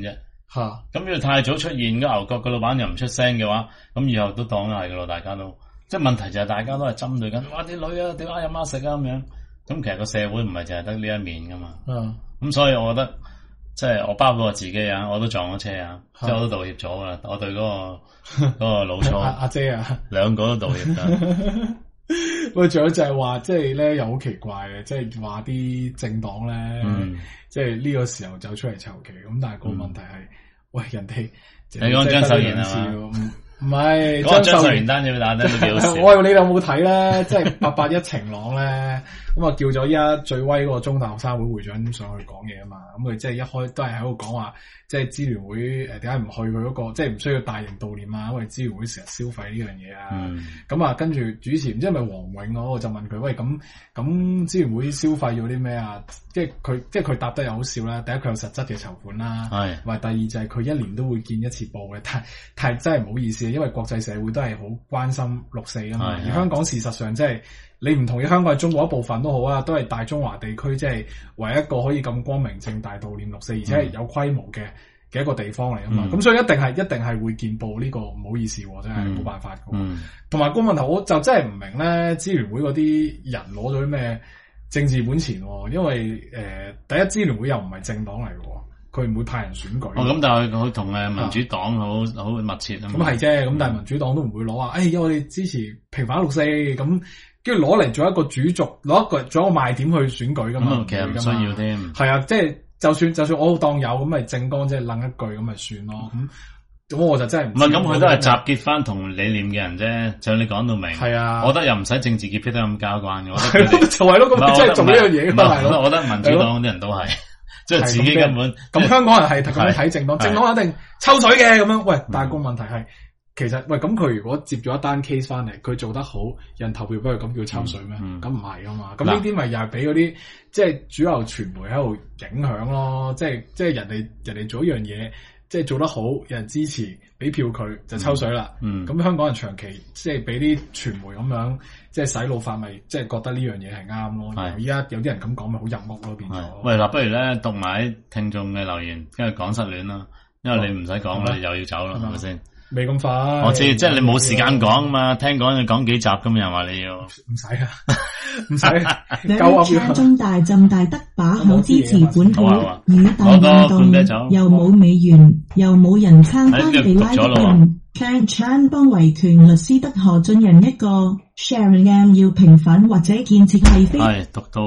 咁要太早出現，個牛角個老闆又唔出聲嘅話，咁以後都當係噶咯，大家都即係問題就係大家都係針對緊，哇啲女啊，點解有媽食啊咁樣？咁其實個社會唔係淨係得呢一面噶嘛。咁所以我覺得即係我包括我自己啊，我都撞咗車啊，即係我都道歉咗啦。我對嗰個老粗阿姐啊， 兩個都道歉㗎。 喂，仲有就係話，即係咧又好奇怪嘅，即係話啲政黨咧，即係呢個時候走出嚟籌旗，咁但係個問題係，喂人哋你講張秀賢係嘛？ 唔係張秀賢單嘢打得都幾好笑。 我你有冇睇咧？即係881晴朗咧，咁啊叫咗依家最威嗰個中大學生會會長上去講嘢啊嘛，咁佢即係一開都係喺度講話，即係支聯會點解唔去佢嗰個，即係唔需要大型悼念啊，因為支聯會成日消費呢樣嘢啊。咁啊跟住主持唔知係咪黃永我就問佢，喂咁支聯會消費咗啲咩啊？即係佢答得又好笑啦。第一佢有實質嘅籌款啦，或第二就係佢一年都會見一次報嘅，但係真係唔好意思，因為國際社會都係好關心6·4啊嘛。而香港事實上即係你唔同意香港係中國一部分都好啊，都係大中華地區即係唯一一個可以咁光明正大悼念6·4，而且係有規模嘅一個地方嚟啊嘛。咁所以一定係會見報呢個，唔好意思，真係冇辦法嘅。同埋個問題我就真係唔明咧，支聯會嗰啲人攞咗啲咩政治本錢？因為第一支聯會又唔係政黨嚟嘅。佢唔會派人選舉。咁但係佢同民主黨好密切啊。咁係啫，咁但係民主黨都唔會攞話，因為我哋支持平反6·4，咁跟住攞嚟做一個主軸，做一個賣點去選舉噶嘛。其實唔需要添。係啊，即係就算我當有咁咪政綱即係楞一句咁咪算咯。咁我就真係唔係咁，佢都係集結翻同理念嘅人啫。就你講到明，係啊，我覺得又唔使政治潔癖得咁交關嘅。我覺得就係咯，咁即係做呢樣嘢嘛。我覺得民主黨啲人都係。即係自己根本咁香港人係咁樣睇政黨，政黨一定抽水嘅咁樣。喂，但係個問題係，其實喂咁佢如果接咗一單 case 翻嚟，佢做得好，人投票俾佢，咁叫抽水咩？咁唔係啊嘛。咁呢啲咪又係俾嗰啲即係主流傳媒喺度影響咯。即係人哋做一樣嘢，即係做得好，有人支持，俾票佢就抽水啦。咁香港人長期即係俾啲傳媒咁樣。即係洗腦法咪，即係覺得呢樣嘢係啱咯。而家有啲人咁講咪好入屋咯，變咗。喂，嗱，不如咧讀埋聽眾嘅留言，跟住講失戀啦。因為你唔使講啦，又要走啦，係咪先？未咁快。我知，即係你冇時間講啊嘛。聽講你講幾集咁，又話你要。唔使啊，唔使。兩車中大浸大德把口支持本土與大運動，又冇美元，又冇人撐翻地拉人。Chan 幫維權律師得何俊仁一個 Sharon 要平反或者建設係非係讀到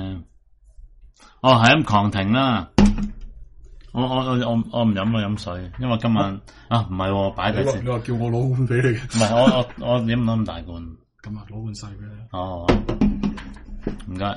係咁狂停啦。我唔飲啊，飲水，因為今晚唔係擺第先。你話叫我攞罐俾你？唔係我飲唔到咁大罐。咁啊，攞罐細俾你。哦，唔該。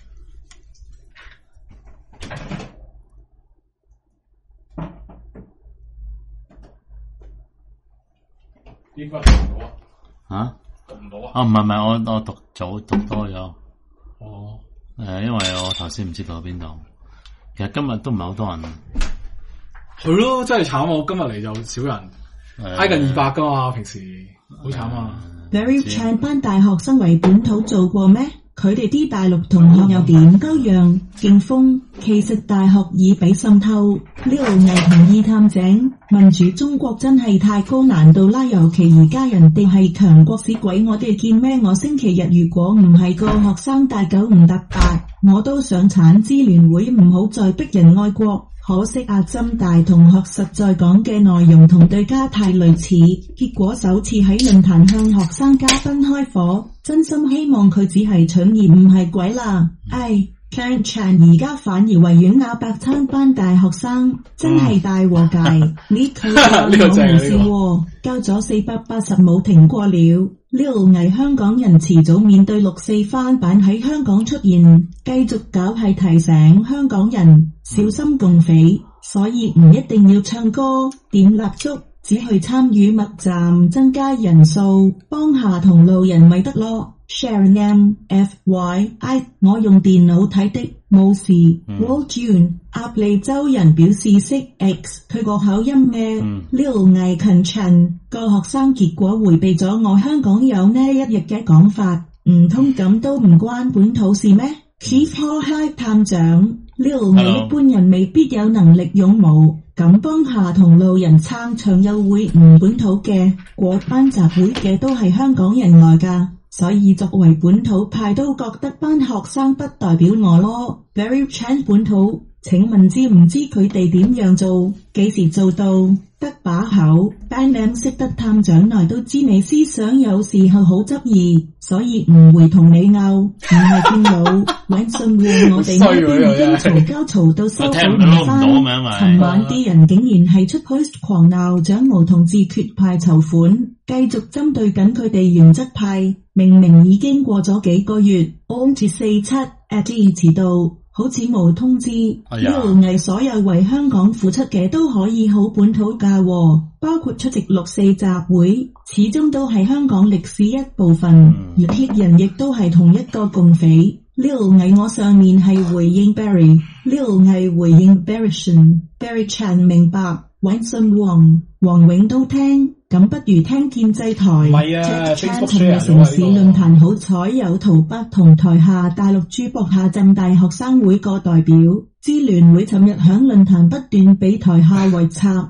應該讀唔到啊？讀唔到啊？唔係，我讀多咗。哦。因為我頭先唔知道邊度。其實今日都唔係好多人。係咯，真係慘啊！我今日嚟就少人，挨近200噶嘛，平時好慘啊。Very Chan 班大學生為本土做過咩？佢哋啲大陸同學又點鳩樣勁風？其實大學已被滲透。呢度危同意探井，民主中國真係太高難度啦！尤其而家人哋係強國使鬼，我哋見咩？我星期日如果唔係個學生大9唔搭8，我都想產支聯會唔好再逼人愛國。可惜阿針大同學實在講嘅內容同對家太類似，結果首次喺論壇向學生嘉賓開火，真心希望佢只係蠢而唔係鬼啦。Chan 而家反而維園亞白餐班大學生，真係大和解。呢句話冇唔笑，交咗480冇停過了。呢度偽香港人遲早面對6·4翻版喺香港出現，繼續搞係提醒香港人小心共匪，所以唔一定要唱歌點蠟燭，只去參與默站增加人數，幫下同路人咪得咯。Sharon FYI 我用電腦睇的，冇事。Wall June 鴨脷洲人表示識 X 佢個口音嘅。Lil 魏勤陳個學生結果回避咗我香港有呢一日嘅講法，唔通咁都唔關本土事咩？ Keep High 探長 Lil 魏一般人未必有能力勇武， 咁幫下同路人撐場又會唔本土嘅，嗰班集會嘅都係香港人來㗎，所以作為本土派都覺得班學生不代表我咯。Very Chan 本土，請問知唔知佢哋點樣做？幾時做到？得把口 ，Ban Lam 識得探長來都知你思想有時候好質疑，所以唔會同你拗，唔係見到搵信戶我哋呢邊已經嘈交嘈到收口唔返。尋晚啲人竟然係出 post 狂鬧蔣毛同自決派籌款，繼續針對緊佢哋原則派，明明已經過咗幾個月 ，on to 47 at 遲到。好似冇通知，一路藝所有為香港付出嘅都可以好本土㗎喎，包括出席6·4集會，始終都係香港歷史一部分，而鐵人亦都係同一個共匪。呢路藝我上面係回應 Barry， 呢路藝回應 Barry Chan 明白，揾信黃永都聽。咁不如聽建制台。 唔係啊， 尋日城市論壇好彩有陶北同台下大陸珠博下浸大學生會個代表，支聯會尋日響論壇不斷俾台下圍插。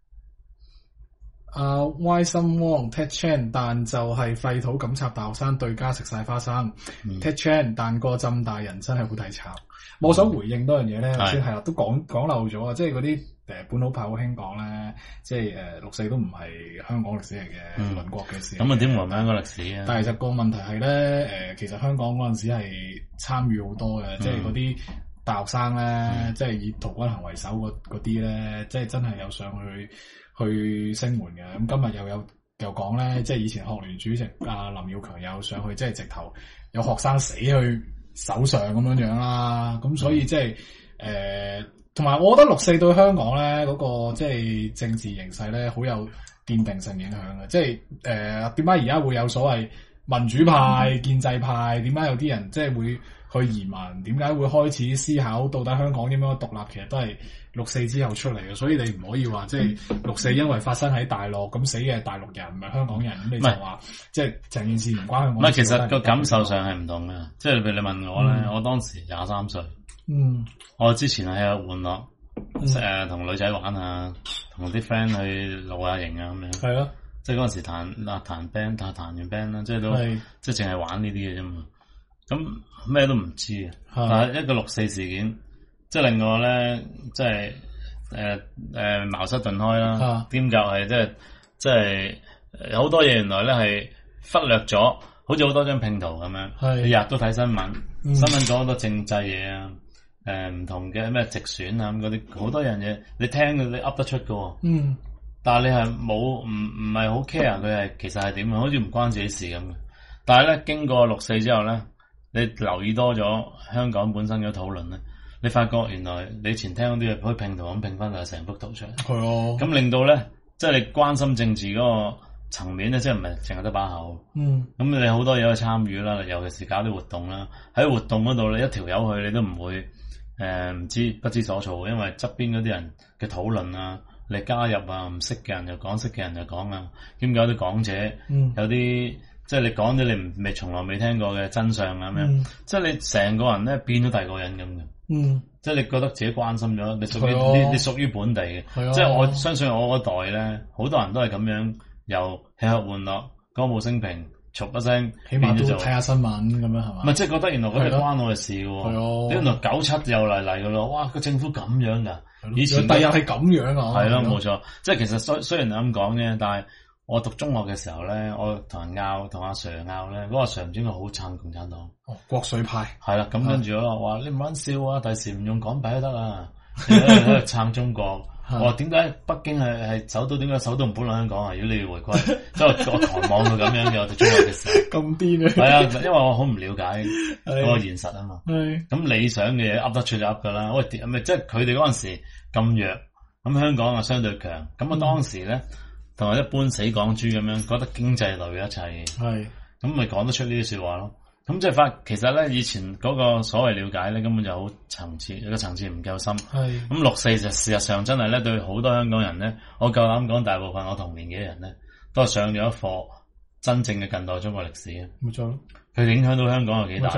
Y 心汪 Ted Chan 但就係廢土咁插大學生對家食晒花生。Ted Chan 但個浸大人真係好睇插。我想回應多樣嘢咧，頭先係啦，都講漏咗啊，即係嗰啲本土派好興講咧，即係6·4都唔係香港歷史嚟嘅，鄰國嘅事。咁點回香港歷史啊？ 但係其實個問題係咧，其實香港嗰陣時係參與好多嘅，即係嗰啲大學生咧，即係以陶君行為首嗰啲咧，即係真係有上去聲援嘅。咁今日又講咧，即係以前學聯主席林耀強有上去，即係直頭有學生死去手上咁樣啦。咁所以即係同埋我覺得6·4對香港咧嗰個即係政治形勢咧好有奠定性影響嘅。即係點解而家會有所謂民主派、建制派？點解有啲人即係會去移民？點解會開始思考到底香港點樣獨立？其實都係6·4之後出嚟嘅。所以你唔可以話即係6·4因為發生喺大陸咁死嘅係大陸人，唔係香港人，咁你就話即係成件事唔關香港。 唔係，其實個感受上係唔同嘅。即係譬如你問我咧，我當時23歲。我之前係有玩樂，同女仔玩啊，同啲 friend 去露下營啊咁樣。係啊，即係嗰陣時彈 band，彈完 band 啦，即係都即係淨係玩呢啲嘅啫嘛。咁咩都唔知啊。但係一個6·4事件，即係令我咧，即係茅塞頓開啦。點解係即係好多嘢原來咧係忽略咗，好似好多張拼圖咁樣。日日都睇新聞，新聞講好多政制嘢啊。唔同嘅咩直選啊咁嗰啲好多樣嘢，你聽你噏得出㗎。但係你係冇唔係好 care 佢係其實係點樣，好似唔關自己事咁嘅。但係咧經過6·4之後咧，你留意多咗香港本身嘅討論咧，你發覺原來你以前聽嗰啲嘢可以拼圖咁拼翻就成幅圖出嚟。係啊，咁令到咧即係你關心政治嗰個層面咧，即係唔係淨係得把口。咁你好多嘢可以參與啦，尤其是搞啲活動啦。喺活動嗰度你一條友去你都唔會。不知所措，因為側邊嗰啲人嘅討論啊，你加入啊，唔識嘅人就講，識嘅人就講啊，兼有啲講者，有啲即係你講啲你未從來未聽過嘅真相啊咁樣，即係你成個人咧變咗第二個人咁嘅，即係你覺得自己關心咗，你屬於你屬於本地嘅，即係我相信我嗰代咧，好多人都係咁樣由吃喝玩樂、歌舞升平。嘈一聲， 起碼都睇下新聞咁樣係嘛？ 唔係即係覺得原來嗰啲關我嘅事嘅喎，原來97又嚟嘅咯，哇！個政府咁樣㗎，以前第日係咁樣啊， 係咯冇錯，即係其實雖然係咁講啫，但係我讀中學嘅時候咧，我同人拗，同阿 Sir 拗咧，嗰個 Sir 唔知佢好撐共產黨， 國粹派係啦，咁跟住我話你唔撚笑啊，第時唔用港幣都得啦，喺度撐中國。我話點解北京係首都？點解首都唔搬落香港啊？如果你要回歸，即係我狂妄到咁樣嘅，我哋中學嘅時候咁癲啊！ 係啊，因為我好唔了解嗰個現實啊嘛。咁理想嘅嘢噏得出就噏噶啦。喂，咪即係佢哋嗰陣時咁弱，咁香港啊相對強。咁我當時咧同埋一般死港豬咁樣，覺得經濟類一切。咁咪講得出呢啲說話咯。咁即係其實咧，以前嗰個所謂了解咧，根本就好層次，個層次唔夠深。咁6·4就事實上真係咧，對好多香港人咧，我夠膽講，大部分我同年紀嘅人咧，都係上咗一課真正嘅近代中國歷史。 冇錯咯， 佢影響到香港有幾大？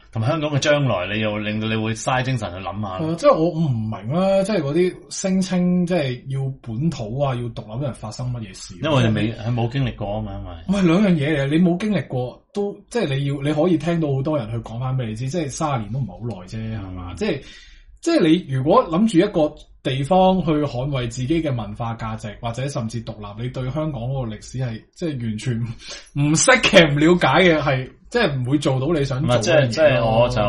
同埋香港嘅將來，你又令到你會嘥精神去諗下。 即係我唔明啦，即係嗰啲聲稱即係要本土啊，要獨立嗰人發生乜嘢事？ 因為你係冇經歷過啊嘛， 因為唔係兩樣嘢嚟，你冇經歷過都即係你可以聽到好多人去講翻俾你知，即係30年都唔係好耐啫，係嘛？即係你如果諗住一個地方去捍衛自己嘅文化價值，或者甚至獨立，你對香港嗰個歷史係即係完全唔識嘅、唔了解嘅，係即係唔會做到你想做嘅嘢。 即係我就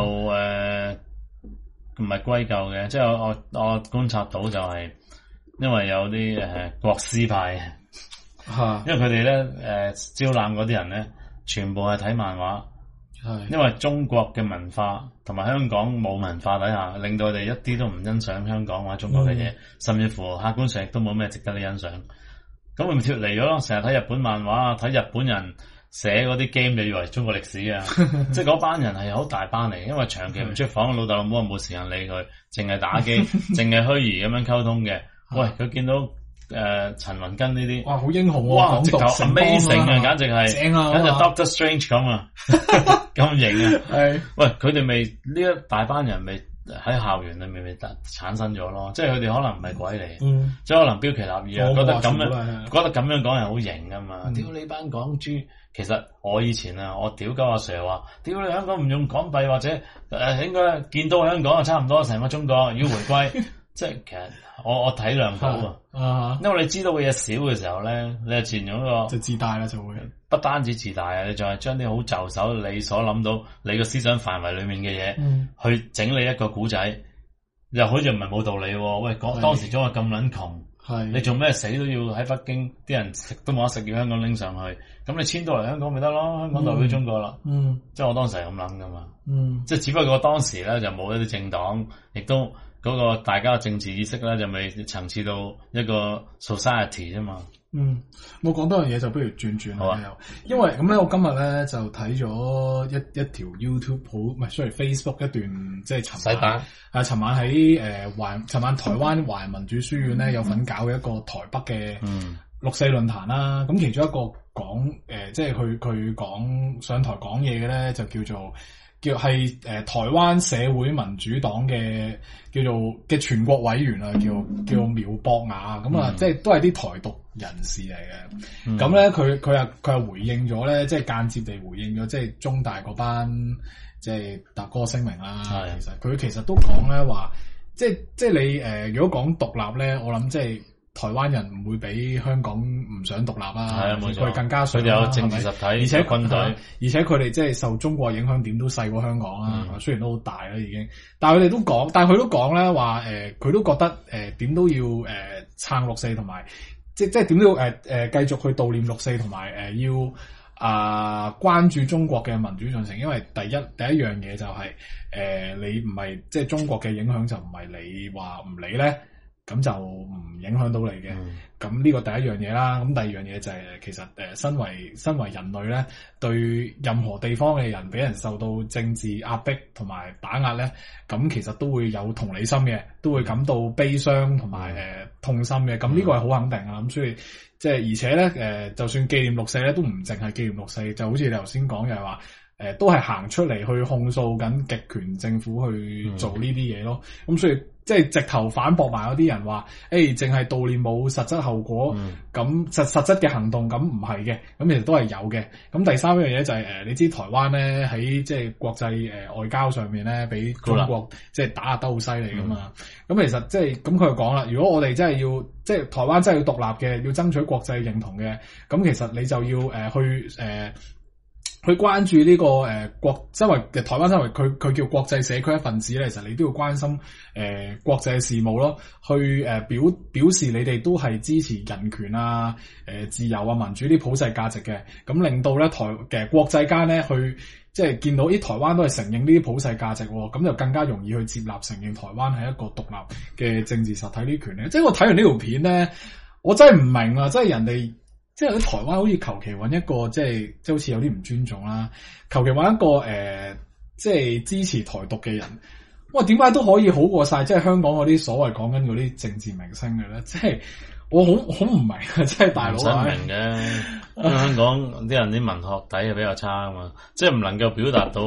唔係歸咎嘅，即係我觀察到就係因為有啲國師派，因為佢哋咧招攬嗰啲人咧，全部係睇漫畫。因為中國嘅文化同埋香港冇文化底下，令到佢哋一啲都唔欣賞香港或者中國嘅嘢，甚至乎客觀上亦都冇咩值得你欣賞。咁佢咪脫離咗咯？成日睇日本漫畫，睇日本人寫嗰啲 game 就以為中國歷史啊！即係嗰班人係好大班嚟，因為長期唔出訪，老豆老母又冇時間理佢，淨係打機，淨係虛擬咁樣溝通嘅。喂，佢見到陳雲根呢啲， 哇，好英雄喎！ 哇，直頭 amazing 啊，簡直係， 正啊， 簡直 Doctor Strange 咁啊，咁型啊！係，喂，佢哋未呢一大班人未喺校園裏面咪產生咗咯，即係佢哋可能唔係鬼嚟，即係可能標奇立異啊，覺得咁樣講係好型噶嘛！屌你班港豬，其實我以前啊，我屌鳩阿 Sir 話，屌你香港唔用港幣或者應該見到香港啊，差唔多成個中國要回歸。即係其實我體諒到啊，因為你知道嘅嘢少嘅時候咧，你係自然用一個就自大啦，就會不單止自大啊，你仲係將啲好就手你所諗到你個思想範圍裏面嘅嘢，去整理一個古仔，又好似唔係冇道理。喂，當時中國咁撚窮，你做咩死都要喺北京啲人食都冇得食，要香港拎上去，咁你遷到嚟香港咪得咯？香港代表中國啦，即係我當時係咁諗噶嘛，即係只不過當時咧就冇一啲政黨，亦都。嗰個大家嘅政治意識咧就未層次到一個 society 啫嘛。 我講多樣嘢就不如轉啦。因為咁咧，我今日咧就睇咗一條 YouTube 唔係 sorry Facebook 一段即係尋晚喺尋晚台灣華人民主書院咧有份搞嘅一個台北嘅六四論壇啦。咁其中一個講即係佢講上台講嘢嘅咧就叫係台灣社會民主黨嘅叫做嘅全國委員啊，叫苗博雅咁啊，即係都係啲台獨人士嚟嘅。咁咧佢又回應咗咧，即係間接地回應咗，即係中大嗰班即係嗰個聲明啦。其實佢其實都講咧話，即係你如果講獨立咧，我諗即係。台灣人唔會比香港唔想獨立啊，佢更加想， 佢哋有政治實體， 而且軍隊， 而且佢哋即係受中國影響點都細過香港啦，雖然都好大啦已經，但係佢哋都講，但係佢都講咧話佢都覺得點都要撐六四同埋，即係點都要繼續去悼念六四同埋要關注中國嘅民主進程，因為第一樣嘢就係你唔係即係中國嘅影響就唔係你話唔理咧。咁就唔影響到你嘅，咁呢個第一樣嘢啦。咁第二樣嘢就係其實身為人類咧，對任何地方嘅人俾人受到政治壓迫同埋打壓咧，咁其實都會有同理心嘅，都會感到悲傷同埋痛心嘅。咁呢個係好肯定啊。咁所以即係而且咧就算紀念六四咧，都唔淨係紀念六四，就好似你頭先講嘅係話。都係行出嚟去控訴緊極權政府去做呢啲嘢咯，咁所以即係直頭反駁埋嗰啲人話，淨係悼念冇實質後果，咁實質嘅行動咁唔係嘅，咁其實都係有嘅。咁第三樣嘢就係你知台灣咧喺即係國際外交上面咧，俾中國即係打壓得好犀利噶嘛。咁其實即係咁佢就講啦，如果我哋真係要即係台灣真係要獨立嘅，要爭取國際認同嘅，咁其實你就要去關注呢個身為嘅台灣身為佢叫國際社區一份子咧，其實你都要關心國際事務咯，去表示你哋都係支持人權啊、自由啊、民主啲普世價值嘅，咁令到咧嘅國際間咧去即係見到台灣都係承認呢啲普世價值，咁就更加容易去接納承認台灣係一個獨立嘅政治實體呢權咧。即係我睇完呢條片咧，我真係唔明啊！即係人哋。即係喺台灣好似求其揾一個即係好似有啲唔尊重啦，求其揾一個即係支持台獨嘅人，哇點解都可以好過晒即係香港嗰啲所謂講緊嗰啲政治明星嘅咧？即係我好唔明啊！即係大佬唔明嘅，香港啲人啲文學底係比較差啊嘛，即係唔能夠表達到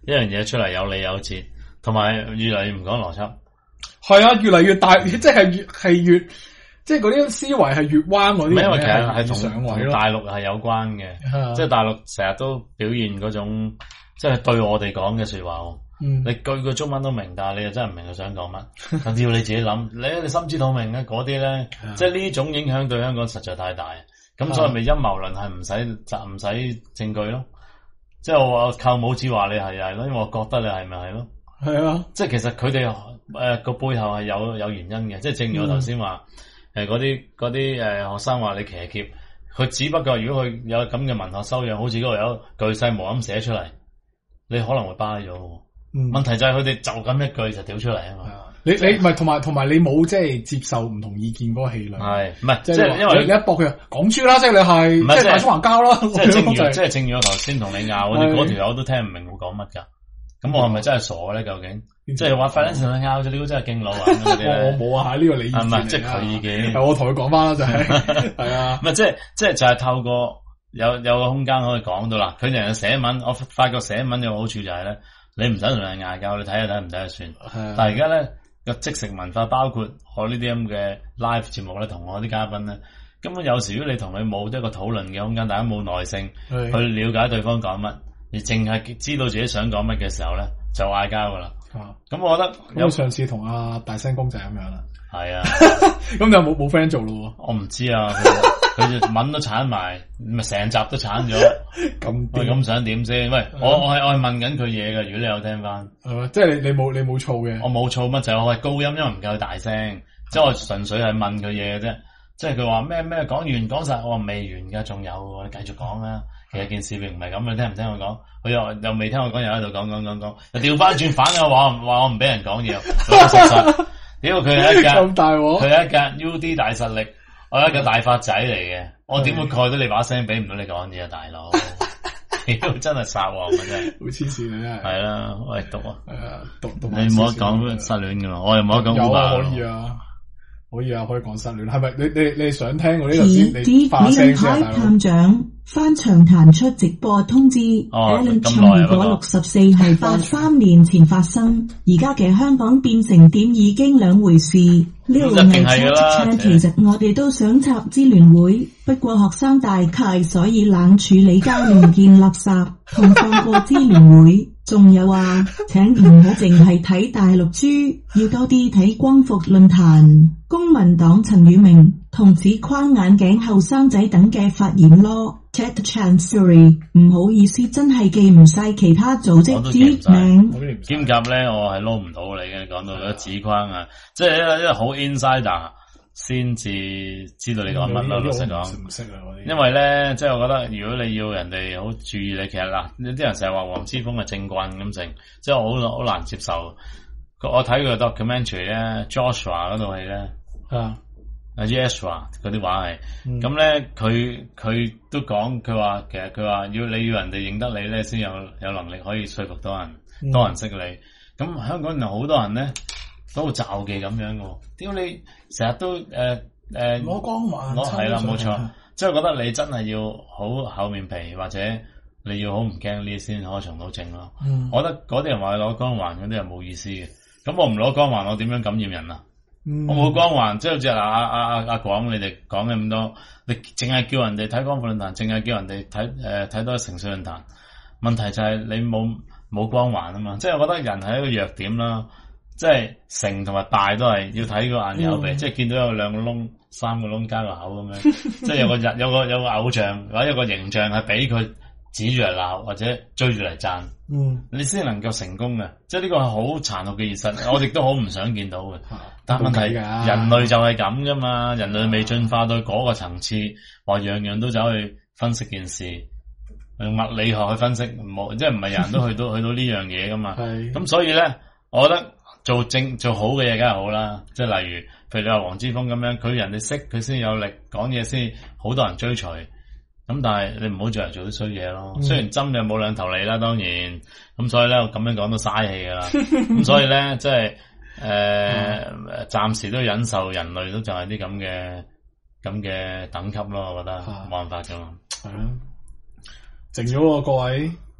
一樣嘢出嚟有理有節，同埋越嚟越唔講邏輯。 係啊，越嚟越大，即係越即係嗰啲思維係越彎嗰啲。 因為其實係同大陸係有關嘅，即係大陸成日都表現嗰種，即係對我哋講嘅說話。你句句中文都明，但係你又真係唔明佢想講乜，要你自己諗。你心知肚明嘅嗰啲咧，即係呢種影響對香港實在太大。咁所以咪陰謀論係唔使證據咯。即係我靠帽子話你係咯，因為我覺得你係咪係咯。係啊，即係其實佢哋個背後係有原因嘅。即係正如我頭先話，嗰啲學生話你騎劫，佢只不過如果佢有咁嘅文學修養，好似嗰度有巨細無咁寫出嚟，你可能會巴咗。問題就係佢哋就咁一句就屌出嚟啊嘛！你唔係同埋你冇即係接受唔同意見嗰個氣量， 係唔係？即係因為你一駁佢講出啦，即係你係即係大中華膠啦。 即係正如我頭先同你拗，我哋嗰條友都聽唔明我講乜㗎。咁我係咪真係傻咧？究竟即係話快啲同佢拗咗，呢個真係勁老啊！ 我冇啊，呢個你意見唔係即係佢意見。 我同佢講翻啦，就係係啊。 唔係即係就係透過有個空間可以講到啦。佢哋寫文，我發覺寫文有個好處就係咧。你唔使同人嗌交，你睇下睇唔睇就算。但係而家咧個即食文化，包括我呢啲咁嘅 live 節目咧，同我啲嘉賓咧，根本有時如果你同佢冇一個討論嘅空間，大家冇耐性去了解對方講乜，而淨係知道自己想講乜嘅時候咧，就嗌交噶啦。咁我覺得有上次同阿大聲公仔咁樣啦。 係啊， 咁就冇 friend 做咯。 我唔知啊，佢就文都鏟埋，咪成集都鏟咗。咁想點先？喂，我係問緊佢嘢嘅。如果你有聽翻， 即係你冇燥嘅。 我冇燥乜就係我係高音，因為唔夠大聲。即係我純粹係問佢嘢嘅啫。即係佢話咩講完講晒，我話未完㗎，仲有，你繼續講啦。其實件事並唔係咁，你聽唔聽我講？佢又未聽我講，又喺度講，又調翻轉反嘅話我唔俾人講嘢，老實。屌佢係一架，佢係一架 UD 大實力，我係一個大發仔嚟嘅，我點會蓋到你把聲俾唔到你講嘢啊，大佬！屌真係撒謊嘅真係， 好黐線啊真係。係啦，喂讀啊， 讀你冇得講失戀噶嘛，我又冇得講烏鴉。 可以啊，可以講失戀，係咪？你想聽我呢個先？你發聲先啊，大佬。探長翻長彈出直播通知 ，Alan 唱如果64係83年前發生，而家嘅香港變成點已經兩回事。呢個係插，其實我哋都想插支聯會，不過學生大概所以冷處理交唔見垃圾，同放過支聯會。仲有啊，請唔好淨係睇大陸豬，要多啲睇光復論壇、公民黨陳宇明同紫框眼鏡後生仔等嘅發言咯。Chat Chancery， 唔好意思，真係記唔晒其他組織啲名。 兼夾咧，我係撈唔到你嘅，講到嗰紫框啊，即係一個好 insider 先至知道你講乜咯。老實講，因為咧，即係我覺得，如果你要人哋好注意你，其實嗱，有啲人成日話黃之鋒係政棍咁成，即係我好難接受。我睇佢個 documentary 咧 ，Joshua 嗰套戲咧，Joshua 嗰啲話係，咁咧佢都講，佢話其實佢話要人哋認得你咧，先有能力可以說服多人識你。咁香港人好多人咧都好罩忌咁樣嘅，點解你成日都攞光環？ 係啦，冇錯，即係覺得你真係要好厚面皮，或者你要好唔驚呢先可以從到政咯。我覺得嗰啲人話攞光環嗰啲係冇意思嘅。咁我唔攞光環，我點樣感染人啊？我冇光環，即係好似阿廣你哋講嘅咁多，你淨係叫人哋睇光復論壇，淨係叫人哋睇多城市論壇。問題就係你冇光環啊嘛，即係我覺得人係一個弱點啦。即係成同埋大都係要睇個眼耳口鼻，即係見到有兩個窿、三個窿加個口咁樣，即係有個偶像或者有個形象係俾佢指住嚟鬧或者追住嚟讚，你先能夠成功嘅。即係呢個係好殘酷嘅現實，我哋都好唔想見到嘅。但係問題人類就係咁噶嘛，人類未進化到嗰個層次，話樣樣都走去分析件事，用物理學去分析，冇即係唔係人都去到呢樣嘢噶嘛。咁所以咧，我覺得。做好嘅嘢梗係好啦，即係例如，譬如你話黃之鋒咁樣，佢人哋識佢先有力講嘢，先好多人追隨。咁但係你唔好再嚟做啲衰嘢咯。雖然針又冇兩頭利啦，當然咁所以咧，我咁樣講都嘥氣噶啦。咁所以咧，即係暫時都忍受人類都就係啲咁嘅等級咯。我覺得冇辦法噶嘛。 係啊，靜咗喎各位。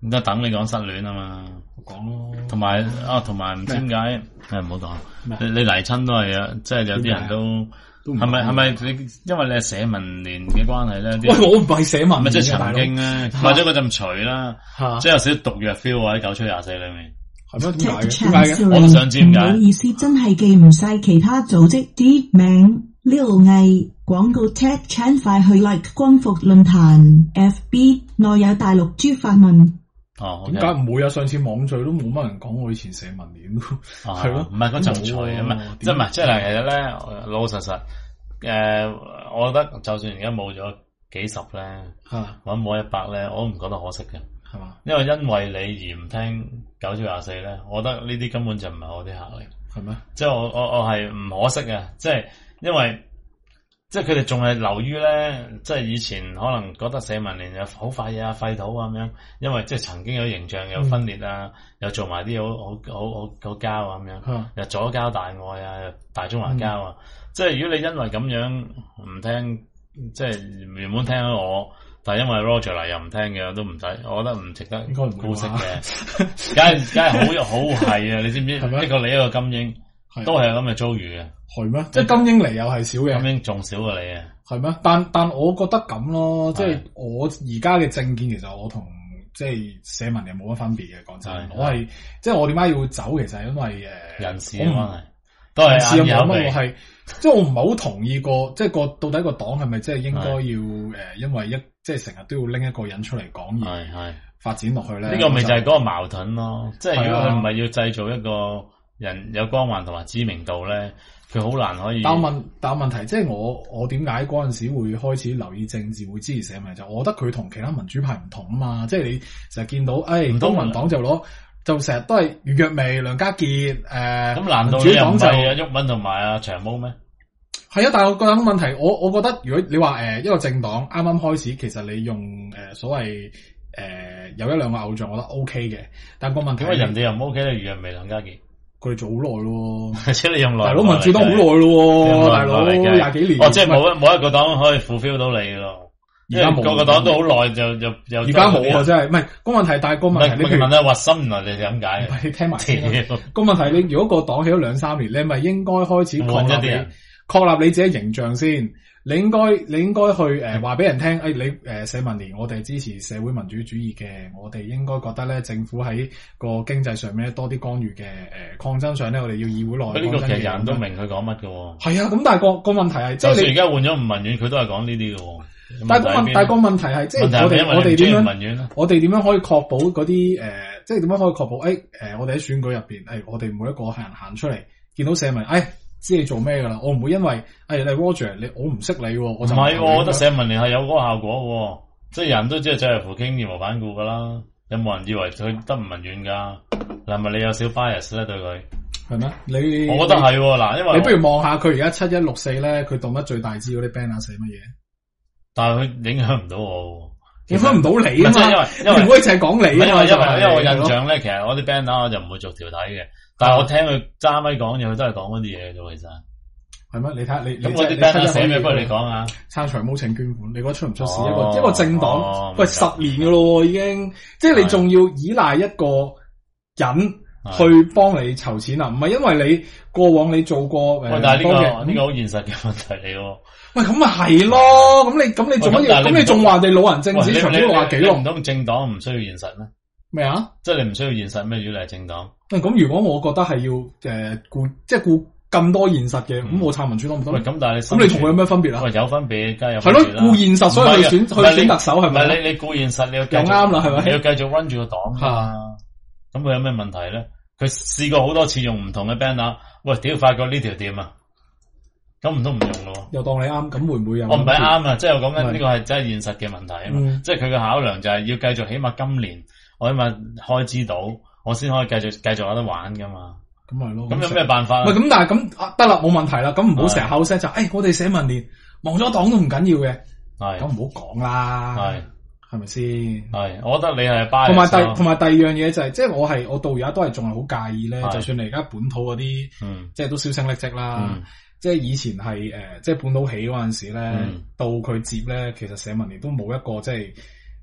咁就等你講失戀啊嘛， 我講咯。 同埋唔知點解唔好講，你嚟親都係啊，即係有啲人都係咪你因為你係社民連嘅關係咧？ 喂，我唔係社民連， 咪即係曾經咧買咗嗰陣除啦，即係有少少毒藥 feel 喺9出24裏面。 係咩？點解嘅？ 我都想知點解。 唔好意思，真係記唔晒其他組織啲名。Lil 毅廣告 Tech Chan 快去 like 光復論壇 FB 內有大陸豬發問。 點解唔會啊？上次網聚都冇乜人講我以前社民連咯，係咯？ 唔係嗰陣除啊嘛，即係其實咧老老實實我覺得就算而家冇咗幾十咧，或者冇100咧，我都唔覺得可惜嘅，係嘛？因為你而唔聽9出24咧，我覺得呢啲根本就唔係我啲客嚟，係咩？即係我係唔可惜嘅，即係。因為即係佢哋仲係流於咧，即係以前可能覺得社民連又好快啊、廢土啊咁樣，因為即係曾經有形象又分裂啊，又做埋啲好膠啊咁樣，又左膠大愛啊，又大中華膠啊，即係如果你因為咁樣唔聽，即係原本聽咗我，但係因為 Roger 嚟又唔聽嘅，都唔使，我覺得唔值得姑息嘅，梗係好係啊！你知唔知？一個你一個金英都係咁嘅遭遇嘅。 係咩？即係金英嚟又係少嘅， 金英仲少過你啊？ 係咩？但我覺得咁咯，即係我而家嘅政見，其實我同即係社民連冇乜分別嘅。講真，我係即係我點解要走？其實係因為人事嘅關係，都係有乜我係即係我唔係好同意過，即係到底個黨係咪即係應該要因為即係成日都要拎一個人出嚟講而發展落去咧？ 呢個咪就係嗰個矛盾咯。即係如果佢唔係要製造一個人有光環同埋知名度咧。佢好難可以，但問題即係我點解嗰陣時會開始留意政治，會支持社民？就我覺得佢同其他民主派唔同啊嘛，即係你成日見到，公民黨就成日都係余若薇、梁家傑咁難道你又唔係啊？毓民同埋阿長毛咩？ 係啊，但係我覺得問題，我覺得如果你話一個政黨啱啱開始，其實你用所謂有一兩個偶像，我覺得 OK 嘅，但個問題， 因為人哋又唔 OK 咧，余若薇、梁家傑。 佢哋做好耐咯， 即係你用耐， 大佬民主黨好耐咯，大佬20幾年。 即係冇一個黨可以 fulfill 到你咯。而家個個黨都好耐就而家冇啊，真係唔係個問題，但係個問題你問下核心原來你係咁解。 你聽埋先。個問題你如果個黨起咗2-3年，你咪應該開始確立你自己形象先。你應該去話俾人聽，你社民連我哋支持社會民主主義嘅，我哋應該覺得咧政府喺個經濟上面多啲干預嘅，抗爭上咧我哋要議會內。 呢個其實人都明佢講乜嘅。 係啊，咁但係個問題係， 就算而家換咗吳文遠，佢都係講呢啲嘅。 但係個問題係，即係我哋點樣？我哋點樣可以確保嗰啲即係點樣可以確保我哋喺選舉入邊，我哋每一個係人行出嚟見到社民，知你做咩噶啦？我唔會因為你 Roger 我唔識你，我就唔係。 我覺得社民連係有嗰個效果，即係人都知係走入扶傾義無反顧噶啦。有冇人以為佢得吳文遠噶？係咪你有少 bias 咧對佢？ 係咩？你我覺得係嗱，因為你不如望下佢而家7164咧，佢動得最大支嗰啲 banner 寫乜嘢？ 但係佢影響唔到我， 影響唔到你啊嘛。因為唔可以淨係講你啊嘛。 因為我印象咧，其實我啲 banner 我就唔會逐條睇嘅。但係我聽佢揸咪講嘢，佢都係講嗰啲嘢嘅啫，其實係咩？你睇下你咁我啲 banner 寫咩？不如你講下。 撐長毛請捐款，你覺得出唔出事？一個政黨，喂10年噶咯，已經，即係你仲要依賴一個人去幫你籌錢啊？唔係因為你過往你做過但係呢個好現實嘅問題嚟喎。 喂，咁咪係咯？咁你做乜嘢？咁你仲話你老人政治長啲60幾咯？ 唔通政黨唔需要現實咩？ 咩啊？ 即係你唔需要現實咩？如果你係政黨， 咁如果我覺得係要顧咁多現實嘅，咁我撐民主黨唔得。 咁但係咁你同佢有咩分別啊？ 喂，有分別，梗係有。 係咯，顧現實所以去選特首係咪？ 唔係你顧現實，你要繼續啱啦，係咪？ 你要繼續 run 住個黨啊？咁佢有咩問題咧？佢試過好多次用唔同嘅 banner， 喂，屌發覺呢條掂啊！咁唔通唔用咯？ 又當你啱，咁會唔會有？ 我唔係啱啊，即係我講緊呢個係真係現實嘅問題啊嘛。即係佢嘅考量就係要繼續，起碼今年我起碼開支到，我先可以繼續有得玩噶嘛。 咁咪咯。 咁有咩辦法？ 喂，咁但係咁得啦，冇問題啦。咁唔好成日口聲就，我哋社民連忘咗黨都唔緊要嘅。係。咁唔好講啦。係咪先？係。我覺得你係巴。同埋第二樣嘢就係，即係我到而家都係仲係好介意咧。就算你而家本土嗰啲，即係都銷聲匿跡啦。即係以前係即係本土起嗰陣時咧，到佢接咧，其實社民連都冇一個即係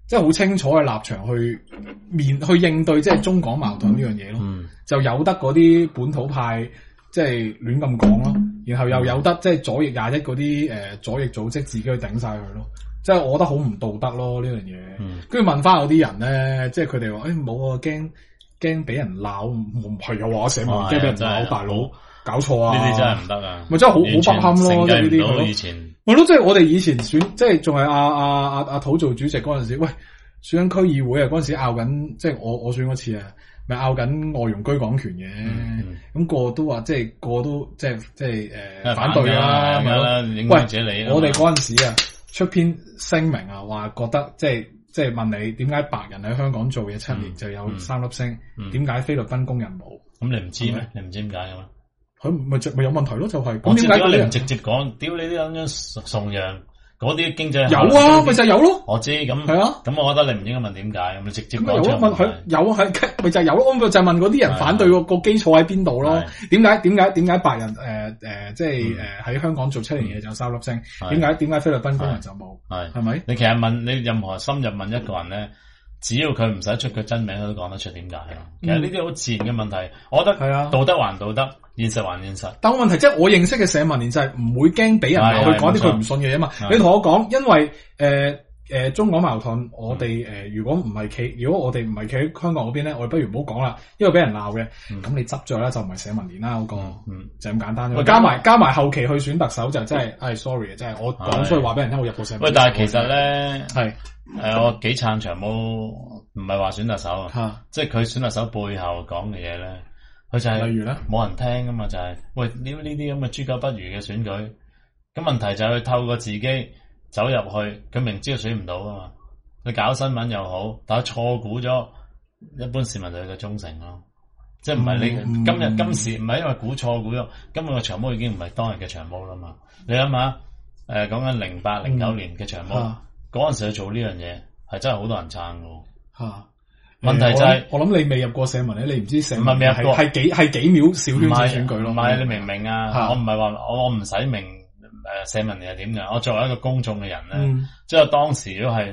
即係好清楚嘅立場去應對即係中港矛盾呢樣嘢咯，就有得嗰啲本土派即係亂咁講咯，然後又有得即係左翼21嗰啲左翼組織自己去頂晒佢咯，即係我覺得好唔道德咯呢樣嘢。跟住問翻有啲人咧，即係佢哋話冇啊，驚俾人鬧，唔係又話寫文驚俾人鬧，大佬搞錯啊！ 呢啲真係唔得啊！ 咪真係好不堪咯，即係呢啲以前咪咯，即係我哋以前選，即係仲係阿土做主席嗰陣時，喂，選緊區議會啊，嗰陣時拗緊，即係我選嗰次啊，咪拗緊外傭居港權嘅，咁個個都話即係個個都即係反對啦，咪咯。喂，我哋嗰陣時啊，出篇聲明啊，話覺得即係問你點解白人喺香港做嘢7年就有3粒星，點解菲律賓工人冇？ 咁你唔知咩？你唔知點解嘅咩？ 佢咪有問題咯？就係咁點解你唔直接講？屌你啲咁樣崇洋嗰啲經濟有啊，咪就係有咯。 我知咁係啊， 咁我覺得你唔應該問點解，咁你直接講。 有問佢有係咪就係有咯？就係問嗰啲人反對個基礎喺邊度咯？點解白人即係喺香港做7年嘢就3粒星？點解菲律賓工人就冇？係咪？ 你其實問你任何深入問一個人咧，只要佢唔使出佢真名，佢都講得出點解咯。其實呢啲好自然嘅問題，我覺得係啊，道德還道德，現實還現實。但個問題即係我認識嘅社民連就係唔會驚俾人鬧佢講啲佢唔信嘅嘢嘛。你同我講，因為中港矛盾，我哋如果我哋唔係企喺香港嗰邊咧，我哋不如唔好講啦，因為俾人鬧嘅。咁你執着咧就唔係社民連啦，嗰個就咁簡單啫。加埋後期去選特首就真係，sorry 真係我講出去話俾人聽，我入過社民連。喂， 但係其實咧係。我幾撐長毛，唔係話選特首啊，即係佢選特首背後講嘅嘢咧，佢就係例如咧冇人聽噶嘛，就係喂呢啲咁嘅豬狗不如嘅選舉，咁問題就係佢透過自己走入去，佢明知佢選唔到噶嘛，佢搞新聞又好，但係錯估咗一般市民對佢嘅忠誠咯，即係唔係你今時唔係因為估錯咗，根本個長毛已經唔係當日嘅長毛啦嘛，你諗下講緊08、09年嘅長毛。嗰陣時去做呢樣嘢係真係好多人撐嘅吓，問題就係我諗你未入過社民咧，你唔知社民係幾秒小圈子選舉咯。 唔係你明唔明啊？我唔係話我唔使明社民係點嘅。我作為一個公眾嘅人咧，即係當時如果係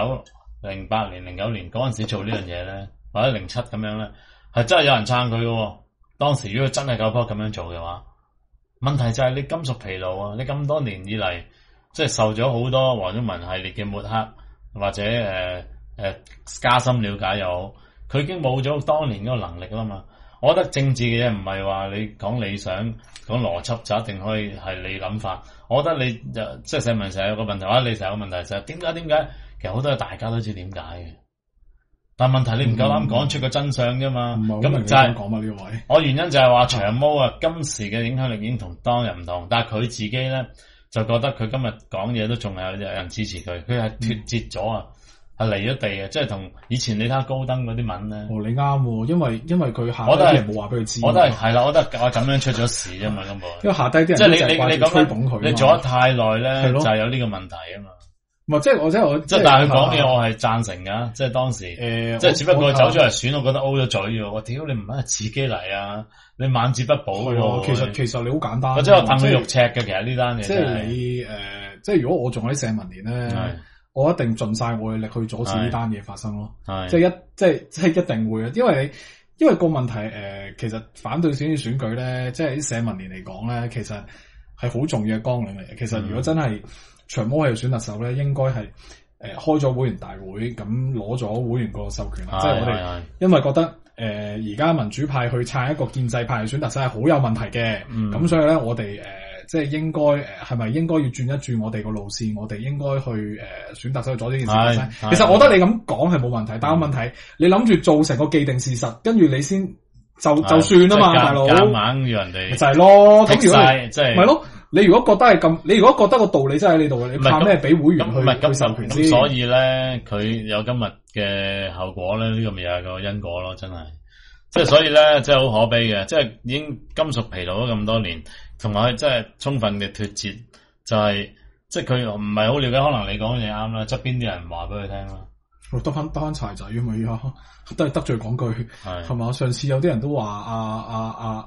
09、08年、09年嗰陣時做呢樣嘢咧，或者07咁樣咧，係真係有人撐佢嘅。當時如果真係夠波咁樣做嘅話，問題就係你金屬疲勞啊！你咁多年以嚟。即係受咗好多黃毓民系列嘅抹黑，或者加深了解又好，佢已經冇咗當年嗰個能力啦嘛。我覺得政治嘅嘢唔係話你講理想、講邏輯就一定可以係你諗法。我覺得你即係社民成日有個問題，或者你成日有個問題就係點解？其實好多嘢大家都知點解嘅，但係問題你唔夠膽講出個真相啫嘛。咁就係講乜呢個位？我原因就係話長毛啊，今時嘅影響力已經同當日唔同，但係佢自己咧。就覺得佢今日講嘢都仲係有人支持佢，佢係脫節咗啊，係離咗地啊，即係同以前你睇下高登嗰啲文咧。哦，你啱喎，因為佢下低啲人冇話俾佢知。我都係啦，我覺得我咁樣出咗事啫嘛，根本。因為下低啲人即係你講緊，你做得太耐咧，就係有呢個問題啊嘛。唔係，即係我即係，但係佢講嘢我係贊成噶，即係當時，即係只不過走出嚟選，我覺得 O 咗嘴喎。我屌你唔係自己嚟啊！你晚節不保喎。其實你好簡單。即係我戥佢肉赤嘅，其實呢單嘢。即係你即係如果我仲喺社民連咧，我一定盡晒我嘅力去阻止呢單嘢發生咯。即係一定會啊！因為個問題其實反對選舉咧，即係啲社民連嚟講咧，其實係好重要嘅綱領嚟嘅。其實如果真係長毛係選特首咧，應該係開咗會員大會，咁攞咗會員個授權啦。即係我哋因為覺得而家民主派去撐一個建制派選特首係好有問題嘅，咁所以咧我哋即係應該係咪應該要轉一轉我哋個路線？我哋應該去選特首去阻止呢件事發生。其實我覺得你咁講係冇問題，但係問題你諗住做成個既定事實，跟住你先就算啊嘛，大佬夾硬要人哋就係咯。咁如果即係咪咯？你如果覺得係咁，你如果覺得個道理真係喺呢度，你怕咩俾會員去授權先？所以咧，佢有今日嘅後果咧，呢個咪又係個因果咯，真係。即係所以咧，真係好可悲嘅，即係已經金屬疲勞咗咁多年，同埋即係充分嘅脫節，就係即係佢唔係好了解，可能你講嘅嘢啱啦，側邊啲人話俾佢聽啦。得翻柴仔啊嘛，而家都係得罪講句係嘛？上次有啲人都話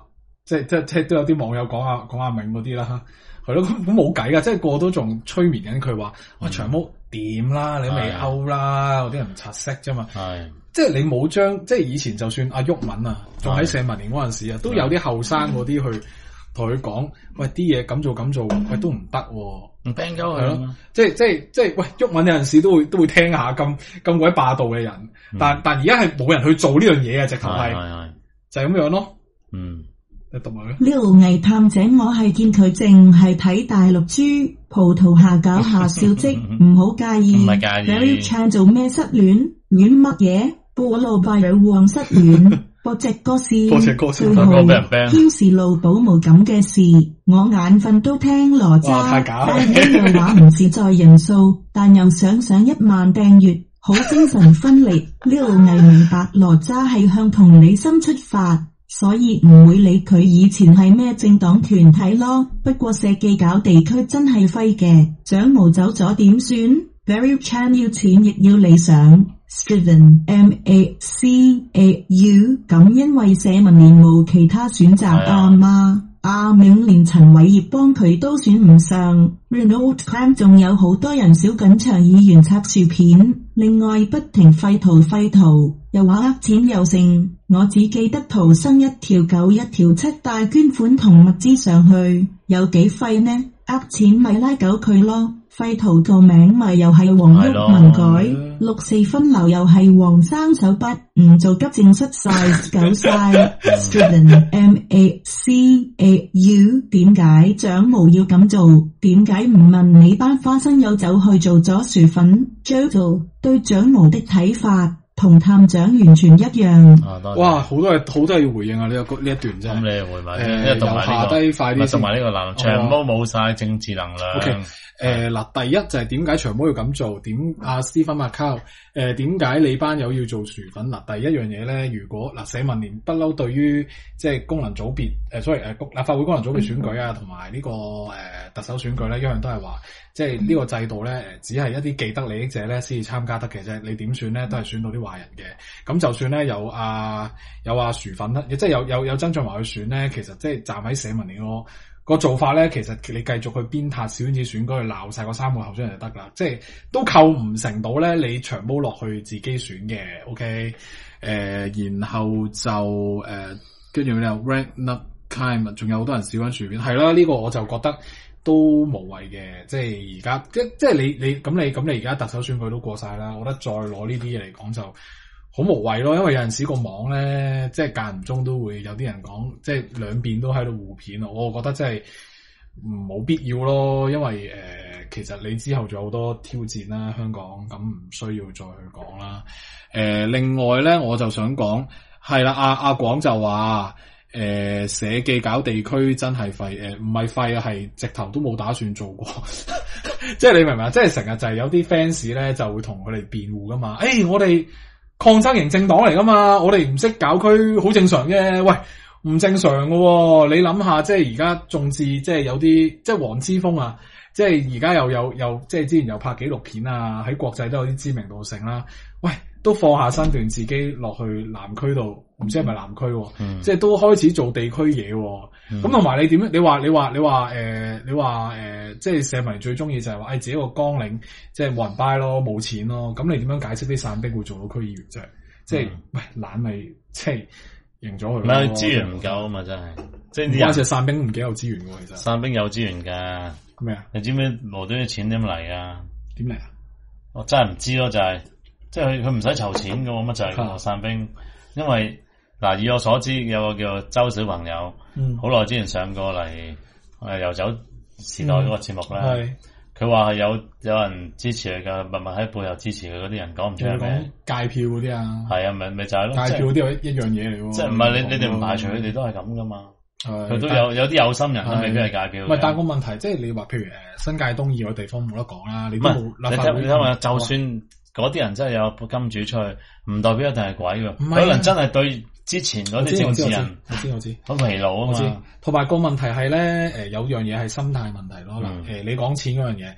即係都有啲網友講阿明嗰啲啦，係咯，咁冇計噶，即係個個都仲催眠緊佢話，喂長毛掂啦，你未勾啦，嗰啲人唔察識啫嘛。係，即係你冇將，即係以前就算阿毓民啊，仲喺社民連嗰陣時啊，都有啲後生嗰啲去同佢講，喂啲嘢咁做，喂都唔得，唔 ban 鳩佢咯。即係喂毓民有陣時都會聽下咁鬼霸道嘅人，但而家係冇人去做呢樣嘢啊，直頭係就係咁樣咯。你讀埋咧。呢個偽探者，我係見佢淨係睇大陸豬，葡萄下搞下笑跡，唔好介意。唔係介意。Very Chan 做咩失戀？戀乜嘢？菠蘿拜女王失戀。播隻歌先。最後飄是路保姆咁嘅事，我眼瞓都聽羅渣。但係嘅話唔是在人數，但又想1萬訂閱，好精神分裂。呢個偽明白羅渣係向同理心出發。所以唔會理佢以前係咩政黨團體咯，不過社記搞地區真係廢嘅，長毛走咗點算 ？Very Chan 要錢亦要理想 ，Steven MACAU 咁因為社民連冇其他選擇啊嘛。阿明連陳偉業幫佢都選唔上 ，Renault Cram 仲有好多人少緊場議員插薯片，另外不停廢圖，又話呃錢又剩，我只記得逃生1條9、1條7大捐款同物資上去，有幾廢呢？呃錢咪拉狗佢咯，廢圖個名咪又係黃毓民改，64分流又係黃生手筆，唔做急症室晒狗晒 ，Steven MACAU 點解長毛要咁做？點解唔問你班花生友走去做咗薯粉 ？Jojo 對長毛的睇法。同探長完全一樣。哇，好多嘢要回應啊！呢一段真係。咁你回埋先，讀埋下低快啲。讀埋呢個嗱，長毛冇晒政治能量。OK，嗱，第一就係點解長毛要咁做？Stephen McCall，點解你班友要做薯粉？嗱，第一樣嘢咧，如果社民連不嬲對於即係功能組別立法會功能組別選舉啊，同埋呢個特首選舉咧，一樣都係話，即係呢個制度咧，只係一啲既得利益者咧先至參加得嘅啫。你點選咧，都係選到啲壞人嘅。咁就算咧有薯粉啦，即係有曾俊華去選咧，其實即係站喺社民連個做法咧，其實你繼續去鞭撻小圈子選舉，去鬧晒嗰3個候選人就得啦。即係都構唔成到咧，你長毛落去自己選嘅。OK，然後就跟住咧 rank up time， 仲有好多人少緊薯片，係啦，呢個我就覺得都無謂嘅。即係而家即係你咁你而家特首選舉都過晒啦，我覺得再攞呢啲嘢嚟講就好無謂咯。因為有陣時個網咧，即係間唔中都會有啲人講，即係兩邊都喺度互片，我覺得真係冇必要咯。因為其實你之後仲有好多挑戰啦，香港咁唔需要再去講啦。另外咧，我就想講係啦，阿廣就話社記搞地區真係廢，唔係廢啊，係直頭都冇打算做過。即係你明唔明啊？即係成日就係有啲 fans 咧就會同佢哋辯護噶嘛。我哋抗爭型政黨嚟噶嘛，我哋唔識搞區好正常嘅。喂，唔正常噶喎。你諗下，即係而家眾志即係有啲即係黃之鋒啊，即係而家又即係之前又拍紀錄片啊，喺國際都有啲知名度性啦。喂，都放下身段自己落去南區度，唔知係咪南區喎，即係都開始做地區嘢喎。咁同埋你點樣？你話即係社民最中意就係話，自己個綱領即係冇人 buy 咯，冇錢咯。咁你點樣解釋啲散兵會做到區議員啫？即係喂懶咪即係贏咗佢。唔係資源唔夠啊嘛，真係。即係關鍵散兵唔幾有資源喎，其實。散兵有資源㗎。咩啊？你知唔知無端啲錢點嚟㗎？點嚟啊？我真係唔知咯，就係。即係佢唔使籌錢嘅喎，乜就係個散兵。因為嗱，以我所知有個叫周小朋友，好耐之前上過嚟遊走時代嗰個節目咧。佢話係有人支持佢㗎，默默喺背後支持佢嗰啲人講唔出咩？界票嗰啲啊，係啊，咪就係咯。界票嗰啲係一樣嘢嚟喎。即係唔係你哋唔排除佢哋都係咁噶嘛？佢都有啲有心人都未必係界票。唔係，但係個問題即係你話，譬如新界東以外地方冇得講啦。你都冇立法會。你睇下，就算嗰啲人真係有金主出去，唔代表一定係鬼㗎。可能真係對之前嗰啲政治人，我知，好疲勞啊嘛。同埋個問題係咧，有樣嘢係心態問題咯。嗱，你講錢嗰樣嘢，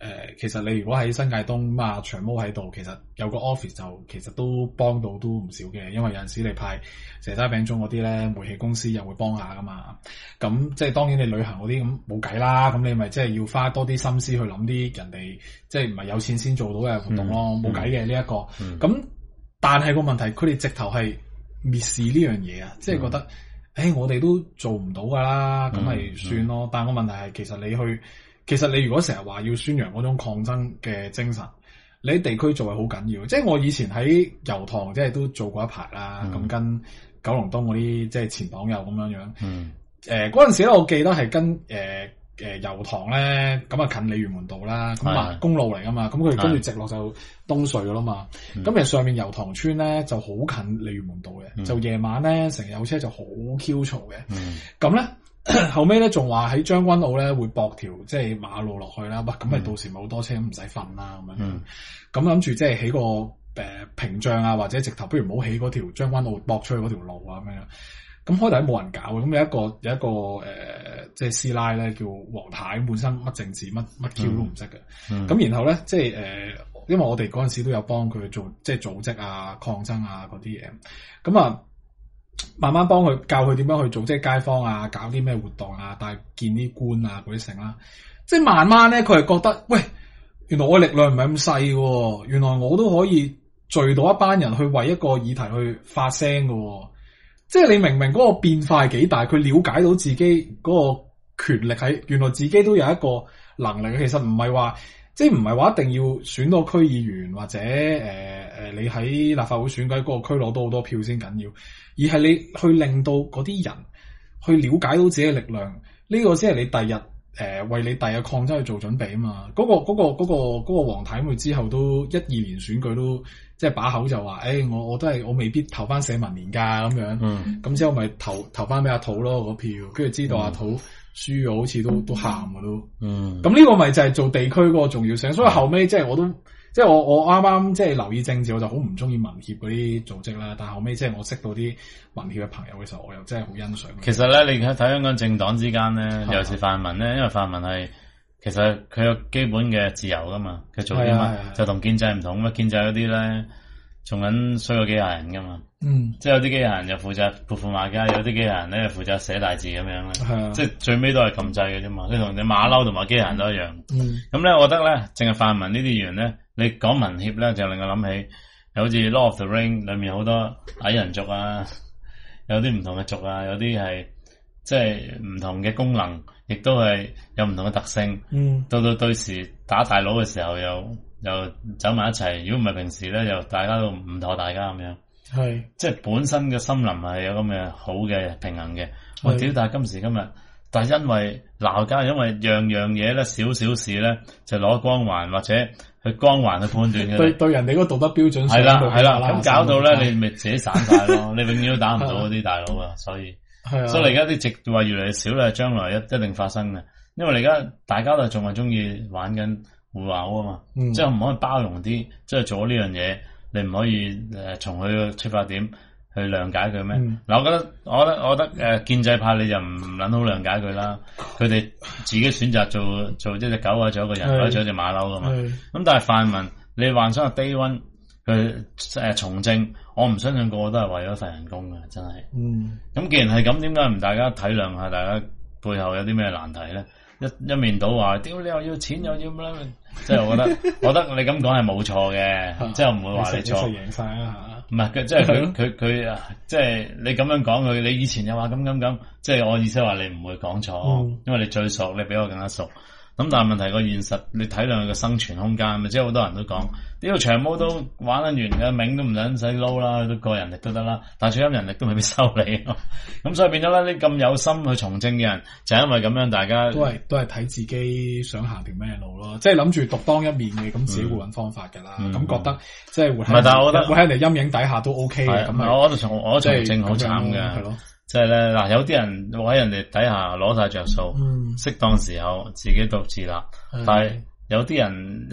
其實你如果喺新界東啊長毛喺度，其實有個 office 就其實都幫到都唔少嘅，因為有陣時你派蛇齋餅糭嗰啲咧，煤氣公司又會幫下噶嘛。咁即係當然你旅行嗰啲咁冇計啦，咁你咪即係要花多啲心思去諗啲人哋即係唔係有錢先做到嘅活動咯，冇計嘅呢一個。咁但係個問題，佢哋直頭係蔑視呢樣嘢啊，即係覺得我哋都做唔到噶啦，咁咪算咯。但係個問題係其實你如果成日話要宣揚嗰種抗爭嘅精神，你喺地區做係好緊要。即係我以前喺油塘即係都做過一排啦，咁跟九龍東嗰啲即係前黨友咁樣樣。嗰陣時咧，我記得係跟油塘咧，咁啊近鯉魚門道啦，咁啊公路嚟噶嘛，咁佢哋跟住直落就東隧噶啦嘛。咁其實上面油塘村咧就好近鯉魚門道嘅，就夜晚咧成日有車就好 Q 嘈嘅。咁咧。後尾咧仲話喺將軍澳咧會駁條即係馬路落去啦，咁咪到時咪好多車咁唔使瞓啦咁樣。咁諗住即係起個屏障啊，或者直頭不如唔好起嗰條將軍澳駁出去嗰條路啊咁樣。咁開頭係冇人搞嘅，咁有一個即係師奶咧叫黃太，本身乜政治乜 Q 都唔識嘅。咁然後咧即係因為我哋嗰陣時都有幫佢做即係組織啊、抗爭啊嗰啲嘢，咁啊。慢慢幫佢教佢點樣去做，即係街坊啊，搞啲咩活動啊，帶見啲官啊嗰啲成啦。即係慢慢咧，佢係覺得，喂，原來我力量唔係咁細嘅，原來我都可以聚到一班人去為一個議題去發聲嘅。即係你明明嗰個變化係幾大，佢了解到自己嗰個權力喺，原來自己都有一個能力。其實唔係話，即係唔係話一定要選到區議員或者你喺立法會選舉嗰個區攞到好多票先緊要。而係你去令到嗰啲人去了解到自己嘅力量，呢個先係你第日為你第日抗爭去做準備啊嘛！嗰個黃太妹之後都12年選舉都即係把口就話，我都係我未必投翻社民連㗎咁樣，咁之後咪投翻俾阿土咯嗰票，跟住知道阿土輸咗好似都喊㗎都，咁呢個咪就係做地區嗰個重要性，所以後尾即係我都。即係我啱啱即係留意政治，我就好唔中意民協嗰啲組織啦。但係後尾即係我識到啲民協嘅朋友嘅時候，我又真係好欣賞。 其實咧，你而家睇香港政黨之間咧，尤其是泛民咧，因為泛民係其實佢有基本嘅自由噶嘛，佢做啲乜就同建制唔同。咁建制嗰啲咧，仲緊衰過機械人噶嘛。即係有啲機械人就負責潑婦罵街，有啲機械人咧負責寫大字咁樣咧。即係最尾都係撳掣嘅啫嘛。你同你馬騮同埋機械人都一樣。咁咧，我覺得咧，淨係泛民呢啲議員咧。你講民協咧，就令我諗起，好似《Lord of the Ring》裏面好多矮人族啊，有啲唔同嘅族啊，有啲係即係唔同嘅功能，亦都係有唔同嘅特性。到對時打大佬嘅時候又走埋一齊。如果唔係平時咧，又大家都唔妥大家咁樣。係，即係本身嘅森林係有咁嘅好嘅平衡嘅。我屌，但係今時今日，但係因為鬧交，因為樣嘢咧，少事咧就攞光環或者。去光環去判斷嘅，對人哋嗰個道德標準係啦，咁搞到咧，你咪自己散晒咯，你永遠都打唔到嗰啲大佬啊，所以你而家啲直話越嚟越少咧，將來一定發生嘅，因為你而家大家都仲係中意玩緊互毆啊嘛，即係唔可以包容啲，即係做呢樣嘢，你唔可以從佢嘅出發點去諒解佢咩？嗱，我覺得建制派你就唔撚好諒解佢啦。佢哋自己選擇做一隻狗啊，做一個人或者做一隻馬騮噶嘛。咁但係泛民，你幻想下 Day One 佢從政，我唔相信個個都係為咗份人工嘅，真係。咁既然係咁，點解唔大家體諒下大家背後有啲咩難題咧？一面倒話，屌你又要錢又要乜啦？即係我覺得你咁講係冇錯嘅，即係唔會話你錯。贏晒啦嚇！唔係，即係佢即係你咁樣講佢，你以前又話咁，即係我意思話你唔會講錯，因為你最熟，你比我更加熟。咁但係問題個現實，你體諒佢個生存空間，咪即係好多人都講，呢個長毛都玩得完嘅，名都唔使撈啦，都個人力都得啦，但係最緊人力都未必收你。咁所以變咗咧，你咁有心去從政嘅人，就係因為咁樣，大家都係睇自己想行條咩路咯，即係諗住獨當一面嘅，咁自己會揾方法噶啦，咁覺得即係活喺人哋陰影底下都 OK 嘅。咁我從政好慘嘅。係咯。即係咧，嗱，有啲人喺人哋底下攞晒着數，適當時候自己獨自立。但係有啲人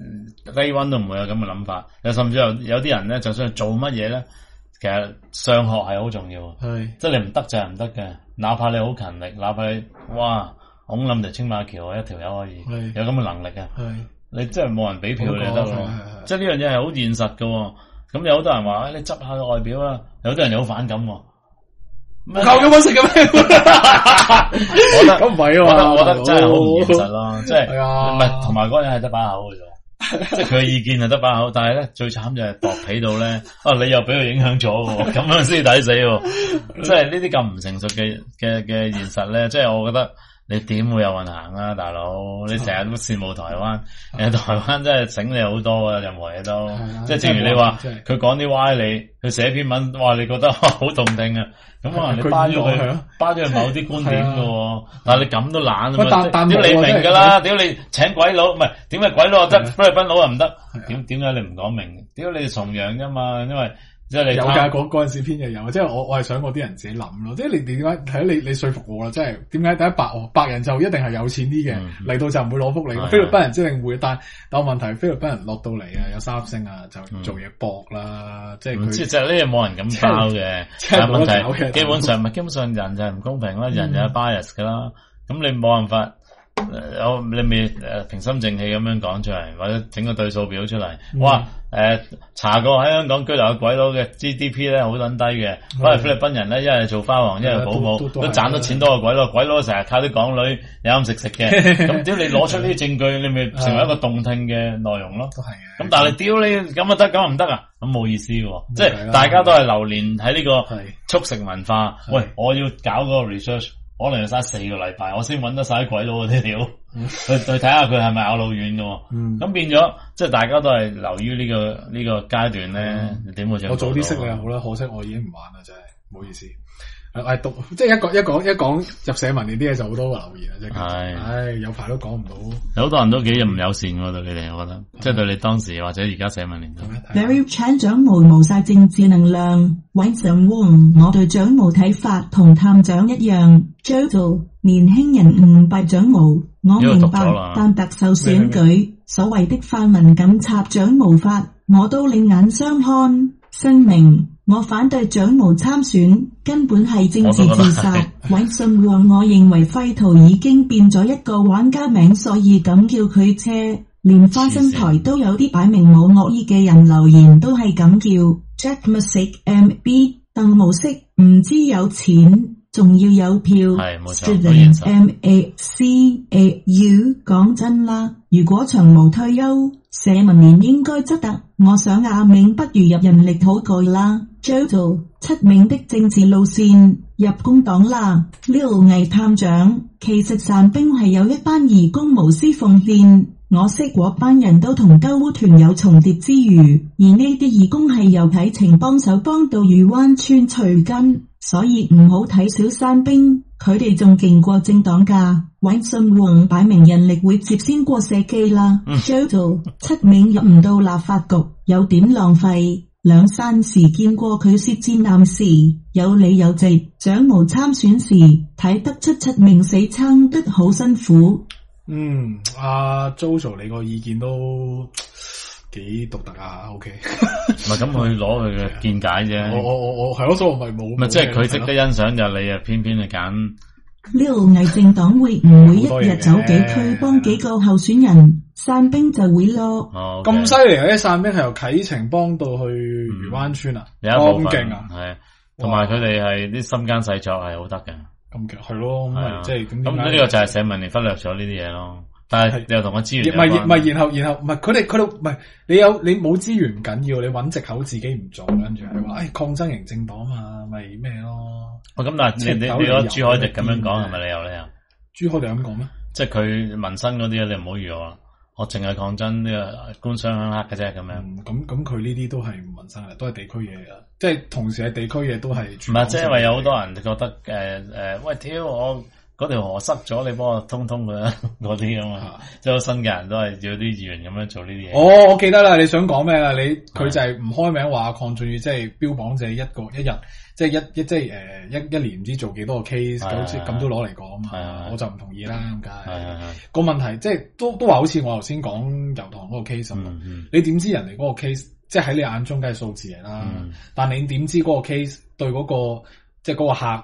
Day One都唔會有咁嘅諗法，甚至有啲人咧，就算做乜嘢咧，其實上學係好重要。即係你唔得就係唔得嘅，哪怕你好勤力，哪怕你哇，拱冧條青馬橋一條友可以有咁嘅能力嘅。 你真係冇人俾票你得咯。即係呢樣嘢係好現實㗎。咁有好多人話，你執下個外表啦，有啲人又好反感。 夠咁搵食嘅咩？ 我覺得咁唔係啊， 我覺得真係好唔現實咯。即係唔係同埋嗰人係得把口嘅啫，即係佢嘅意見係得把口，但係咧最慘就係薄皮到咧，你又俾佢影響咗喎，咁樣先抵死喎。即係呢啲咁唔成熟嘅現實咧，即係我覺得。你點會有運行啊，大佬？你成日都羨慕台灣，台灣真係醒你好多啊，任何嘢都。即係正如你話，佢講啲歪理，佢寫篇文，哇，你覺得好動聽啊。咁可能你巴咗佢某啲觀點嘅，但係你咁都懶啊嘛。屌你明㗎啦，屌你請鬼佬，唔係點解鬼佬得，菲律賓佬又唔得？點解你唔講明？屌你崇洋啫嘛，因為。即係你有㗎，嗰陣時編嘅有，即係我係想嗰啲人自己諗咯，即係你點解睇你說服我啦？即係點解第一白人就一定係有錢啲嘅，嚟到就唔會攞福利，菲律賓人一定會，但問題菲律賓人落到嚟啊，有3星啊，就做嘢搏啦，即係佢。即係呢嘢冇人咁包嘅，但係問題基本上人就係唔公平啦，人就係 bias 㗎啦，咁你冇辦法。你咪平心靜氣咁樣講出嚟，或者整個對數表出嚟。哇！查過喺香港居留嘅鬼佬嘅 GDP 咧好撚低嘅，反而菲律賓人咧一係做花王，一係保姆，都賺到錢多過鬼佬。鬼佬成日靠啲港女飲食嘅，咁屌你攞出呢啲證據，你咪成為一個動聽嘅內容咯。都係嘅。咁但係屌你咁啊得，咁啊唔得啊？咁冇意思喎。即係大家都係流連喺呢個速食文化。喂，我要搞嗰個 research。可能要嘥4個禮拜，我先搵得晒鬼佬嗰啲料，去睇下佢係咪咬老軟嘅。咁變咗，即係大家都係流於呢個階段咧，點會？我早啲識你又好啦，可惜我已經唔玩啦，真係唔好意思。即係一講入社民連啲嘢就好多個留言啊，真係。有排都講唔到。有好多人都幾唔友善喎，對你哋，我覺得，即係對你當時或者而家社民連。 Very Chan 長毛冇晒政治能量，韋上汪，我對長毛睇法同探長一樣。Jojo 年輕人誤敗長毛，我明白，但特首選舉所謂的泛民敢插長毛法，我都另眼相看。聲明。我反對長毛參選，根本係政治自殺。韋信旺，我認為廢圖已經變咗一個玩家名，所以咁叫佢車。連花生台都有啲擺明冇惡意嘅人留言都係咁叫。Jack Music MB 鄧模式唔知有錢，仲要有票。Student MACAU 講真啦，如果長毛退休，社民連應該執得。我想阿銘不如入人力好過啦。Jojo 7名的政治路線入工黨啦。Lil 魏探長，其實散兵係有一班義工無私奉獻，我識嗰班人都同鳩烏團有重疊之餘，而呢啲義工係由啟程幫手幫到漁灣村除根，所以唔好睇小散兵，佢哋仲勁過政黨㗎。韋信旺擺明人力會接先過社記啦。Jojo 7名入唔到立法局，有點浪費。兩山時見過佢舌戰男時，有理有直。長毛參選時睇得出7名死撐得好辛苦。 阿 Jojo 你個意見都幾獨特啊 ，OK。 唔係咁去攞佢嘅見解啫。 我係咯，所以我咪冇。咪即係佢值得欣賞就你啊，偏偏去揀。 呢個偽政黨會唔會一日走幾區幫幾個候選人？散兵就會咯。 咁犀利啊！啲散兵係由啟程幫到去漁灣村啊，咁勁啊！ 係，同埋佢哋係啲心奸細作係好得嘅。咁勁係咯，咁咪即係咁呢個就係社民連忽略咗呢啲嘢咯。但係你又同我資源唔係，然後唔係佢哋唔係你冇資源唔緊要，你揾藉口自己唔做，跟住係話抗爭型政黨嘛，咪咩咯？咁但係你攞朱凱廸咁樣講係咪理由咧？朱凱廸咁講咩？即係佢民生嗰啲你唔好預我。我淨係抗爭呢個官商鄉黑嘅啫，咁樣。咁佢呢啲都係民生嚟，都係地區嘢啊！即係同時係地區嘢都係。唔係，即係因為有好多人覺得喂，屌我嗰條河塞咗，你幫我通佢啦，嗰啲啊嘛。即係好新嘅人都係要啲議員咁樣做呢啲嘢。哦，我記得啦，你想講咩啦？佢就係唔開名話鄺俊宇，即係標榜就係一日。即係一年唔知做幾多個 case，咁都攞嚟講嘛，我就唔同意啦，咁梗係個問題，即係都話好似我頭先講油塘嗰個 case 咁，你點知人哋嗰個 case，即係喺你眼中梗係數字嚟啦，但你點知嗰個 case 對嗰個即係嗰個客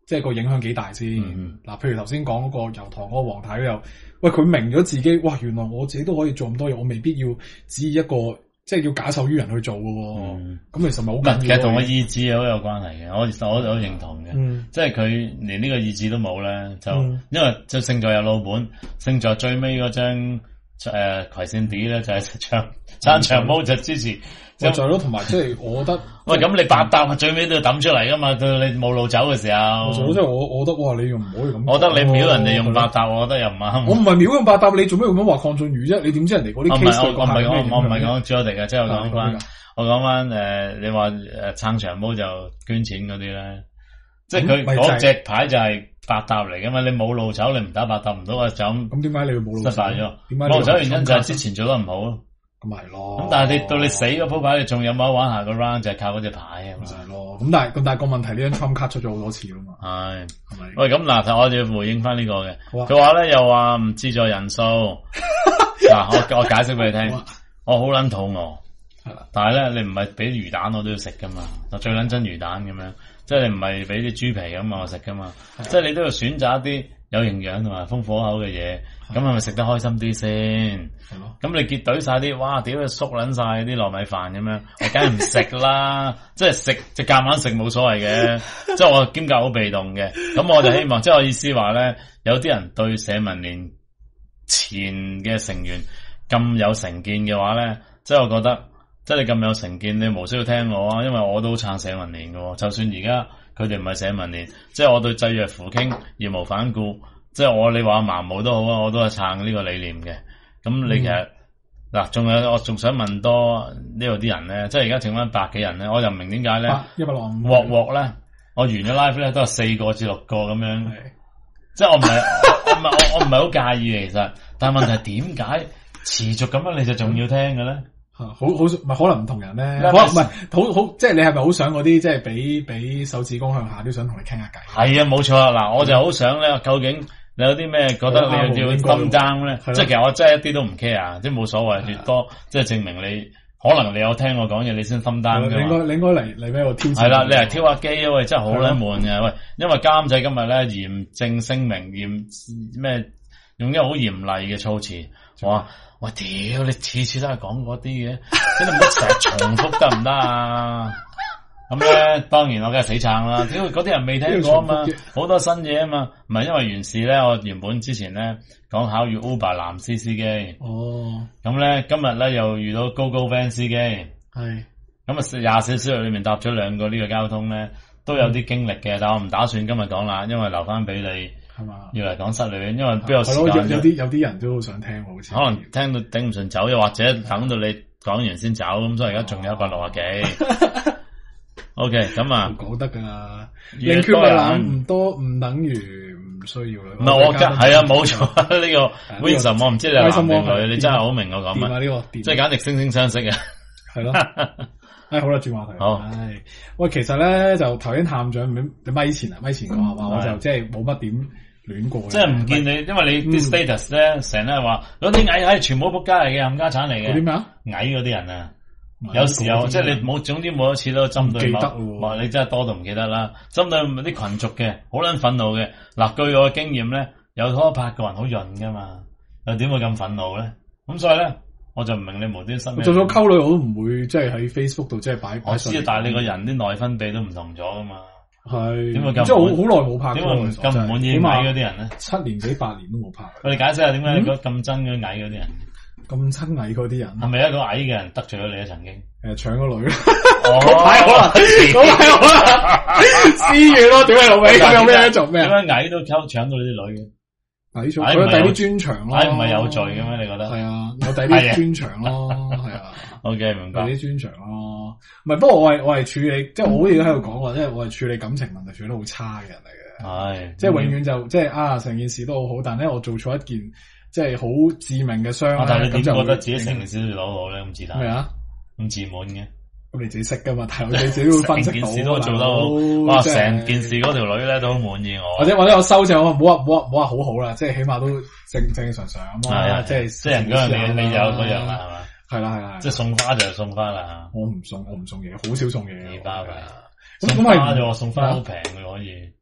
即係個影響幾大先。嗱，譬如頭先講嗰個油塘嗰個黃太又，喂佢明咗自己，哇原來我自己都可以做咁多嘢，我未必要只一個。即係要假手於人去做嘅喎，咁其實咪好緊要。 其實同個意志好有關係嘅，我認同嘅。即係佢連呢個意志都冇咧，就因為就勝在有老本，勝在最尾嗰張葵扇底咧就係撐長毛就支持。 就係咯，同埋即係我覺得， 喂咁你百搭最尾都要抌出嚟噶嘛，到你冇路走嘅時候。 即係我覺得哇，你又唔可以咁。 我覺得你秒人哋用百搭，我覺得又唔啱。 我唔係秒用百搭，你做咩咁樣話鄺俊宇啫？你點知人哋嗰啲 case？ 我唔係講朱凱廸嘅，即係我講翻你話撐長毛就捐錢嗰啲咧，即係佢嗰隻牌就係百搭嚟噶嘛，你冇路走，你唔打百搭唔到啊，就咁點解你會冇路走？ 失敗咗。冇路走原因就係之前做得唔好咯。 咁咪咯， 咁但係你到你死嗰鋪牌，你仲有冇得玩下個 round 就係靠嗰隻牌啊嘛。 係咯，咁但係個問題呢張 Trump 卡出咗好多次啦嘛。係咪？ 喂，咁嗱，我就要回應翻呢個嘅。佢話咧又話唔自助人數。嗱，我解釋俾你聽，我好撚肚餓。係啦，但係咧你唔係俾魚蛋我都要食噶嘛，我最撚憎魚蛋咁樣，即係你唔係俾啲豬皮咁我食噶嘛，即係你都要選擇一啲有營養同埋豐富口嘅嘢，咁係咪食得開心啲先？係咯，咁你結隊晒啲，哇！屌你縮撚晒啲糯米飯咁樣，我梗係唔食啦，即係食就夾硬食冇所謂嘅，即係我兼夾好被動嘅，咁我就希望，即係我意思話咧，有啲人對社民連前嘅成員咁有成見嘅話咧，即係我覺得。即係你咁有成見，你無需要聽我啊，因為我都撐社民連嘅，就算而家佢哋唔係社民連，即係我對濟弱扶傾義無反顧，即係你話盲毛都好啊，我都係撐呢個理念嘅。咁你其實嗱，仲有我仲想問多呢度啲人咧，即係而家剩翻百幾人咧，我就唔明點解咧 165 鑊咧，我完咗 live 咧都係4個至6個咁樣，即係我唔係好介意其實，但係問題係點解持續咁樣你就仲要聽嘅咧？ 好咪可能唔同人咧，唔係好即係你係咪好想嗰啲即係俾手指公向下都想同你傾下偈？ 係啊，冇錯啊！嗱，我就好想咧，究竟你有啲咩覺得你要分爭咧？即係其實我真係一啲都唔 care，即係冇所謂，越多即係證明你可能你有聽我講嘢，你先分擔嘅嘛。 你應該嚟俾我挑戰。 係啦，你嚟挑下機啊！喂，真係好撚悶嘅喂，因為監仔今日咧嚴正聲明咩用一個好嚴厲嘅措辭，哇！我屌你次次都係講嗰啲嘅，真係唔好成日重複得唔得啊？咁咧，當然我梗係死撐啦。屌嗰啲人未聽過啊嘛，好多新嘢啊嘛。唔係因為原事咧，我原本之前咧講考遇 Uber 藍絲司機。哦。咁咧今日咧又遇到 GoGo van 司機。係。咁啊24小時裏面搭咗2個呢個交通咧，都有啲經歷嘅，但我唔打算今日講啦，因為留翻俾你。係嘛？要嚟講失戀，因為邊有時間？ 有啲人都好想聽，好似可能聽到頂唔順走，又或者等到你講完先走，咁所以而家仲有160幾。OK， 咁啊， 講得噶，寧缺毋濫唔多唔等於唔需要啦。 唔係我係啊，冇錯呢個 Vincent，我唔知你係男定女，你真係好明我講乜，即係簡直惺惺相惜嘅。 係咯。好啦，轉話題。 好。 喂，其實咧就頭先探長你咪前講係嘛，我就即係冇乜點亂過。 即係唔見你，因為你啲 status 咧成日話嗰啲矮全部仆街嚟嘅，冚家產嚟嘅。 嗰啲咩啊？ 矮嗰啲人啊，有時候即係你冇，總之冇一次都針對某，你真係多到唔記得啦。針對啲群族嘅，好撚憤怒嘅。嗱，據我嘅經驗咧，有拖拍個人好潤噶嘛，又點會咁憤怒咧？咁所以咧，我就唔明你無端心。 做咗溝女我都唔會即係喺 Facebook 度即係擺。 我知，但係你個人啲內分泌都唔同咗噶嘛。 係。 點會咁？ 即係好耐冇拍。 點會咁唔滿意矮嗰啲人咧 ？7年幾8年都冇拍。 我哋解釋下點解你咁憎嗰啲矮嗰啲人？ 咁親矮嗰啲人係咪一個矮嘅人得罪咗你啊？曾經搶個女嗰排可能私怨咯，屌你老味，有咩做咩？ 點解矮都搶到你啲女嘅？ 矮咗，佢有第啲專長咯。 矮唔係有罪嘅咩？你覺得？ 係啊，有第啲專長咯，係啊。 OK， 明白。 第啲專長咯，唔係，不過我係處理，即係我好似喺度講過，即係我係處理感情問題處理得好差嘅人嚟嘅。係，即係永遠就即係成件事都好好，但係咧我做錯一件即係好致命嘅傷。 但係你點覺得自己成件事都攞好咧？咁自大咩啊？ 咁自滿嘅？ 咁你自己識噶嘛？但係你自己會分析到。成件事都做得好， 哇！成件事嗰條女咧都好滿意我。 或者我收正，我唔好話好好啦，即係起碼都正常咁啊。即係人嗰樣你有嗰樣啦，係嘛？ 係啦， 即係送花就送花啦。 我唔送嘢，好少送嘢。 幾包㗎？ 咁花就送花好平嘅可以。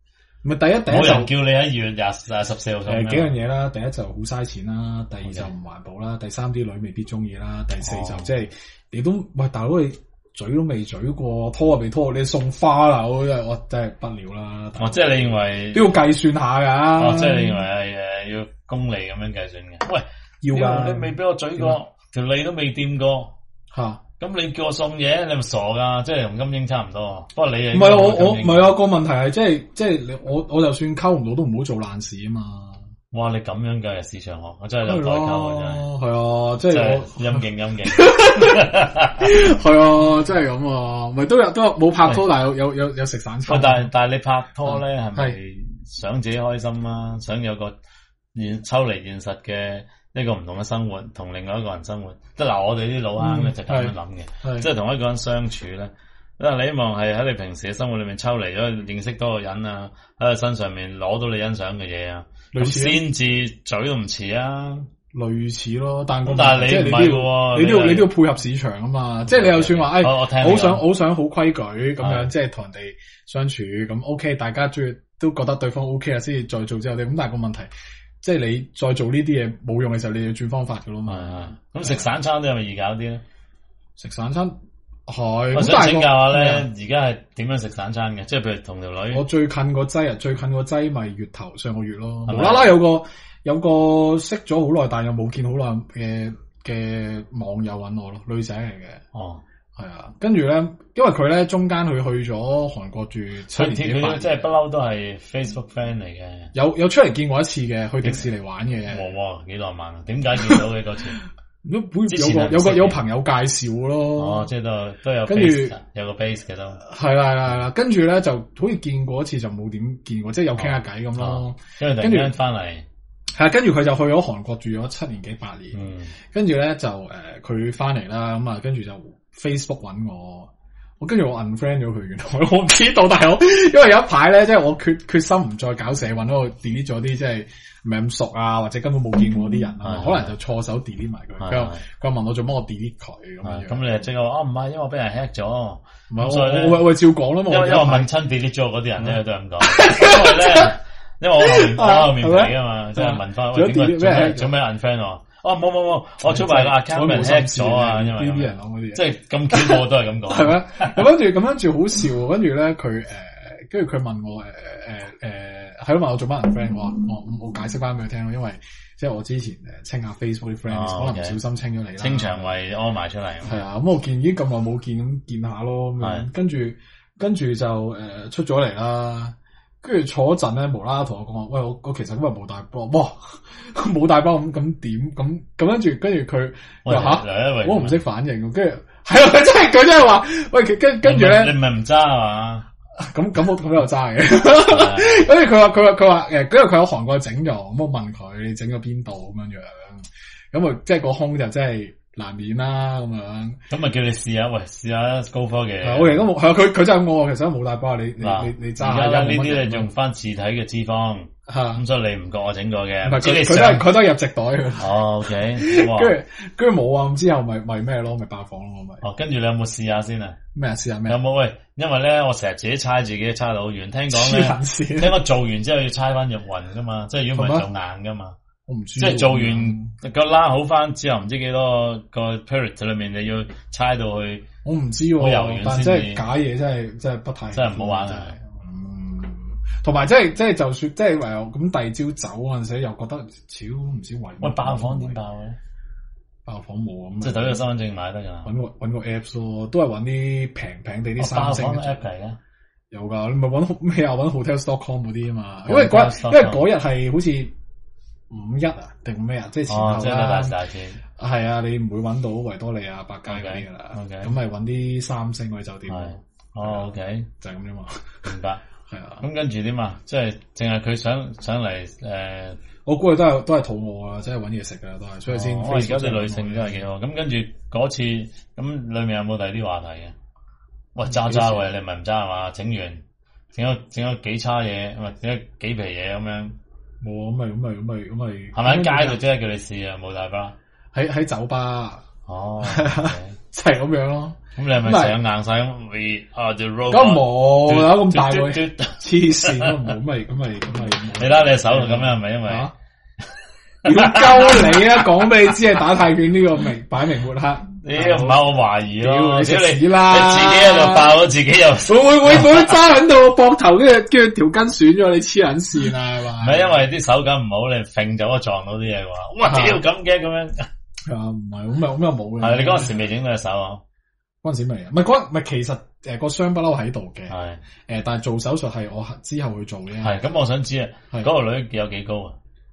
咪第一冇人叫你喺2月14號送。 幾樣嘢啦，第一就好嘥錢啦，第二就唔環保啦，第三啲女未必中意啦，第四就即係你都喂大佬你嘴都未嘴過，拖又未拖，你送花啦，我真係不了啦。 即係你認為都要計算下㗎。 即係你認為係要公里咁樣計算嘅？喂， 要㗎， 你未俾我嘴過，條脷都未掂過嚇。咁你叫我送嘢，你咪傻噶，即係同金英差唔多。不過你唔係我唔係啊，個問題係即係你我就算溝唔到都唔好做爛事啊嘛。 哇！你咁樣嘅市場學，我真係有代溝啊！真係係啊，即係我陰勁係啊，真係咁啊，咪都有冇拍拖，但係有食散餐。 但係你拍拖咧，係咪想自己開心啊？想有個抽離現實嘅一個唔同嘅生活，同另外一個人生活。即係嗱，我哋啲老坑咧就咁樣諗嘅，即係同一個人相處咧。因為你希望係喺你平時嘅生活裏面抽離咗，認識多個人啊，喺佢身上面攞到你欣賞嘅嘢啊，咁先至嘴都唔遲啊。類似咯，但係你唔係喎，你都要配合市場啊嘛。即係你又算話，好想好規矩咁樣，即係同人哋相處咁 OK， 大家都覺得對方 OK 啦，先至再做之後，咁但係個問題，即係你再做呢啲嘢冇用嘅時候，你要轉方法噶咯嘛。咁食散餐都係咪易搞啲咧？食散餐係，我想請教下咧，而家係點樣食散餐嘅？即係譬如同條女，我最近個劑咪月頭上個月咯，無啦啦有個識咗好耐但又冇見好耐嘅網友揾我咯，女仔嚟嘅。哦，係啊，跟住咧，因為佢咧中間佢去咗韓國住7年幾8年，即係不嬲都係 Facebook friend 嚟嘅。有出嚟見過一次嘅，去迪士尼玩嘅。哇，幾浪漫啊！點解見到嘅嗰次？有朋友介紹咯。哦，即係都有 base，跟住有個 base 嘅都係啦，跟住咧就好似見過一次就冇點見過，即係有傾下偈咁咯。跟住翻嚟係啊，跟住佢就去咗韓國住咗7年幾8年。跟住咧就佢翻嚟啦，咁啊跟住就 Facebook 搵我跟住我 unfriend 咗佢，原來我唔知道，但係我因為有一排咧，即係我決心唔再搞社運，我 delete 咗啲即係唔係咁熟啊，或者根本冇見過啲人啊，可能就錯手 delete 埋佢。佢問我做乜我 delete 佢咁樣。咁你就即係話唔係，因為我俾人 hack 咗。唔係我照講啦嘛。因為我問親 delete 咗嗰啲人咧都係咁講。因為我後面睇啊嘛，即係問翻喂做咩 unfriend 我？哦，冇，我出埋個 account 俾人 hack 咗啊！因為呢啲人講嗰啲，即係咁幾個都係咁講。係咩？咁跟住好笑，跟住咧佢跟住佢問我係咯，問我做乜 unfriend 我解釋翻俾佢聽咯，因為即係我之前清下 Facebook 啲 friend，可能唔小心清咗你啦，清腸胃屙埋出嚟。係啊，咁我見已經咁耐冇見，咁見下咯咁樣，跟住就出咗嚟啦。跟住坐一陣咧，無啦啦同我講話，喂，我其實今日冇帶包，哇，冇帶包咁點咁跟住佢話吓，我唔識反應，跟住係啊，佢真係話，喂，跟住咧，你唔係唔揸係嘛？咁又揸嘅，跟住佢話跟住佢喺韓國整咗，咁我問佢你整咗邊度咁樣，咁啊即係個胸就真係難免啦咁樣，咁咪叫你試下，喂，試下高科技。OK，咁係啊，佢真係我其實都冇帶包，你揸下。而家呢啲你用翻自體嘅脂肪，咁所以你唔覺我整過嘅。唔係佢都係入直袋嘅。哦 ，OK，跟住冇啊，咁之後咪咩咯，咪爆房咯咪。哦，跟住你有冇試下先啊？咩啊？試下咩？有冇喂？因為咧，我成日自己猜自己猜到好遠，聽講做完之後要猜翻入魂噶嘛，即係如果唔係做硬噶嘛。我唔知，即係做完個拉好翻之後，唔知幾多個 period 裏面你要猜到去。我唔知，好柔軟，但係真係假嘢，真係不太，真係唔好玩啊！同埋即係就算即係唯有咁第二朝走嗰陣時，又覺得超唔知為。喂，爆房點爆咧？爆房冇啊，即係睇個身份證買得噶。搵個 apps 咯，都係搵啲平地啲三星嘅 app 嚟嘅。有噶，你咪搵咩啊？搵 hotels.com 嗰啲啊嘛。因為嗰日係好似5.1啊定咩啊？即係前後啦。即係大晒先。係啊，你唔會搵到維多利亞百佳嗰啲噶啦。咁咪搵啲三星嗰啲酒店。哦，OK，就係咁啫嘛。明白。係啊。咁跟住點啊？即係淨係佢想嚟我估佢都係肚餓啊，即係搵嘢食噶都係，所以先。而家啲女性真係幾好。咁跟住嗰次咁裏面有冇第二啲話題嘅？喂，揸喂，你咪唔揸係嘛？整咗幾叉嘢，或者幾皮嘢咁樣。冇啊，咁咪係咪喺街度即係叫你試啊？冇大巴喺酒吧哦， 就係咁樣咯。 咁你係咪成硬晒咁 ？We are the robot。 咁冇有咁大個黐線都冇，咁咪。 你睇你手咁樣係咪因為？ 屌鳩你啊！講俾你知係打泰拳呢個擺明抹黑。 唔係我懷疑咯， 你食屎啦！ 你自己喺度爆咗，自己又會揸喺度膊頭，跟住條筋損咗，你黐撚線啊！係嘛？ 唔係因為啲手感唔好，你揈咗撞到啲嘢嘅話，哇！屌咁嘅咁樣。 啊，唔係咁又冇嘅。 係你嗰陣時未整到隻手啊？ 嗰陣時未啊？唔係其實個傷不嬲喺度嘅。 係但係做手術係我之後去做嘅。 係咁，我想知啊，嗰個女有幾高啊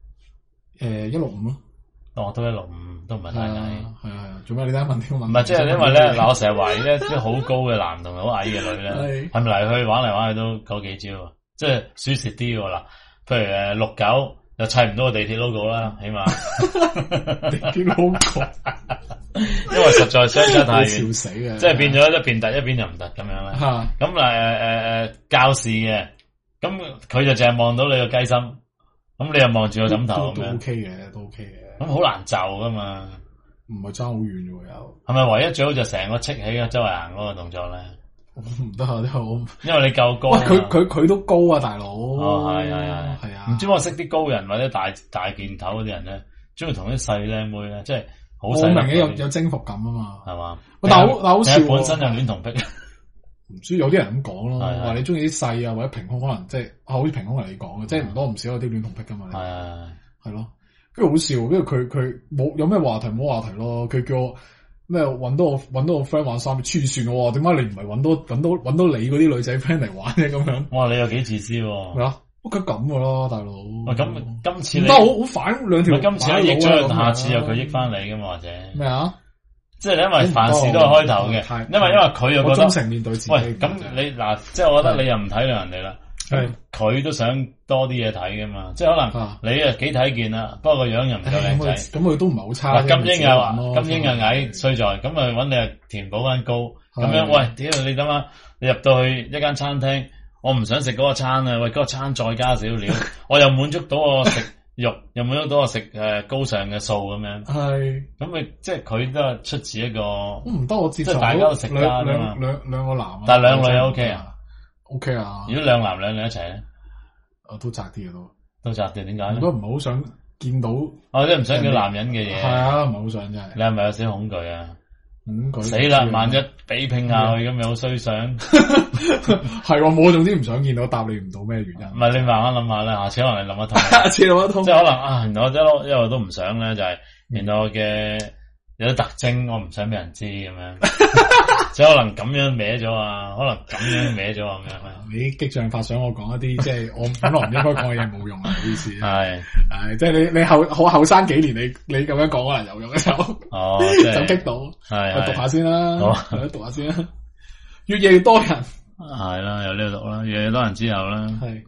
？165咯。 哦，都165，都唔係太矮。 係啊，做咩你等下問呢個問題？ 唔係，即係因為咧，嗱，我成日懷疑咧，啲好高嘅男同埋好矮嘅女咧，係咪嚟去玩嚟玩去都嗰幾招啊？即係舒適啲喎嗱，譬如69又砌唔到個地鐵 logo 啦，起碼地鐵 logo， 因為實在相差太遠， 笑死嘅， 即係變咗一邊突一邊又唔突咁樣啦。咁教士嘅，咁佢就淨係望到你個雞心，咁你又望住個枕頭咁樣， 都 OK 嘅，都 OK 嘅。 咁好難就噶嘛， 唔係爭好遠嘅喎又。係咪唯一最好就成個戚起嘅周圍行嗰個動作咧？ 唔得啊！ 因為你夠高。 佢都高啊，大佬。 哦，係啊。唔知我識啲高人或者大件頭嗰啲人咧，中意同啲細靚妹咧，即係好細。我明有征服感啊嘛。 係嘛？ 但好笑。 本身就戀童癖。 唔知有啲人咁講咯，話你中意啲細啊或者平空，可能即係好似平空嚟你講嘅，即係唔多唔少有啲戀童癖噶嘛。係咯。跟住好笑，跟住佢冇有咩話題冇話題咯。佢叫我咩搵到我 friend 玩3，黐線喎！點解你唔係搵到你嗰啲女仔 friend 嚟玩嘅咁樣？ 哇！你又幾自私喎？ 係啊，佢咁嘅咯，大佬。 咁今次唔得好反兩條。 今次益咗，下次又佢益翻你噶嘛？或者咩啊？ 即係你因為凡事都係開頭嘅，因為佢又覺得忠誠面對自己。 喂，咁你嗱，即係我覺得你又唔體諒人哋啦。佢都想多啲嘢睇噶嘛，即係可能你啊幾睇見啦，不過個樣又唔夠靚仔。咁佢都唔係好差。 金英又矮衰在，咁咪搵你啊填補翻高。咁樣喂，屌你諗下，你入到去一間餐廳，我唔想食嗰個餐啊，喂嗰個餐再加少料，我又滿足到我食肉，又滿足到我食高尚嘅素咁樣。係。咁咪即係佢都係出自一個。唔得我接受。即係大家都食家啊嘛。兩個男。但係兩女又 OK 啊。OK 啊！如果兩男兩女一齊咧，都窄啲嘅都窄啲，點解咧？都唔係好想見到，即係唔想見男人嘅嘢。係啊，唔係好想真係。你係咪有少少恐懼啊？恐懼死啦！萬一比拼下去咁，有衰相。係我總之唔想見到，答你唔到咩原因。唔係你慢慢諗下啦，下次可能你諗一通。下次諗一通，即係可能啊，原來我一路都唔想咧，就係原來我嘅有啲特徵，我唔想俾人知咁樣。即係可能咁樣歪咗啊，可能咁樣歪咗咁樣。你激將法想我講一啲即係我本來唔應該講嘅嘢冇用啊，意思係即係你後生幾年你咁樣講可能有用嘅就就激到係讀下先啦，讀下先啦，越夜越多人係啦，由呢度讀啦，越夜越多人之後啦係。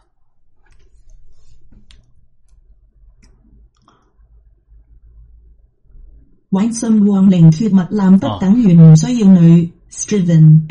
搵信旺靈脫物男得等於唔需要女 Striven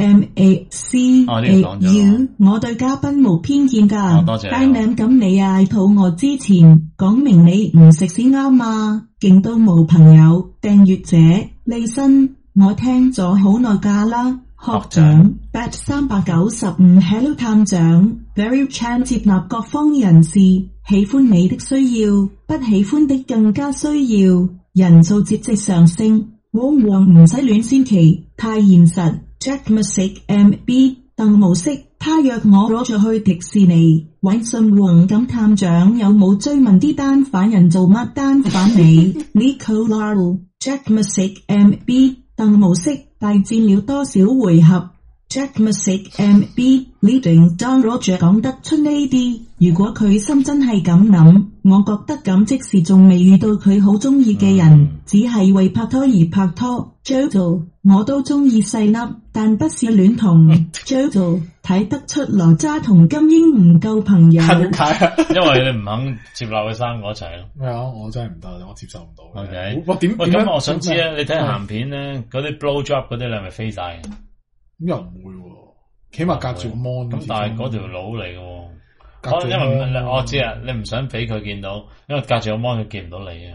MACAU 我對嘉賓無偏見㗎。多謝。Dynam 咁你嗌肚餓之前講明你唔食先啱啊！勁到冇朋友訂閱者利申，我聽咗好耐㗎啦。學長 Bat 395 Hello 探長 Very Chan 接納各方人士，喜歡你的需要，不喜歡的更加需要。人數節節上升，往往唔使戀先奇，太現實。Jack Music MB 鄧無色，他約我攞咗去迪士尼。搵信黃咁探長有冇追問啲單反人做乜單反你？Nico Laro Jack Music MB 鄧無色大戰了多少回合？ Jack Music MB Leading Don Roger 講得出呢啲，如果佢心真係咁諗，我覺得咁即時仲未遇到佢好中意嘅人，只係為拍拖而拍拖。Jojo 我都中意細粒，但不是戀童。Jojo 睇得出羅渣同金英唔夠朋友。點解啊？因為你唔肯接納佢三個一齊咯。咩啊？我真係唔得，我接受唔到。OK，我點咁我想知咧，你睇鹹片咧，嗰啲 blow job 嗰啲你係咪飛晒嘅？咁又唔會喎，起碼隔住個 mon。咁但係嗰條佬嚟嘅喎，因為我知啊，你唔想俾佢見到，因為隔住個 mon 佢見唔到你啊。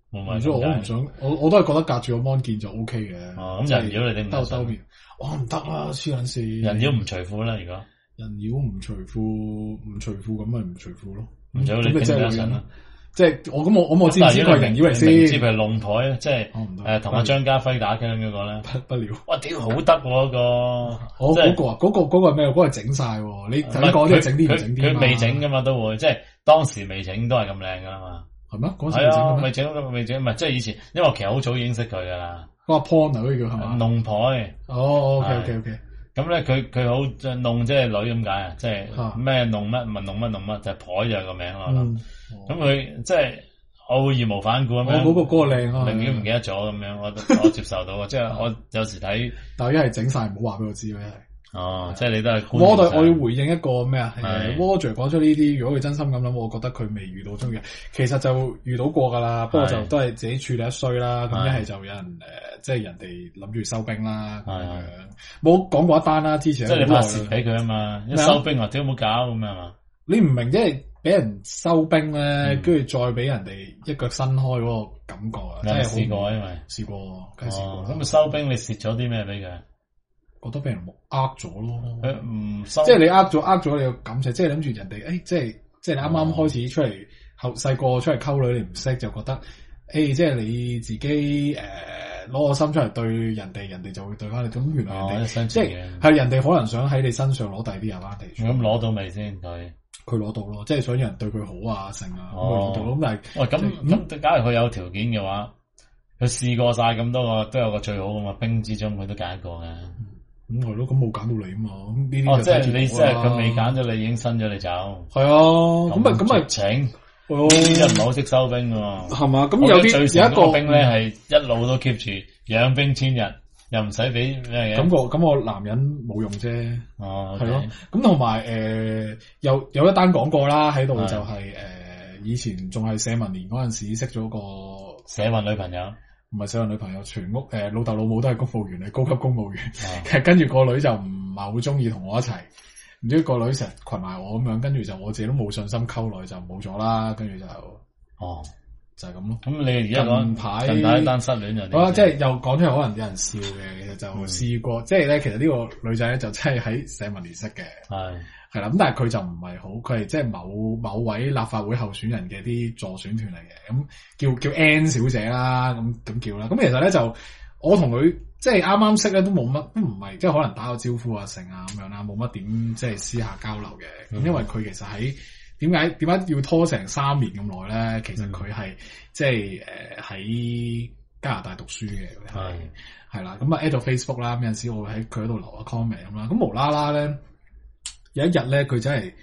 所以我唔想，我都係覺得隔住個 mon 見就 O K 嘅。 哦，咁人妖你哋兜面，我唔得啦，黐撚線。 人妖唔除褲啦，如果人妖唔除褲咁咪唔除褲咯。 唔除你頂得順啦。 即係我知唔知佢係人妖嚟先？ 接係龍台，即係同阿張家輝打緊嗰個咧。 不了。 哇！屌好得嗰個。 我嗰個係咩？嗰個係整晒喎。你頭先講啲整啲唔整啲。 佢未整噶嘛都會，即係當時未整都係咁靚噶啦嘛。 係咩？嗰時未整未整，唔係即係以前，因為我其實好早已經識佢噶啦。 嗰個 porn 嗰啲叫係嘛？ 龍台。 哦 ，OK。 咁咧佢好弄即係女咁解啊，即係咩弄乜咪弄乜，就係婆就係個名咯。咁佢即係我會義無反顧咁樣。 嗰個靚啊， 明顯唔記得咗咁樣，我接受到。即係我有時睇， 但係一係整晒，唔好話俾我知咯，一係。 哦，即係你都係。 我要回應一個咩啊？Roger 講出呢啲，如果佢真心咁諗，我覺得佢未遇到中意，其實就遇到過噶啦，不過就都係自己處理得衰啦。咁一係就有人即係人哋諗住收兵啦，咁樣冇講過一單啦。之前即係你拍攝俾佢啊嘛，一收兵或者冇搞咁樣嘛。你唔明即係俾人收兵咧，跟住再俾人哋一腳伸開嗰個感覺啊！真係試過，因為試過，梗係試過。 咁收兵你蝕咗啲咩俾佢？ 覺得俾人呃咗咯， 唔收， 即係你呃咗你個感情，即係諗住人哋，即係你啱啱開始出嚟，細個出嚟溝女，你唔識就覺得，即係你自己攞個心出嚟對人哋，人哋就會對翻你。咁原來人哋即係人哋可能想喺你身上攞第二啲人翻嚟。 咁攞到未先？佢攞到咯，即係想有人對佢好啊，成啊，咁攞到。咁但係， 喂，咁假如佢有條件嘅話，佢試過晒咁多個，都有個最好嘅嘛，兵之中佢都揀一個嘅。 咁係咯，咁冇揀到你啊嘛，咁呢啲即係你即係佢未揀咗你，已經伸咗你走。 係啊，咁咪請，呢啲人唔係好識收兵噶嘛。 係嘛，咁有一個兵咧係一路都 keep 住養兵千日，又唔使俾咩嘅。 咁個男人冇用啫。 哦， 係咯。咁同埋有一單講過啦，喺度就係以前仲係社民連嗰陣時識咗個社民女朋友。 唔係社民女朋友，全屋老豆老母都係公務員，係高級公務員。跟住個女就唔係好中意同我一齊，唔知個女成日群埋我咁樣，跟住就我自己都冇信心溝女，就冇咗啦。跟住就就係咁咯。咁你而家近排單失戀就即係又講出嚟，可能有人笑嘅。其實就試過，即係咧，其實呢個女仔咧就真係喺社民連識嘅。係啦，咁但係佢就唔係好，佢係即係某位立法會候選人嘅啲助選團嚟嘅，咁叫 N 小姐啦，咁叫啦。咁其實咧就我同佢即係啱啱識咧都冇乜，都唔係即係可能打個招呼啊成啊咁樣啦，冇乜點即係私下交流嘅。咁因為佢其實喺點解要拖成3年咁耐咧？其實佢係即係喺加拿大讀書嘅，係啦。咁啊 add 到 Facebook 啦，有陣時我會喺佢嗰度留個 comment 咁啦。咁無啦啦咧。有一日咧，佢真係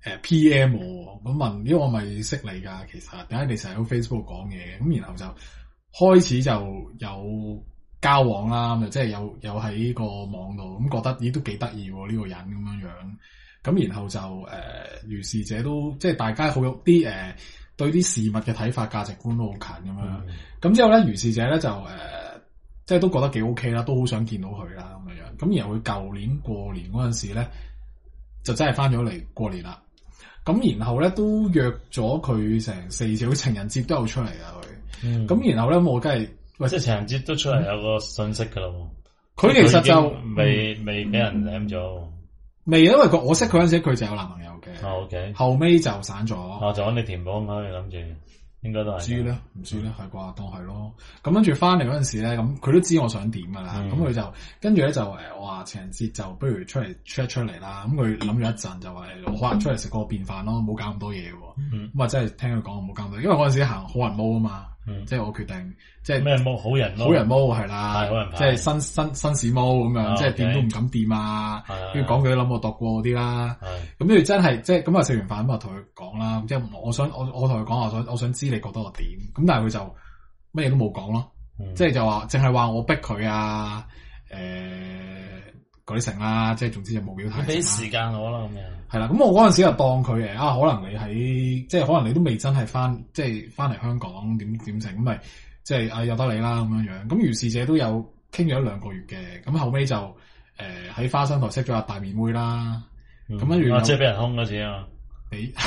PM 我，咁問，因為我咪識你噶，其實點解你成日喺 Facebook 講嘢？咁然後就開始就有交往啦，咁即係有喺個網度，咁覺得咦都幾得意喎呢個人咁樣樣，咁然後就如是者都即係大家好有啲對啲事物嘅睇法價值觀都好近咁樣，咁之後咧如是者咧就即係都覺得幾 OK 啦，都好想見到佢啦咁樣，咁然後佢舊年過年嗰陣時咧。就真係翻咗嚟過年啦，咁然後咧都約咗佢成4次，情人節都有出嚟啊佢，咁然後咧我梗係， 即係情人節都出嚟有個信息噶咯， 佢其實就未俾人舐咗， 未，因為我識佢嗰陣時佢就有男朋友嘅 ，OK， 後尾就散咗， 就揾你填補佢諗住。應該都係唔知咧，係啩，當係咯。咁跟住翻嚟嗰陣時咧，咁佢都知我想點噶啦。咁佢就跟住咧就我話情人節就不如出嚟啦。咁佢諗咗一陣就話好出嚟食個便飯咯，唔好搞咁多嘢。咁啊真係聽佢講唔好搞咁多，因為嗰陣時行好人毛啊嘛。即係我決定，即係咩毛好人毛係啦，即係紳士毛咁樣，即係掂都唔敢掂啊。跟住講佢都諗我度過嗰啲啦。咁跟住真係即係咁啊！食完飯咁啊，同佢講啦。即係我同佢講我想知你覺得我點。咁但係佢就乜嘢都冇講咯。即係就話淨係話我逼佢啊，嗰啲成啦。即係總之就冇表態。 俾時間我啦咁樣。 係啦，咁我嗰陣時就當佢可能你喺即係可能你都未真係翻嚟香港點成咁咪即係由得你啦咁樣樣。咁如是者都有傾咗1-2個月嘅，咁後尾就喺花生台識咗阿大面妹啦。咁跟住即係俾人兇嗰次啊！ 俾即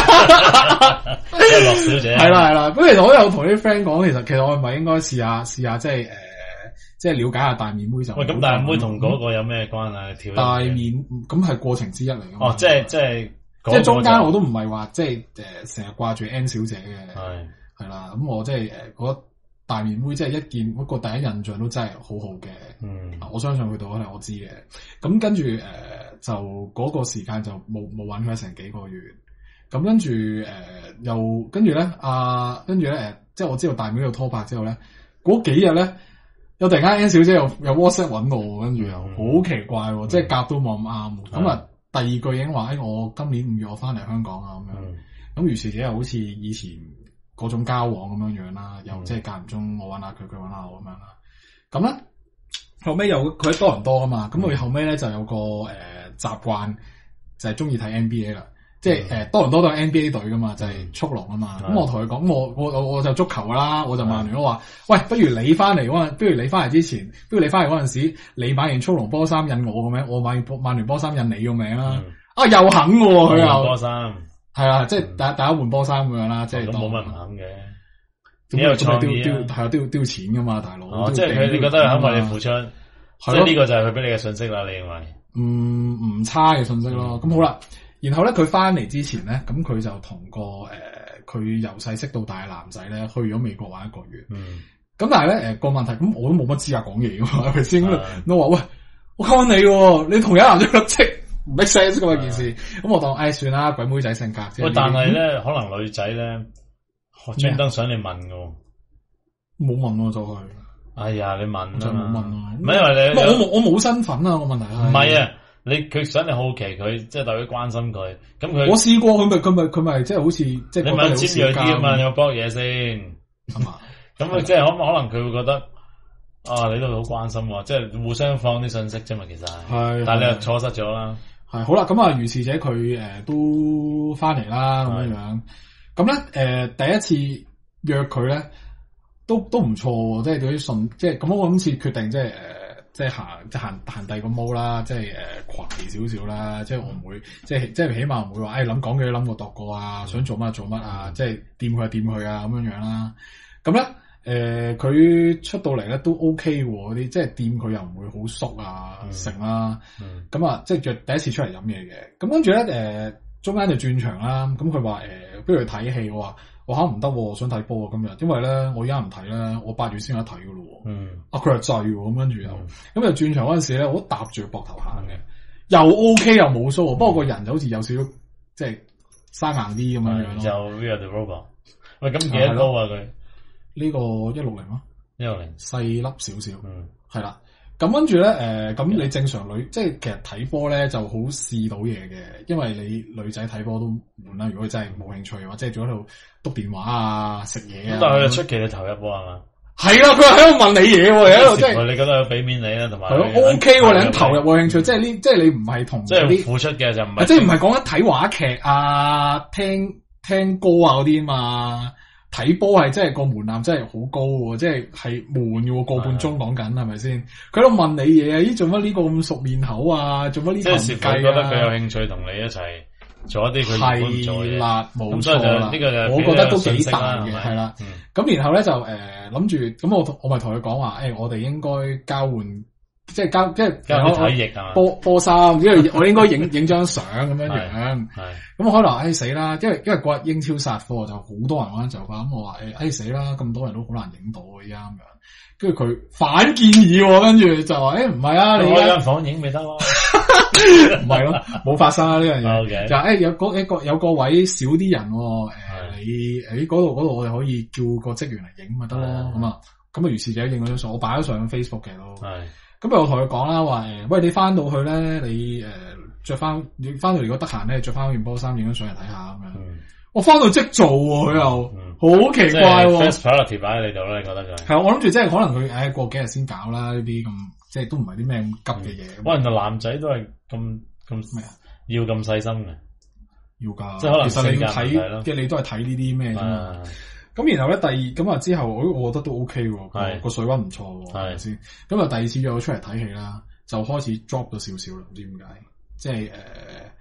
係樂小姐。 係啦。咁其實我有同啲 friend 講，其實我係咪應該試下即係即係了解下大面妹就。 喂，咁大面妹同嗰個有咩關係？ 大面咁係過程之一嚟㗎嘛。 哦，即係中間我都唔係話即係成日掛住 N 小姐嘅。係啦，咁我即係覺得大面妹即係一見嗰個第一印象都真係好好嘅。我相信去到可能我知嘅。咁跟住就嗰個時間就冇揾佢成幾個月。咁跟住又跟住咧即係我知道大面有拖拍之後咧，嗰幾日咧有突然間 N 小姐又 WhatsApp 揾我，跟住又好奇怪，即係夾到冇咁啱。咁啊第二句已經話我今年5月我翻嚟香港啊咁樣。咁如是者又好似以前嗰種交往咁樣啦，又即係間唔中我揾下佢，佢揾下我咁樣啦。咁咧後尾又佢喺多倫多啊嘛，咁佢後尾咧就有個習慣就係中意睇 NBA 啦。即係多倫多都係 NBA 隊噶嘛，就係速龍啊嘛。咁我同佢講，我就足球啦，我就曼聯，我話喂，不如你翻嚟之前，不如你翻嚟嗰陣時，你買完速龍波衫印我個名，我買曼聯波衫印你個名啦。又肯喎佢又波衫係啊，即係大家換波衫咁樣啦，即係都冇乜唔肯嘅。 點解丟錢噶嘛，大佬？ 即係佢哋覺得肯為你付出，即係呢個就係佢俾你嘅信息啦。你認為？ 唔差嘅信息咯。咁好啦。然後咧，佢翻嚟之前咧，咁佢就同個佢由細識到大嘅男仔咧，去咗美國玩1個月。咁但係咧，個問題，咁我都冇乜資格講嘢噶嘛，係咪先？我話喂，我溝你喎，你同有男仔入職唔 make sense 噶嘛件事。咁我當算啦，鬼妹仔性格啫。 喂，但係咧，可能女仔咧專登想你問噶， 冇問我就係。 哎呀，你問就冇問啊， 唔係因為你我冇身份啊，個問題係。 唔係啊。佢想你好奇佢，即係代表關心佢。咁佢我試過，佢咪即係好似即係你問尖銳啲啊嘛，有搏嘢先係嘛？ 咁佢即係可能佢會覺得你都好關心喎，即係互相放啲信息啫嘛，其實係。但係你又錯失咗啦。係好啦，咁啊，如是者佢都翻嚟啦咁樣。咁咧第一次約佢咧都唔錯，即係對啲信，即係咁我今次決定即係行第二個毛啦，即係攜少少啦，即係我唔會即係起碼唔會話諗講嘅諗過度過啊，想做乜做乜啊，即係掂佢就掂佢啊咁樣樣啦。咁咧佢出到嚟咧都 OK 喎，嗰啲即係掂佢又唔會好縮啊成啦。咁啊即係約第一次出嚟飲嘢嘅。咁跟住咧中間就轉場啦。咁佢話不如去睇戲，我話我唔得，我想睇波啊今日，因為咧我而家唔睇咧，我8月先有得睇噶咯。佢又制喎，咁跟住咁又轉場嗰陣時咧，我都搭住個膊頭行嘅，又 OK 又冇鬚，不過個人就好似有少少即係生硬啲咁樣樣咯。 就 We Are The Robot。喂，咁幾多高啊佢？ 呢個160咯 ，160 細粒少少。係啦。咁跟住咧，咁你正常即係其實睇波咧就好試到嘢嘅，因為你女仔睇波都悶啦。如果真係冇興趣嘅話，即係仲喺度篤電話啊、食嘢啊。 但係佢出奇你投入喎係嘛？ 係啊，佢喺度問你嘢喎，喺度即係。 你覺得佢俾面你啦，同埋。係咯 ，OK 喎，你肯投入喎興趣，即係你唔係同。 即係付出嘅就唔係。 即係唔係講緊睇話劇啊、聽歌啊嗰啲嘛。睇波係真係個門檻真係好高喎，即係悶嘅喎，個半鐘講緊係咪先？佢喺度問你嘢啊，做乜呢個咁熟面口啊？做乜呢頭唔計啊？即係覺得佢有興趣同你一齊做一啲佢唔做嘅嘢。係啦，冇錯啦。呢個就我覺得都幾大嘅，係啦。咁然後咧就諗住，咁我咪同佢講話，我哋應該交換。即係交體液啊！波衫，因為我應該影張相咁樣樣。係咁我可能死啦，因為嗰日英超殺科就好多人玩就話，咁我話死啦，咁多人都好難影到啊，依家咁樣。跟住佢反建議，跟住就話唔係啊，你開間房影咪得咯，唔係咯，冇發生啊呢樣嘢。就有個位少啲人，你嗰度我哋可以叫個職員嚟影咪得咯。咁啊如是者影嗰張相，我擺咗上 Facebook 嘅咯。咁我同佢講啦，話喂，你翻到去咧，你你翻到如果得閒咧，着翻件波衫影咗上嚟睇下咁樣。我翻到即做喎，佢又好奇怪喎。 first priority 擺喺你度啦，你覺得就係我諗住即係可能佢過幾日先搞啦，呢啲咁即係都唔係啲咩急嘅嘢。 可能男仔都係咁咩啊？要咁細心嘅， 要㗎。 即係可能其實你睇嘅，你都係睇呢啲咩啫嘛。咁然後咧之後，我覺得都 OK 喎，個水溫唔錯喎，係咪先？咁啊第二次約我出嚟睇戲啦，就開始 drop 咗少少啦，唔知點解，即係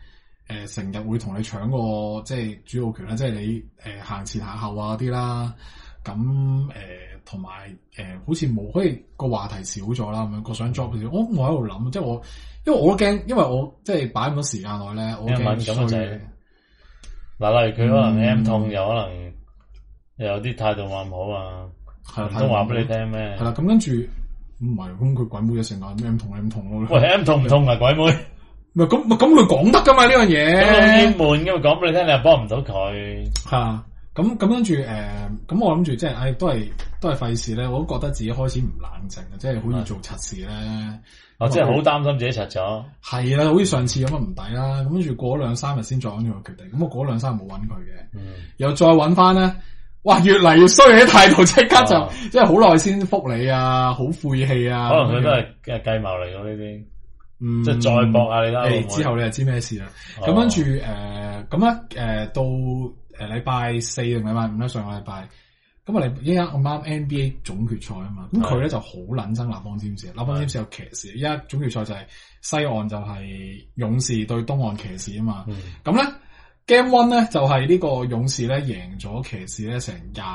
成日會同你搶個即係主導權啦，即係你行前行後啊啲啦，咁同埋好似冇可以個話題少咗啦，咁樣個想 job 少，我喺度諗，即係因為我都驚，因為我即係擺咁多時間內咧，我驚衰。 嗱，例如佢可能 M 痛，又可能又有啲態度話唔好啊，唔通話俾你聽咩？ 係啦，咁跟住唔係，咁佢鬼妹嘅成日 M 痛咯。 喂，M 痛唔痛啊？鬼妹？ 唔係咁佢講得噶嘛呢樣嘢？ 咁悶噶嘛，講俾你聽，你又幫唔到佢。 係咁跟住咁我諗住即係，都係費事咧。我都覺得自己開始唔冷靜啊，即係好似做柒事咧。 即係好擔心自己柒咗。 係啦，好似上次咁啊唔抵啦。咁跟住過咗2-3日先再揾佢個決定。咁我過咗2-3日冇揾佢嘅，又再揾翻咧，哇越嚟越衰嘅態度，即刻就即係好耐先覆你啊，好晦氣啊。 可能佢都係計謀嚟嘅呢啲。即係再搏下你啦。 之後你就知咩事啦。咁跟住咁咧到禮拜4定禮拜5咧，上個禮拜咁啊，依家咁啱 NBA 總決賽啊嘛，咁佢咧就好撚憎立邦占士，立邦占士有騎士，依家總決賽就係西岸就係勇士對東岸騎士啊嘛，咁咧 Game 1咧就係呢個勇士咧贏咗騎士咧成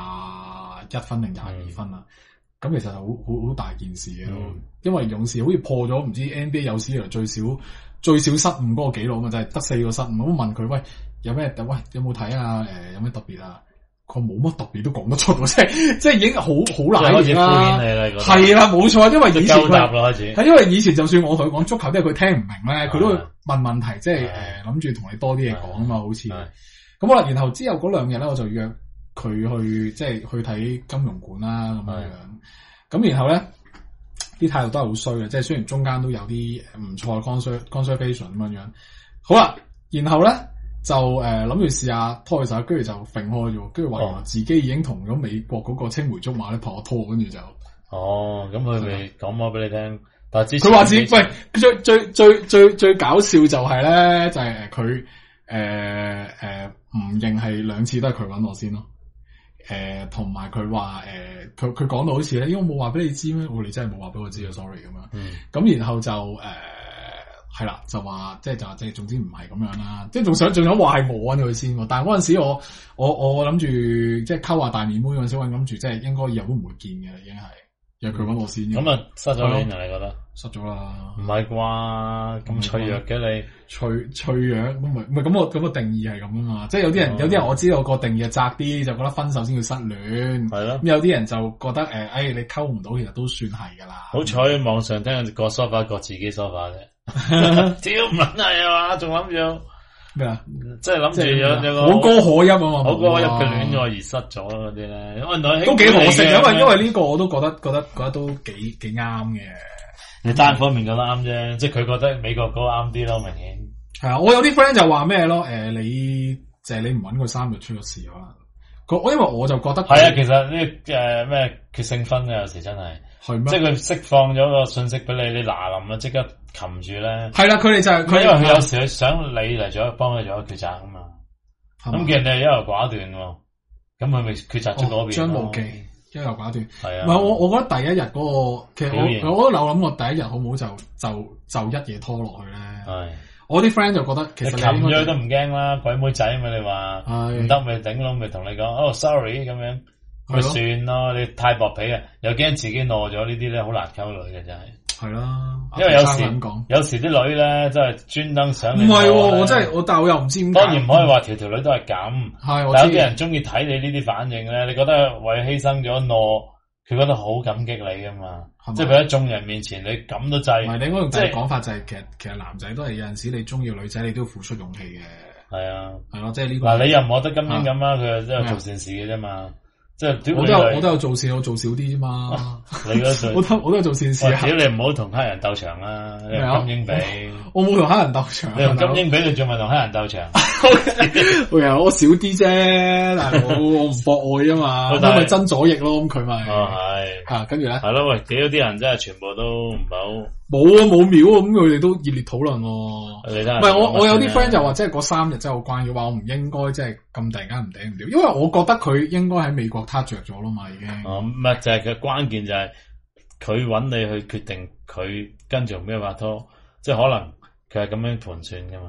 21分定22分啦，咁其實係好大件事嘅，因為勇士好似破咗唔知 NBA 有史以來最少失誤嗰個紀錄啊嘛，就係得4個失誤，咁問佢喂有咩有冇睇啊？有咩特別啊？佢冇乜特別都講得出喎，即係已經好難嘢啦。係啦，冇錯，因為以前係因為以前就算我同佢講足球，因為佢聽唔明咧，佢都會問問題，即係諗住同你多啲嘢講啊嘛，好似咁好啦。然後之後嗰2日咧，我就約佢去即係去睇金融館啦咁樣。咁然後咧啲態度都係好衰嘅，即係雖然中間都有啲唔錯嘅 conservation 咁樣。好啦，然後咧。就諗住試下拖佢手，跟住就揈開咗，跟住話自己已經同咗美國嗰個青梅竹馬咧拍咗拖，跟住就咁佢咪講咗俾你聽。但係之前佢話自己喂最搞笑就係咧，就係佢唔認係2次都係佢揾我先咯。同埋佢話佢講到好似咧，因為我冇話俾你知咩？你真係冇話俾我知啊 ，sorry 咁樣。咁然後就係啦，就話即係總之唔係咁樣啦，即係仲有話係我揾佢先，但係嗰陣時我諗住即係溝下大面妹嗰陣時，我諗住即係應該以後都唔會見嘅，已經係約佢揾我先。咁啊失咗戀啊？你覺得失咗啦？唔係啩？咁脆弱嘅你脆弱唔係咁我定義係咁啊嘛，即係有啲人我知道個定義窄啲，就覺得分手先叫失戀，係咯。咁有啲人就覺得你溝唔到，其實都算係噶啦。 好彩網上聽個梳化割自己梳化啫。屌唔撚係啊嘛，仲諗住咩啊？ 即係諗住有個可歌可泣啊嘛， 可歌可泣嘅戀愛而失咗嗰啲咧， 都幾可惜，因為呢個我都覺得都幾啱嘅。 你單方面覺得啱啫，即係佢覺得美國嗰個啱啲咯，明顯係啊。我有啲 friend 就話咩咯？你唔揾佢3日出咗事可能。因為我就覺得係啊，其實呢咩決勝分嘅有時真係。係咩？即係佢釋放咗個信息俾你，你嗱臨啊即刻擒住咧。係啦，佢哋就係佢，因為佢有時佢想你嚟咗幫佢做一個抉擇啊嘛。咁見人哋優柔寡斷，咁佢咪抉擇咗嗰邊。張無忌優柔寡斷。係啊。唔係我覺得第一日嗰個，其實我都有諗過第一日好唔好就一夜拖落去咧。係。我啲 friend 就覺得其實你擒咗都唔驚啦，鬼妹仔嘛你話唔得咪頂咯，咪同你講sorry 咁樣。咪算咯，你太薄皮啊，又驚自己懦咗，呢啲咧好難溝女嘅真係。係啦，因為有時啲女咧真係專登想你。唔係，我真係但係我又唔知點解。當然唔可以話條女都係咁。係，但有啲人中意睇你呢啲反應咧，你覺得為犧牲咗懦，佢覺得好感激你噶嘛？即係佢喺眾人面前你咁都制。唔係，你應該用即係講法就係其實男仔都係有陣時你中意女仔，你都要付出勇氣嘅。係啊，係咯，即係呢個。嗱，你又唔覺得金英咁啊？佢係都係做善事嘅啫嘛。即係我都有做善，我做少啲啫嘛。你嗰我都有做善事。屌你唔好同黑人鬥場啦，你同金英比。我冇同黑人鬥場。你同金英比，你仲咪同黑人鬥場？我少啲啫，但係我唔博愛啊嘛，咁咪真左翼咯，咁佢咪。係。吓，跟住咧。係咯，喂，幾多啲人真係全部都唔好。冇秒啊，咁佢哋都熱烈討論。唔係我有啲 friend 就話，即係嗰3日真係好關嘅話，我唔應該即係咁突然間唔頂唔掉，因為我覺得佢應該喺美國撻着咗啦嘛，已經。唔係就係佢關鍵就係佢揾你去決定佢跟住同咩拍拖，即係可能佢係咁樣盤算噶嘛。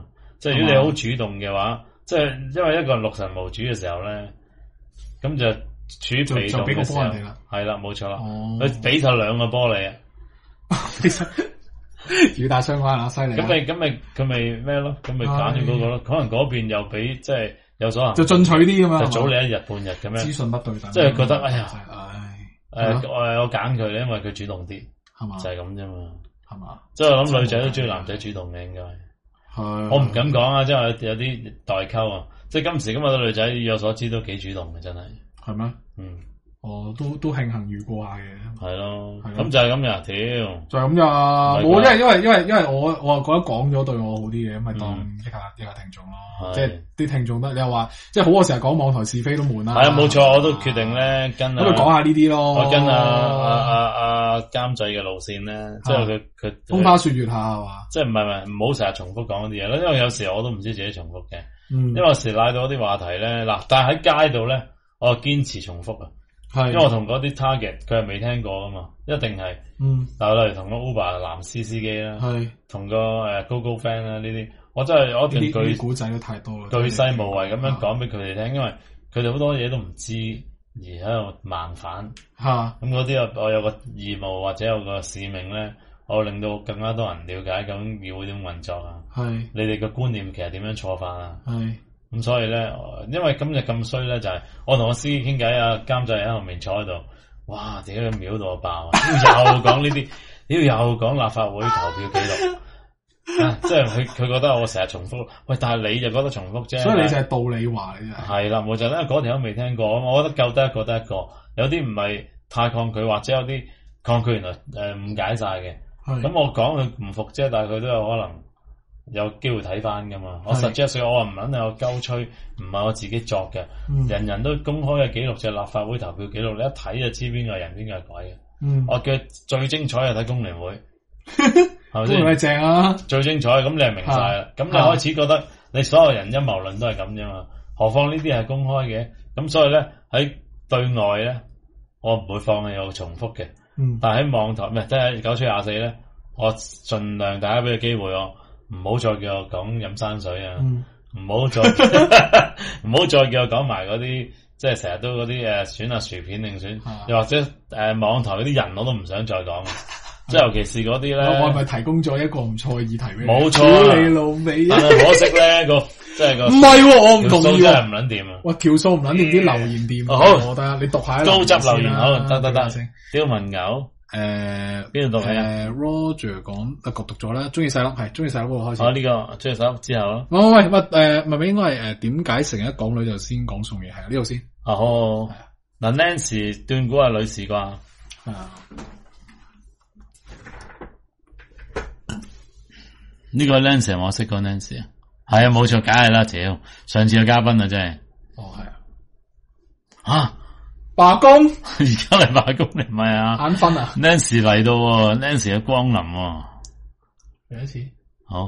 即係如果你好主動嘅話，即係因為一個人六神無主嘅時候咧，咁就處於被動嘅時候，係啦，冇錯啦，佢俾晒兩個波你啊， 與大相關啊，犀利！ 佢咪咩咯？咁咪揀咗嗰個咯？可能嗰邊又俾即係有所就進取啲咁嘛， 就早你一日半日咁樣， 資訊不對等， 即係覺得哎呀，我揀佢咧，因為佢主動啲， 係嘛， 就係咁啫嘛， 係嘛， 即係我諗女仔都中意男仔主動嘅，應該係，我唔敢講啊，即係有啲代溝啊，即係今時今日啲女仔以我所知都幾主動嘅，真係， 係咩？都慶幸遇過下嘅， 係咯，咁就係咁呀，屌， 就係咁呀，冇，因為我覺得講咗對我好啲嘅，咁咪當一下聽眾咯，即係啲聽眾得，你又話即係好，我成日講網台是非都悶啦， 係啊，冇錯，我都決定咧跟咁咪講下呢啲咯， 我跟阿監製嘅路線咧，即係佢風花雪月下係嘛，即係唔好成日重複講啲嘢咯，因為有時我都唔知自己重複嘅，因為有時拉到啲話題咧，嗱，但係喺街度咧，我堅持重複啊。因為我同嗰啲 target 佢係未聽過噶嘛，一定係，但係例如同個 Uber 藍絲司機啦，同個GoGo friend 啦呢啲，我真係我一定啲古仔都太多啦， 巨細無遺咁樣講俾佢哋聽，因為佢哋好多嘢都唔知而喺度盲反，咁嗰啲我有個義務或者有個使命咧，我令到更加多人了解咁議會點運作啊，你哋嘅觀念其實點樣錯法啊。咁所以咧，因為今日咁衰咧，就係我同我司機傾偈啊，監製喺後面坐喺度，哇！屌佢秒到我爆啊！又講呢啲，又講立法會投票記錄，即係佢覺得我成日重複，喂！但係你就覺得重複啫， 所以你就係道理話你係啦，冇就因為嗰條都未聽過，我覺得夠得一個得一個，有啲唔係太抗拒，或者有啲抗拒原來誤解晒嘅，咁我講佢唔服啫，但係佢都有可能。有機會睇翻噶嘛？我 suggest 我話唔肯定有鳩吹，唔係我自己作嘅。人人都公開嘅記錄就係立法會投票記錄，你一睇就知邊個人邊個係鬼嘅。我叫最精彩係睇工聯會，係咪先？ 工聯會正啊！ 最精彩，咁你係明晒啦。咁你開始覺得你所有人陰謀論都係咁啫嘛？何況呢啲係公開嘅，咁所以咧喺對外咧，我唔會放棄有重複嘅。但係喺網台唔係即係9724咧，我盡量大家俾個機會我。唔好再叫我講飲山水啊！唔好再叫我講埋嗰啲，即係成日都嗰啲選下薯片定選，又或者網台嗰啲人我都唔想再講，即係尤其是嗰啲咧。 我係咪提供咗一個唔錯嘅議題俾你？ 冇錯， 你老味。 但係可惜咧即係個唔係，我唔同意。 真係唔撚掂啊！ 哇，條數唔撚掂，啲留言掂。 好， 我得你讀下高質留言好，得。刁文牛。邊度讀起 Roger 講讀咗啦，中意細粒係中意細粒嗰度開始。 呢個中意細粒之後咯。 喂，咪應該係點解成日講女就先講送嘢？係呢度先。 好。嗱 ，Nancy 斷估係女士啩？係啊。呢個 Nancy 我識個 Nancy 啊。係啊，冇錯，梗係啦，屌！上次嘅嘉賓啊，真係。係啊。 罷工， 而家嚟罷工嚟，唔係啊？ 眼瞓啊 ！Nancy 嚟到，Nancy 嘅光臨， 第一次。 好。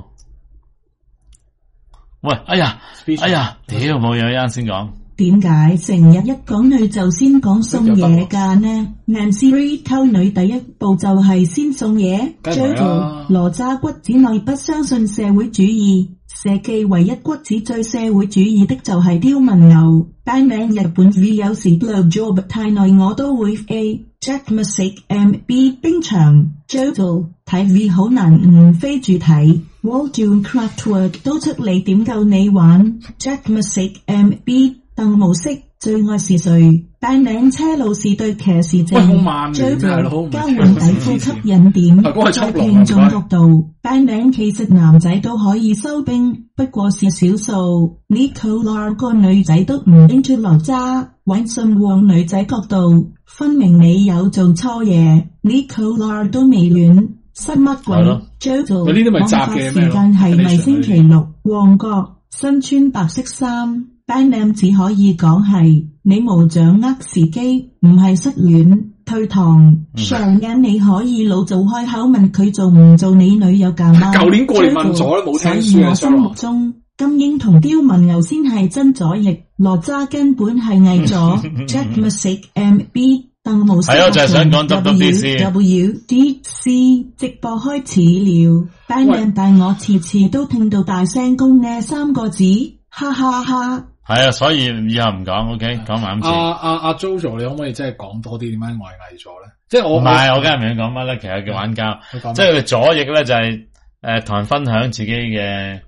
喂，哎呀，屌，冇嘢，啱先講。 點解成日一講女就先講送嘢㗎呢？ Nancy 溝女第一步就係先送嘢。Jojo 羅渣骨子內不相信社會主義，社記唯一骨子最社會主義的就係刁文牛。班名日本 V 有時 blow job 太耐我都會 A。Jack Music MB 冰場 Jojo 睇 V 好難唔飛住睇。Wall Doing Craftwork 都出嚟點夠你玩。Jack Music MB 鄧模式最愛是誰？班名車路士對騎士正。Jojo 交換底褲吸引點。在聽眾角度，班名其實男仔都可以收兵，不過是少數。Nicola 個女仔都唔應出流渣，揾信往女仔角度，分明你有做錯嘢。Nicola 都未戀，失乜鬼 ？Jojo 網發時間係咪星期六？旺角身穿白色衫。班名只可以講係你冇掌握時機，唔係失戀退堂。上眼你可以老早開口問佢做唔做你女友㗎嘛？ 舊年過年問咗都冇聽書。 所以我心目中金英同刁文牛先係真左翼，羅渣根本係偽左。Jack Music MB 鄧無係咯，就係想講 WWDC 直播開始了，班人但我次次都聽到大聲公呢3個字，哈哈哈。 係啊，所以以後唔講 ，OK， 講埋咁先。 阿 Jojo，你可唔可以真係講多啲點解我係偽咗咧？即係我唔係，我梗係唔想講乜咧。其實叫玩家，即係佢左翼咧就係同人分享自己嘅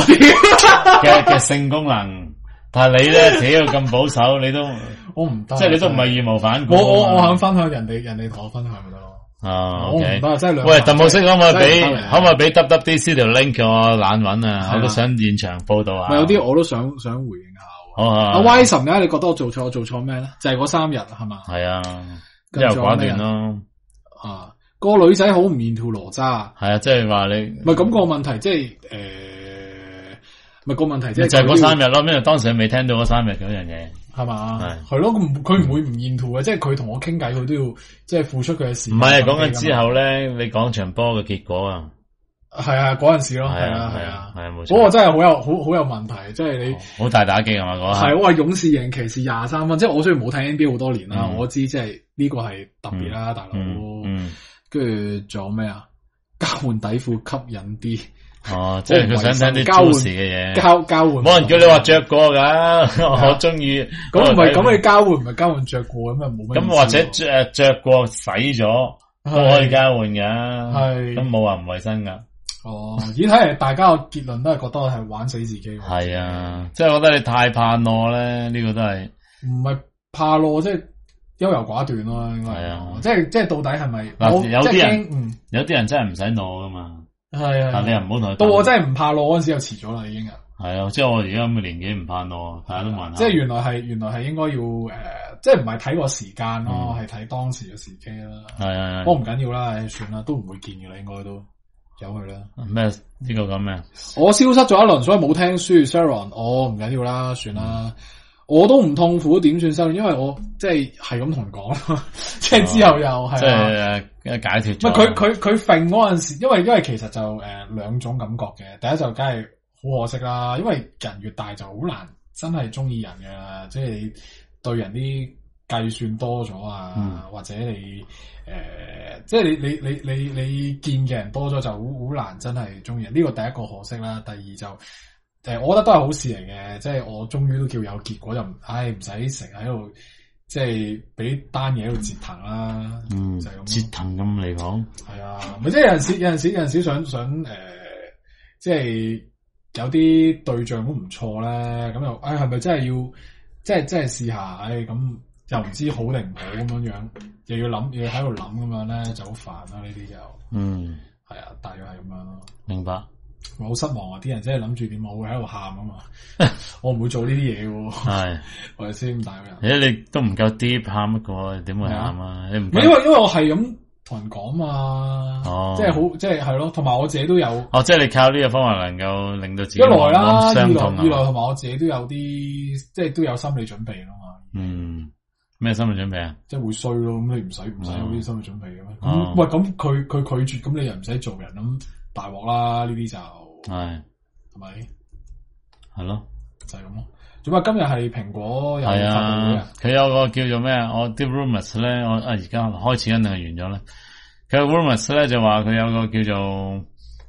性功能，但係你咧只要咁保守，你都我唔得， 即係你都唔係義無反顧。 我肯分享人哋同我分享咪得咯。 哦， 我唔得，真係兩。 喂，鄧慕色可唔可以俾 WWDC 條 link 叫我懶搵啊？我都想現場報道啊。 有啲我都想回應下。阿 Y 神咧，你覺得我做錯咩咧？就係嗰3日係嘛？ 係啊，優柔寡斷咯。 啊，個女仔好唔into羅渣。 係啊，即係話你唔係咁個問題，即係唔係個問題，即係就係嗰3日咯。因為當時未聽到嗰3日嗰樣嘢。 係嘛？係咯，佢唔會唔厭吐嘅，即係佢同我傾偈，佢都要即係付出佢嘅時間。 唔係講緊之後咧，你講場波嘅結果啊， 係啊，嗰陣時咯，係啊， 冇錯。 嗰個真係好有問題，即係你好大打擊啊嘛，嗰下係我話勇士贏騎士23分，即係我雖然冇睇 NBA 好多年啦，我知即係呢個係特別啦，大佬。跟住仲有咩啊？交換底褲吸引啲。哦， 即係佢想聽啲 juicy 嘅嘢， 交換， 冇人叫你話着過噶，我中意。 咁唔係咁，你交換唔係交換着過咁啊，冇乜。 咁或者着過洗咗都可以交換噶，係咁冇話唔衛生噶。 哦，咦，睇嚟大家個結論都係覺得係玩死自己。 係啊，即係覺得你太怕懦咧，呢個都係唔係怕懦，即係優柔寡斷咯，應該係啊，即係到底係咪？ 嗱，有啲人真係唔使懦噶嘛。係啊，但你又唔好同佢。 到我真係唔怕懦嗰陣時，就遲咗啦，已經啊。 係啊，即係我而家咁嘅年紀唔怕懦，大家都問下。 即係原來係應該要即係唔係睇個時間咯，係睇當時嘅時機啦。係，不過唔緊要啦，算啦，都唔會見嘅啦，應該都由佢啦。咩呢個咁咩？我消失咗一輪，所以冇聽書 Sharon， 我唔緊要啦，算啦。我都唔痛苦，點算收？因為我即係咁同佢講咯，即係之後又係即係解脫咗。唔係佢揈嗰陣時，因為其實就兩種感覺嘅。第一就梗係好可惜啦，因為人越大就好難真係中意人嘅，即係你對人啲計算多咗啊，或者你即係你見嘅人多咗就好難真係中意人。呢個第一個可惜啦，第二就。我覺得都係好事嚟嘅，即係我終於都叫有結果，就唔使成日喺度，即係俾單嘢喺度折騰啦。就係咁。折騰咁嚟講，係啊，咪即係有陣時想即係有啲對象都唔錯咧，咁又係咪真係要即係試下？咁又唔知好定唔好咁樣，又要諗，又要喺度諗咁樣咧，就好煩啦。呢啲就係啊，大約係咁樣咯。明白。我好失望啊！啲人真係諗住點，我會喺度喊啊嘛！我唔會做呢啲嘢嘅，係我哋先咁大個人。你都唔夠 deep 喊一個，點會喊啊？你唔因為我係咁同人講嘛，即係好即係咯，同埋我自己都有。即係你靠呢個方法能夠令到自己一來啦，二來同埋我自己都有啲即係都有心理準備咯嘛。咩心理準備啊？即係會衰咯，咁你唔使有啲心理準備嘅咩？咁喂，咁佢拒絕，咁你又唔使做人咁。大鑊啦！呢啲就係咪？係咯，就係咁咯。做咩？今日係蘋果有發布會啊？佢有個叫做咩啊？我啲 rumors 咧，我而家開始肯定係完咗咧。佢個 rumors 咧就話佢有個叫做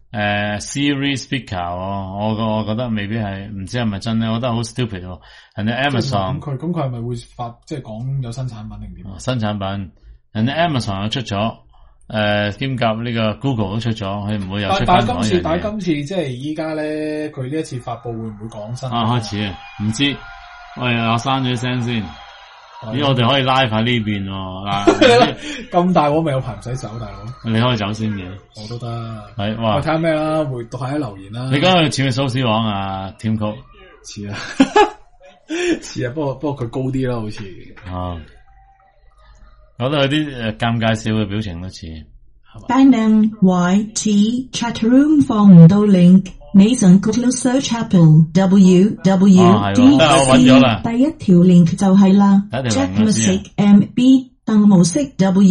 Siri speaker，我覺得未必係，唔知係咪真咧？我覺得好 stupid 喎。人哋 Amazon 咁佢係咪會發即係講有新產品定點？新產品，人哋 Amazon 又出咗。兼夾呢個 Google 都出咗，佢唔會有出。但係今次即係依家咧，佢呢一次發布會唔會講新？開始啊，唔知。喂，我刪咗聲先。咦，我哋可以拉返呢邊喎。咁大鑊咪有排唔使走，大佬。你可以走先嘅。我都得。係，哇！我睇下咩啦，回讀下啲留言啦。你講佢似唔似蘇絲黃啊？甜曲似啊，似啊，不過佢高啲咯，好似。我覺得有啲尷尬笑嘅表情都似。Bannon YT Chatroom 放唔到 link， Mason Google Search Apple WWDC 第一條 link 就係啦。Jack Music MB 鄧模式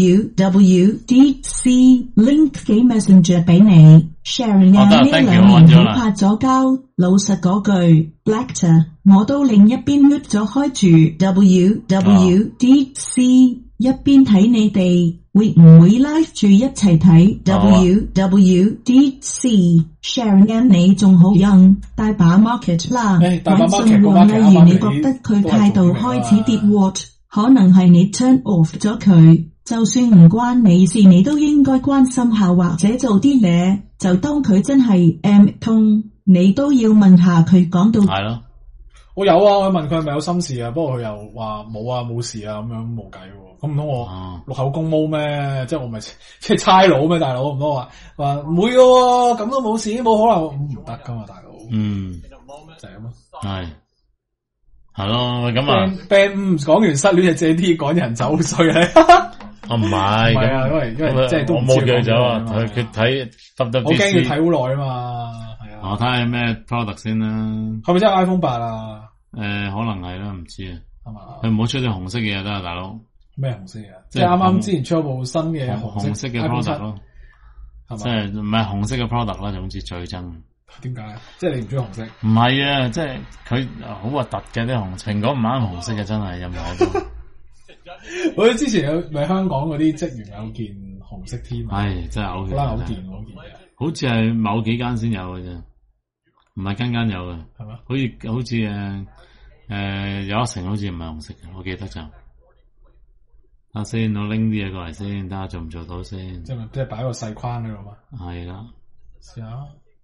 WWDC link 幾 Messenger 俾你 Sharon 呢2年好拍咗交，老實嗰句 Blackter 我都另一邊 mute 咗開住 WWDC 一邊睇你哋會唔會 live 住一齊睇 WWDC Sharon 你仲好 young 大把 market 啦，揾信王例如你覺得佢態度開始跌 what 可能係你 turn off 咗佢，就算唔關你事，你都應該關心下或者做啲嘢，就當佢真係 M 痛，你都要問下佢講到。 係咯， 我有啊，我問佢係咪有心事啊，不過佢又話冇啊，冇事啊，咁樣冇計喎。咁唔通我錄口供毛咩？即係我咪即係差佬咩？大佬唔通話唔會嘅喎，咁都冇事，冇可能唔得噶嘛，大佬。就係咁咯。 係咯，咁啊 ，band 講完失戀就借啲講人走衰咧。 我唔係啊， 因為即係都我冇叫佢走啊，佢睇 WWDC， 我驚要睇好耐啊嘛，係啊。 我睇下咩 product 先啦。 係咪真係 iPhone 8啊？ 可能係啦，唔知啊。 係嘛？ 佢唔好出啲紅色嘅嘢得啊，大佬。 咩紅色嘢？即係啱啱之前出咗部新嘅紅色嘅 product 咯，係嘛？即係唔係紅色嘅 product 啦，總之最憎。 點解？即係你唔中意紅色？ 唔係啊，即係佢好核突嘅啲紅蘋果唔啱紅色嘅，真係有冇喺度？ 我之前有咪香港嗰啲職員有件紅色 T， 唉，真係嘔血， 好件嗰件嘢， 好似係某幾間先有嘅啫，唔係間間有嘅， 係嘛？ 好似有一成好似唔係紅色嘅，我記得就。等先，我拎啲嘢過嚟先，睇下做唔做到先。即係擺個細框喺度嘛？ 係啦， 試下。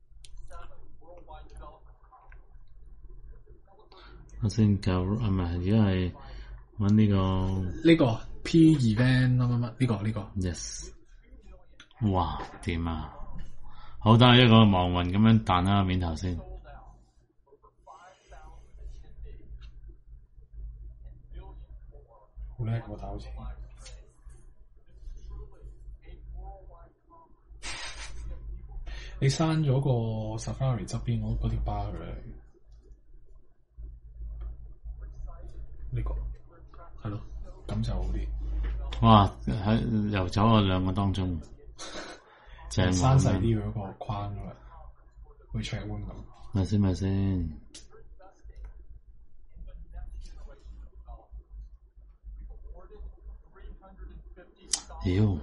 我先夠唔係，而家係搵呢個 P event 乜呢個 yes， 哇掂啊！好，等下一個亡魂咁樣彈喺個面頭先。 好叻喎，打好似你刪咗個 Safari 側邊嗰條巴佢嚟。呢個係咯，咁就好啲。 哇！喺游走我兩個當中，正刪細啲嗰個框啦，會 check one 咁。 咪先。屌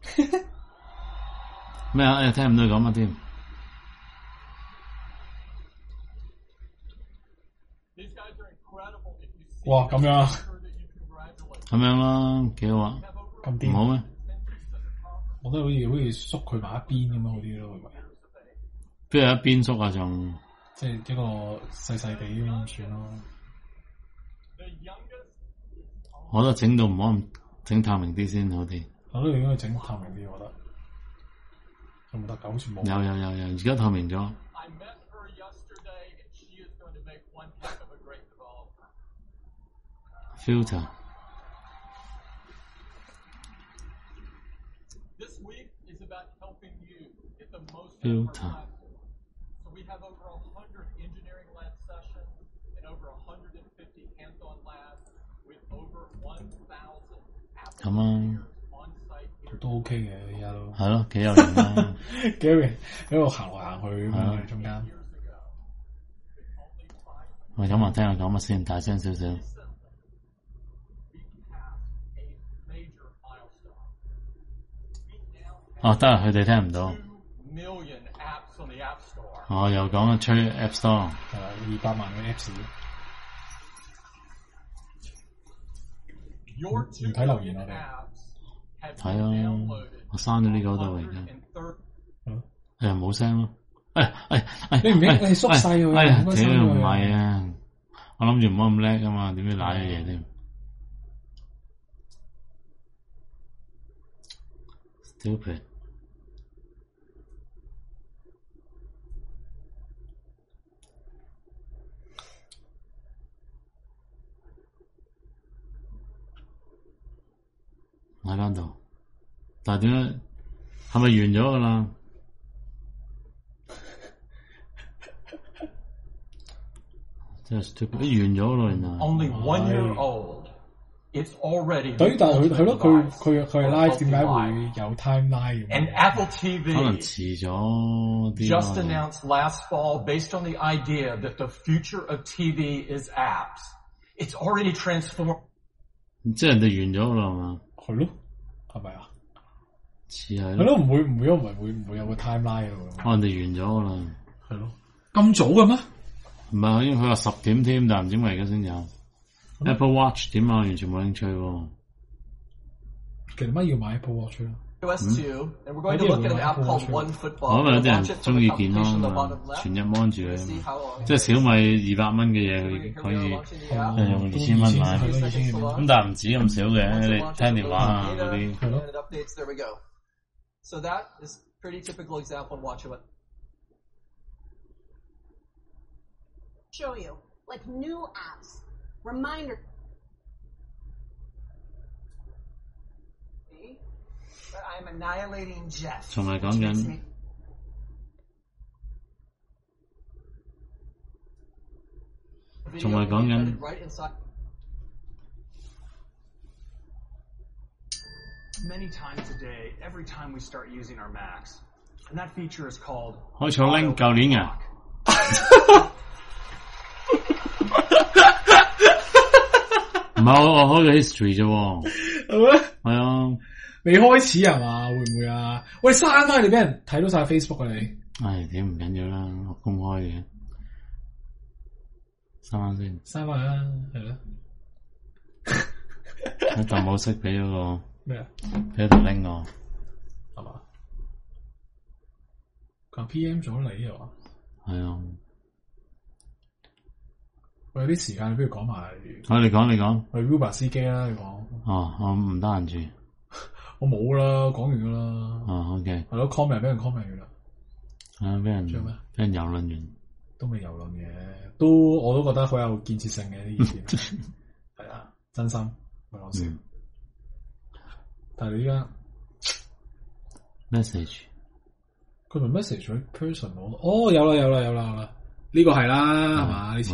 咩啊？聽唔到佢講乜添？ 哇，咁樣啦，幾好啊！ 咁癲， 唔好咩？ 我都好似縮佢埋一邊咁樣好啲咯，係咪？ 邊有一邊縮啊？仲即係一個細細地咁算咯。 我覺得整到唔好咁整透明啲先好啲。 我都應該整透明啲，我覺得。有冇得㗎？好似冇。 有，而家透明咗。filter。咁啊， 都 OK 嘅，而家都係咯，幾有型啦。 Gary 喺度行嚟行去咁樣中間。 喂，咁我聽下講乜先，大聲少少。哦，得啦，佢哋聽唔到。哦，又講啊，吹 App Store。 200萬嘅 Apps。唔睇留言我哋。 睇啊，我刪咗呢個度嚟嘅。冇聲咯。 你唔應你縮細佢。 屌唔係啊，我諗住唔好咁叻噶嘛，點知瀨咗嘢添。Stupid。喺間度，但係點解係咪完咗噶啦？真係 stupid，完咗咯，原來。 Only 1 year old It's already 對，但係佢咯，佢係 live 點解會有 timeline And Apple TV 可能遲咗啲 just announced last fall based on the idea that the future of TV is apps. It's already transformed. 即係人哋完咗啦嘛？ 係咯，係咪啊？ 似係係咯，唔會有個 timeline 咯。 可能人哋完咗啦。 係咯，咁早嘅咩？ 唔係，因為佢話10點添，但唔知點解而家先有。Apple Watch 點啊？完全冇興趣喎。 其實乜要買 Apple Watch 咧 iOS 2 and we're going to look at an app called OneFootball. 可能有啲人中意健康啊，全日 mon 住佢，即係小米200蚊嘅嘢，佢可以用2000蚊買。咁但係唔止咁少嘅，你聽電話啊嗰啲。係咯。 So that is pretty typical example of WatchOS. Show you like new apps, reminder. But I'm annihilating Jeff. 仲係講緊。仲係講緊。 Many times a day, every time we start using our Macs, and that feature is called. 開錯 link 舊年嘅。唔係我開個 history 啫喎。 係咩？ 係啊。 未開始係嘛？會唔會啊？喂，刪翻你俾人睇到晒 Facebook 啊你！ 唉，點唔緊要啦，我公開嘅，刪翻先。 刪翻啦，係咯。 我就冇識俾嗰個咩啊？ 俾一條 link 我， 係嘛？佢 PM 咗你係嘛？ 係啊。 我有啲時間，你不如講埋。 你講。 去 Uber 司機啦，你講。 哦，我唔得閒住。 我冇啦，講完噶啦。 哦 ，OK。 係咯 ，comment 俾人 comment 完啦。 俾人蹂躪完。 都未蹂躪嘅，我都覺得好有建設性嘅啲意見。係啊，真心唔講笑。但係你依家 message， 佢咪 message 咗 person 哦，有啦，呢個係啦，係嘛呢次。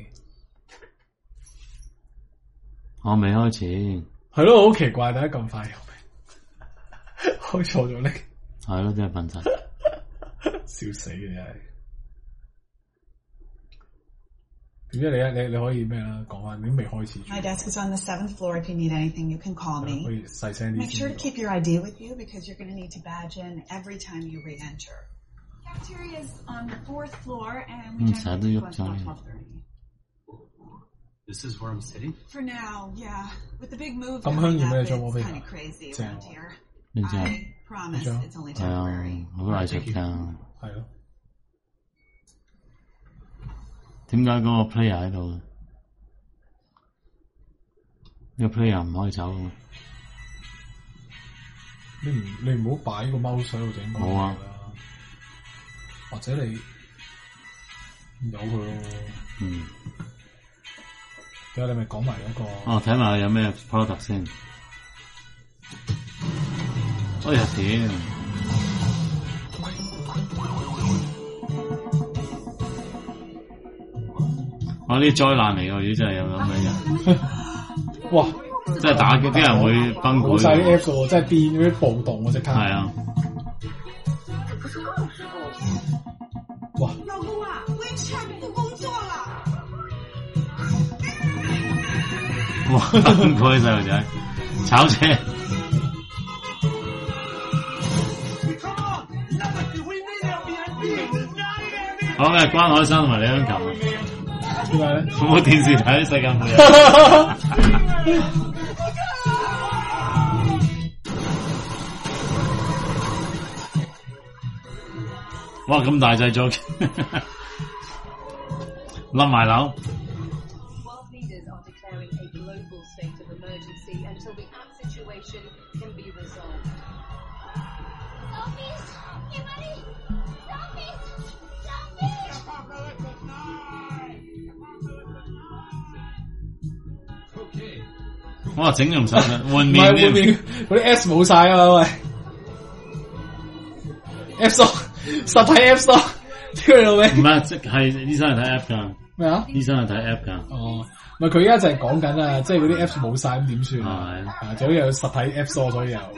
我未開始。 係咯，好奇怪，點解咁快又開錯咗呢？ 係咯，真係笨柒， 笑死嘅真係。點解你可以咩啦？講翻，你都未開始。 My desk is on the 7th floor. If you need anything, you can call me. 可以細聲啲。 Make sure to keep your ID with you because you're going to need to badge in every time you re-enter. Cafeteria is on the 4th floor, and we have lunch until 12:30. This is where I'm sitting? For now, yeah. With the big move coming up, it's kind of crazy around here. I promise it's only temporary. 好藝術㗎。 係咯。 點解嗰個 player 喺度？呢個 player 唔可以走㗎。 你唔好擺個 mouse 喺度整。 好啊。 或者你由佢咯。 嗯。 咁你咪講埋嗰個。 哦，睇埋有咩 product 先。哎呀屌！我啲災難嚟㗎，如果真係有咁嘅人。 哇！ 真係打擊啲人會崩潰。 冇晒啲 app 喎，真係變咗啲暴動喎，即刻。 係啊。 哇！ 老公啊 ，WeChat 不工作了。 哇！崩潰細路仔，炒車。講嘅關海山同埋李香琴。 點解咧？ 冇電視睇世界末日。哇！咁大製作，冧埋樓。哇！整容手術換面添， 嗰啲 S 冇晒啊喂 ！App Store 實體 App Store， 屌你老味！ 唔係，即係醫生係睇 app 㗎。 咩啊？ 醫生係睇 app 㗎。 哦， 唔係佢而家就係講緊啊，即係嗰啲 Apps 冇晒咁點算啊？係，就好似有實體 App Store 所以有。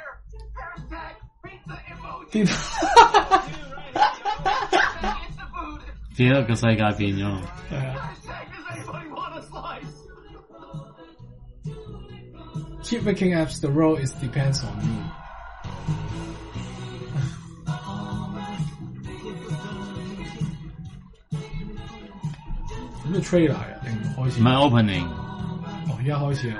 變咗個世界變咗。 Keep making apps. The world is depends on you. 咁嘅 trailer 啊，定開始？ 唔係 opening。 哦，而家開始啦。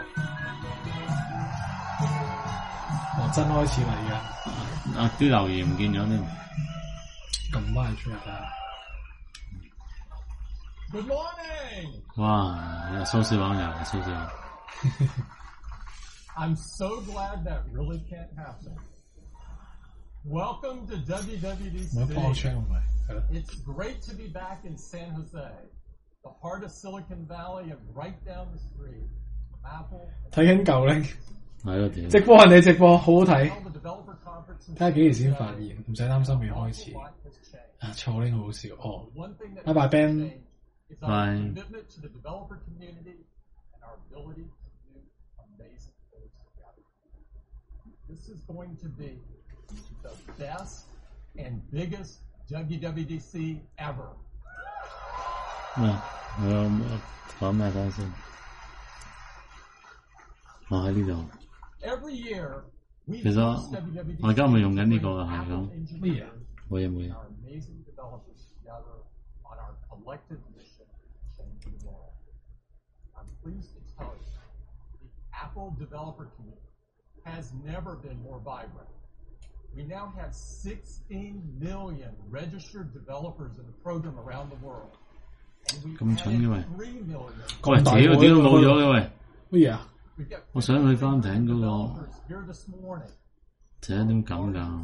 哦，真開始啦而家。 啊！啲留言唔見咗添。 撳翻去 trailer。 Good morning. 哇！收視網友，收視網。 I'm so glad that really can't happen. Welcome to WWDC. It's great to be back in San Jose, the heart of Silicon Valley and right down the street. Apple. 睇緊舊咧， 係咯點？ 直播人哋直播好好睇，睇下幾時先發現，唔使擔心未開始。啊，錯呢個好笑哦。拜拜 Ben。 拜。 This is going to be the best and biggest WWDC ever. 講咩講先？我喺呢度。其實我而家咪用緊呢個㗎，係咁。 咩嘢？ 冇嘢冇嘢。 Apple developer community has never been more vibrant. We now have 16 million registered developers in the program around the world. And we added 3 million. 喂，屌點都冇咗嘅喂！ 乜嘢啊？ 我想去翻頂嗰個，這點咁㗎？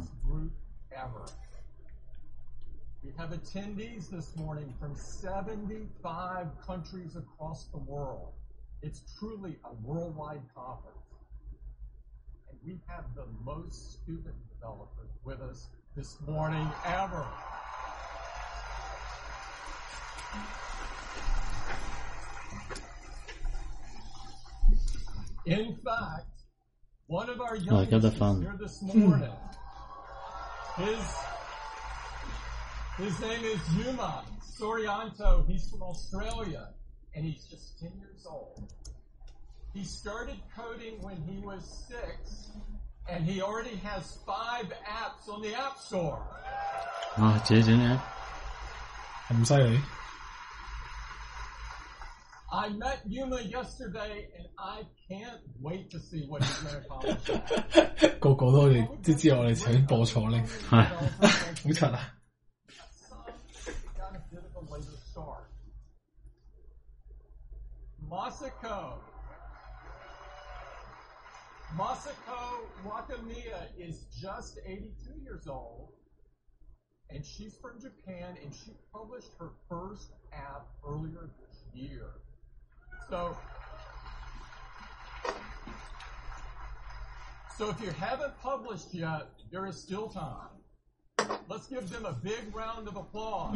We have attendees this morning from 75 countries across the world. It's truly a worldwide conference. And we have the most student developers with us this morning ever. In fact, one of our youngest here this morning, his name is Yuma Sorianto. He's from Australia, and he's just 10 years old. He started coding when he was 6, and he already has 5 apps on the App Store. 啊，自己整 app 咁犀利？ I met Yuma yesterday, and I can't wait to see what he's going to accomplish. 個個都知我哋請播錯咧，係好柒啊！ Masako Wakamiya is just 82 years old, and she's from Japan, and she published her first app earlier this year. So if you haven't published yet, there is still time. Let's give them a big round of applause.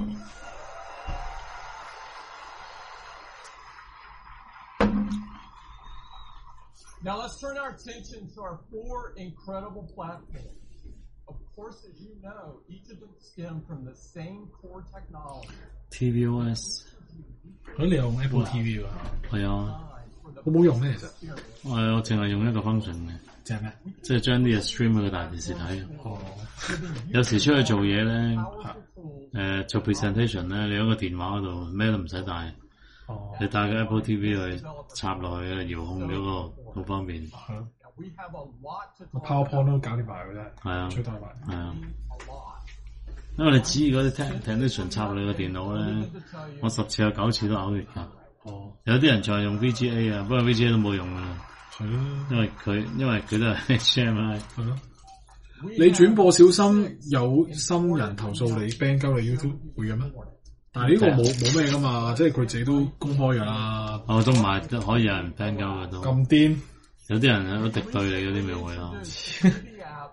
Now let's turn our attention to our 4 incredible platforms. Of course, as you know, each of them stem from the same core technology. TVOS 佢你用 Apple TV 啊？ 係啊。 我冇用咧，其實。 我淨係用一個 function 嘅。 即係咩？ 即係將啲嘢 stream 去個大電視睇。哦。有時出去做嘢咧，做 presentation 咧，你喺個電話嗰度咩都唔使帶。哦。你帶個 Apple TV 去插落去遙控嗰個好方便。係咯。 個 PowerPoint 都搞掂埋嘅啫。 係啊。 取代埋。 係啊。因為你指嗰啲 technician 插落你個電腦咧，我10次有9次都嘔血㗎。哦。有啲人仲係用 VGA 啊，不過 VGA 都冇用啊。係咯。因為佢都係 HDMI。係咯。你轉播小心有新人投訴你 ban 鳩你 YouTube 會嘅咩？但係呢個冇咩㗎嘛，即係佢自己都公開㗎啦。哦，都唔係都可以有人 ban 鳩嘅都。咁癲？有啲人喺度敵對你嗰啲咪會咯。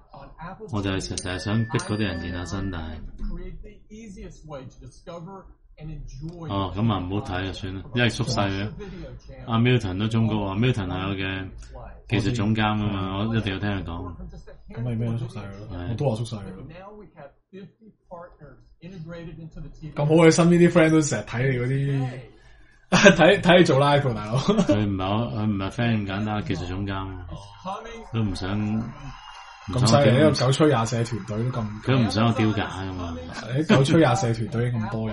我就係成日想逼嗰啲人現下身，但係哦，咁啊唔好睇就算啦，因為縮細嘅。阿 Milton 都忠告啊 ，Milton 係我嘅技術總監啊嘛，我一定要聽佢講。 咁咪咩都縮細咯，我都話縮細咯。咁好，你身邊啲 friend 都成日睇你嗰啲，睇你做 live 大佬。 佢唔係 friend 咁簡單，技術總監都唔想咁犀利，呢個狗吹廿四團隊都咁， 佢都唔想我丟架啊嘛。 啲狗吹廿四團隊咁多人，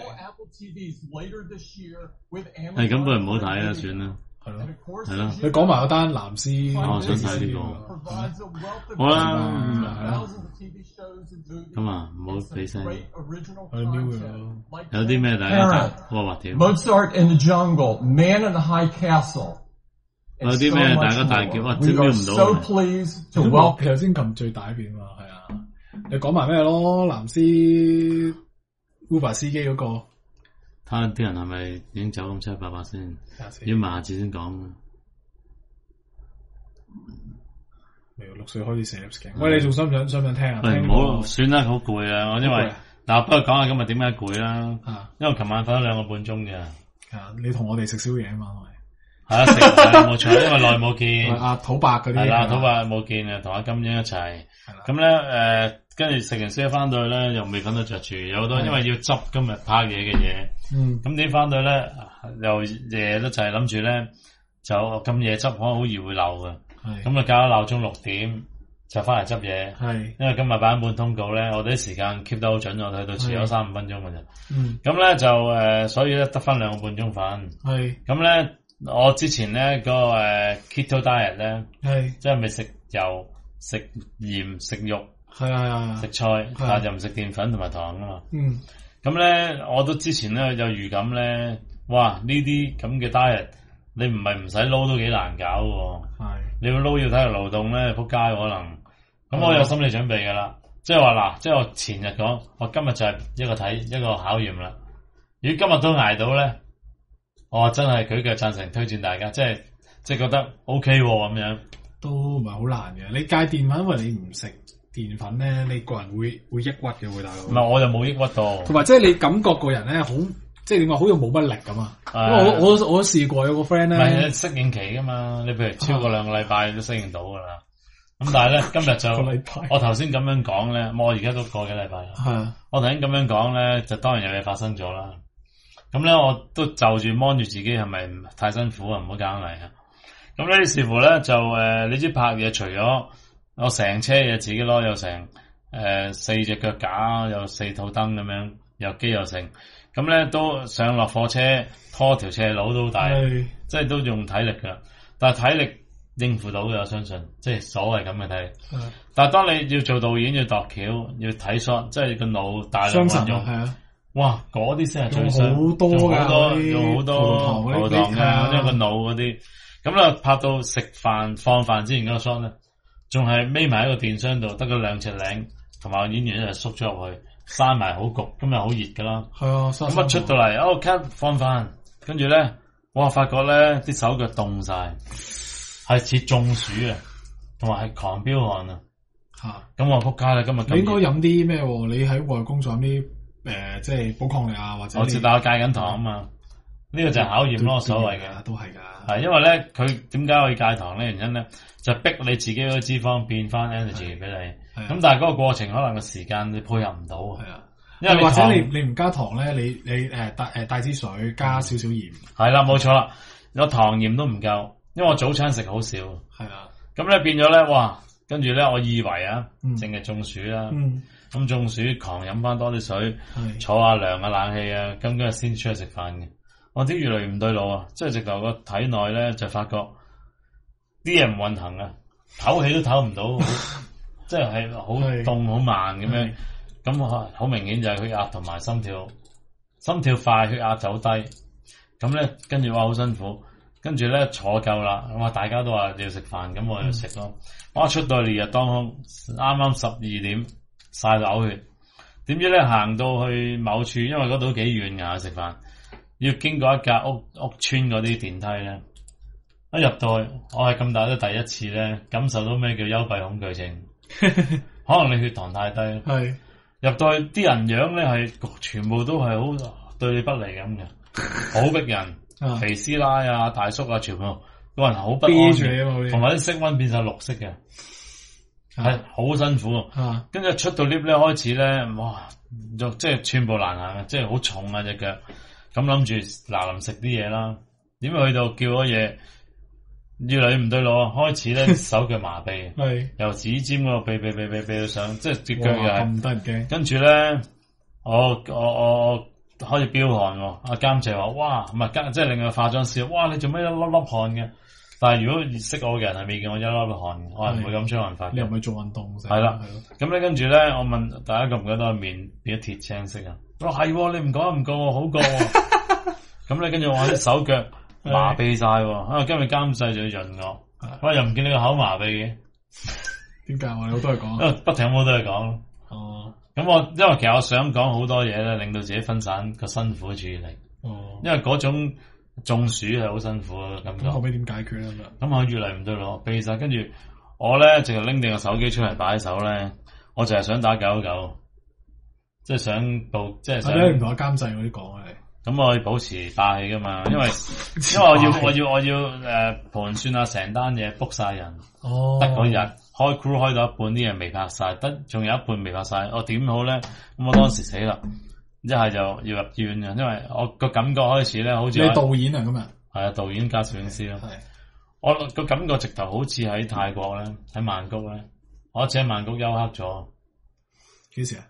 係咁，不如唔好睇啦，算啦。 係咯， 係咯。 你講埋嗰單藍絲， 我想睇呢個。好啦，係啦。咁啊，唔好俾聲。有啲咩大家話條 Mozart in the Jungle, Man in the High Castle。 有啲咩大家大叫，哇！真瞄唔到。 So pleased to welcome。 頭先撳最大片嘛，係啊。你講埋咩咯？藍絲 Uber 司機嗰個。 睇下啲人係咪已經走咁788先？要問下次先講。 未6歲開始寫 apps 嘅。喂，你仲想唔想聽啊？ 唔好，算啦，好攰啊！我因為嗱，不過講下今日點解攰啦。因為琴晚瞓咗2個半鐘嘅。 你同我哋食宵夜啊嘛， 係啊，食冇錯，因為耐冇見。 阿土伯嗰啲係啦，土伯冇見啊，同阿金英一齊。咁咧跟住食完宵夜翻到去咧，又未瞓得着住，有好多因為要執今日拍嘢嘅嘢。咁點翻到去咧，又夜得就係諗住咧，就咁夜執可能好易會漏嘅。咁啊，校咗鬧鐘6點就翻嚟執嘢。因為今日8點半通告咧，我哋啲時間 keep 得好準，我睇到遲咗3-5分鐘嘅啫。咁咧就所以咧得翻2個半鐘瞓。咁咧我之前咧嗰個keto diet 咧，即係咪食油、食鹽、食肉。食菜，但係就唔食澱粉同埋糖啊嘛。咁咧，我都之前咧有預感咧，哇！呢啲咁嘅 diet，你唔係唔使撈都幾難搞喎。你要撈要體力勞動咧，仆街可能。咁我有心理準備噶啦，即係話嗱，即係我前日講，我今日就係一個考驗啦。如果今日都捱到咧，我真係舉腳贊成推薦大家，即係覺得 OK 咁樣。 都唔係好難嘅，你戒澱粉，因為你唔食澱粉咧，你個人會抑鬱嘅會大佬。 唔係，我就冇抑鬱到。同埋即係你感覺個人咧，好即係點講，好似冇乜力咁啊。因為我都試過有個 friend 咧， 唔係適應期噶嘛，你譬如超過2個禮拜都適應到噶啦。咁但係咧，今日就我頭先咁樣講咧，我而家都個幾禮拜啦。我頭先咁樣講咧，就當然有嘢發生咗啦。咁咧，我都就住 mon 住自己係咪太辛苦啊？唔好搞嚟啊！咁呢視乎咧就你知拍嘢除咗我成車嘢自己攞，有成4隻腳架，有4套燈咁樣，有機有成，咁咧都上落貨車拖條斜路都好大，即係都用體力噶，但係體力應付到嘅，我相信，即係所謂咁嘅體力。但係當你要做導演，要度橋，要睇 shot，即係個腦大量運用，哇！嗰啲先係最傷，用好多葡萄糖嘅，因為個腦嗰啲。咁咧拍到食飯放飯之前嗰個 shot 咧，仲係匿埋喺個電箱度，得個2尺零，同埋個演員一齊縮咗入去，閂埋好焗，今日好熱噶啦。咁一出到嚟，cut 放飯，跟住咧，我發覺咧啲手腳凍晒，係似中暑啊，同埋係狂飆汗啊。咁我仆街啦，今日。 你應該飲啲咩？你喺戶外工作飲啲即係寶礦力啊，或者我知，但我戒緊糖啊嘛。呢個就係考驗咯，所謂嘅都係㗎。係因為咧，佢點解可以戒糖咧？原因咧就逼你自己嗰啲脂肪變翻 energy 俾你。咁但係嗰個過程可能個時間你配合唔到。因為或者你唔加糖咧，你帶支水加少少鹽。 係啦，冇錯啦，有糖鹽都唔夠，因為我早餐食好少。咁咧變咗咧，哇！跟住咧，我以為淨係中暑啦。咁中暑狂飲翻多啲水，坐下涼下冷氣啊，咁今日先出去食飯嘅。我啲越嚟越唔對路啊！即係直頭個體內咧就發覺啲嘢唔運行啊，唞氣都唞唔到，即係好凍好慢咁樣。咁好明顯就係血壓同埋心跳快，血壓走低。咁咧跟住話好辛苦，跟住咧坐夠啦。咁大家都話要食飯，咁我就食咯。我出到烈日當空，啱啱12點曬到嘔血。點知咧行到去某處，因為嗰度都幾遠㗎食飯。要經過一架屋村嗰啲電梯咧，一入到去，我係咁大都第一次咧，感受到咩叫幽閉恐懼症。可能你血糖太低，入到去啲人樣咧係全部都係好對你不利咁嘅，好逼人，肥師奶啊、大叔啊，全部個人好不安嘅，同埋啲色溫變晒綠色嘅，係好辛苦。跟住出到 lift 咧，開始咧，哇，就即係寸步難行，即係好重啊隻腳。咁諗住嗱臨食啲嘢啦，點解去到叫咗嘢？越嚟越唔對路，開始咧手腳麻痹，由指尖嗰度痹到上，即係隻腳又係咁得人驚。跟住咧，我開始飆汗喎。阿監姐話：哇，唔係即係另外化妝師，哇，你做咩一粒粒汗嘅？但係如果識我嘅人係未見我一粒粒汗嘅，我係唔會咁出汗法。 你又唔去做運動？ 係啦，咁咧跟住咧，我問大家覺唔覺得我面變咗鐵青色啊？我話係，你唔講唔過，好過。咁咧跟住我啲手腳麻痹晒，今日監製就要潤我，又唔見你個口麻痹嘅， 點解我哋好多嘢講？ 不停好多嘢講。 哦， 咁因為其實我想講好多嘢咧，令到自己分散個辛苦嘅注意力。 哦， 因為嗰種中暑係好辛苦嘅感覺。 咁後尾點解決咧？ 咁我越嚟唔對路，痹晒，跟住我咧淨係拎定個手機出嚟擺喺手咧，我就係想打919，即係想報，即係想。 你唔同阿監製嗰啲講啊？ 咁我要保持霸氣噶嘛，因為我要盤算下成單嘢 book 晒人，得嗰日開 crew 開到一半啲嘢未拍晒，仲有一半未拍晒，我點好咧？咁我當時死啦，一係就要入醫院嘅，因為我個感覺開始咧，好似你導演啊咁啊， 係啊，導演加攝影師咯，我個感覺直頭好似喺泰國咧，喺曼谷咧，我只喺曼谷休克咗， 幾時啊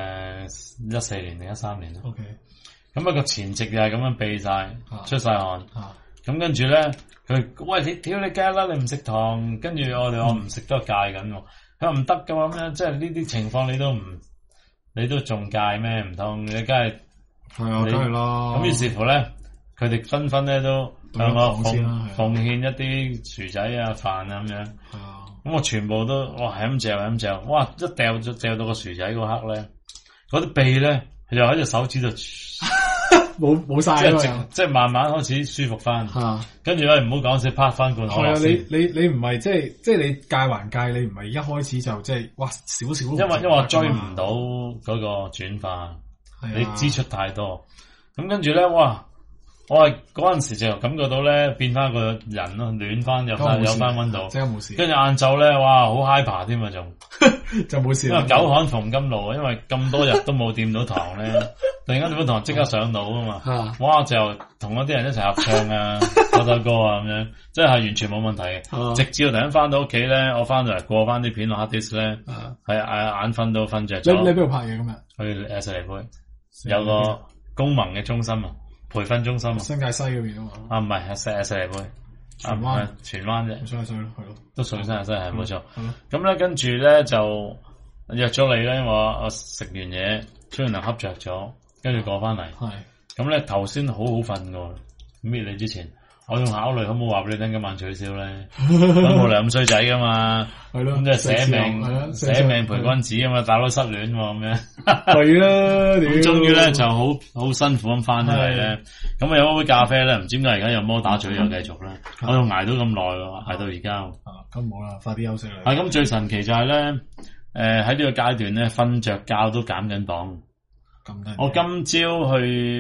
？14年定13年啦。 OK。 咁個前夕又係咁樣痹晒，出晒汗。咁跟住咧，佢喂你屌你梗啦，你唔食糖，跟住我哋我唔食都戒緊喎。佢話唔得噶嘛，咁樣即係呢啲情況你都仲戒咩？唔通你梗係係啊，梗係啦。 咁於是乎咧，佢哋紛紛咧都向我奉獻一啲薯仔啊、飯啊咁樣。咁我全部都哇係咁嚼，哇一掉到個薯仔嗰刻咧，嗰啲鼻咧又喺隻手指度。 冇晒即係慢慢開始舒服翻，跟住咧唔好講笑，拍翻罐可樂先。 你唔係即係你戒還戒，你唔係一開始就即係哇少少。 因為我追唔到嗰個轉化，你支出太多。咁跟住咧，哇！我係嗰陣時就感覺到咧變翻個人咯，暖翻有翻溫度， 即刻冇事。 跟住晏晝咧，哇，好 hyper 添啊，仲就冇事。 因為久旱逢甘露啊，因為咁多日都冇掂到糖咧，突然間掂到糖即刻上腦啊嘛，哇！就同嗰啲人一齊合唱啊，嗰首歌啊咁樣，即係完全冇問題嘅。直至我突然間翻到屋企咧，我翻到嚟過翻啲片落 hard disk 咧，係眼瞓到瞓着咗。 你邊度拍嘢咁啊？ 去石籬笆有個公盟嘅中心啊。培訓中心啊， 新界西嗰邊啊嘛， 啊唔係，係石籬笆，荃灣啫， 新界西咯，係咯， 都屬於新界西係冇錯。咁咧跟住咧就約咗你咧，我食完嘢出完嚟瞌着咗，跟住過翻嚟。係咁咧頭先好瞓㗎，搣你之前，我仲考慮好唔好話俾你聽今晚取消咧，咁冇嚟咁衰仔噶嘛，係咯，咁即係捨命陪君子啊嘛，大佬失戀咁樣， 係啦， 咁終於咧就好辛苦咁翻出嚟咧，咁啊有一杯咖啡咧，唔知點解而家又摩打嘴又繼續咧，我仲挨到咁耐喎，挨到而家。 咁冇啦，快啲休息啦。 係咁最神奇就係咧，喺呢個階段咧，瞓着覺都減緊磅。我今朝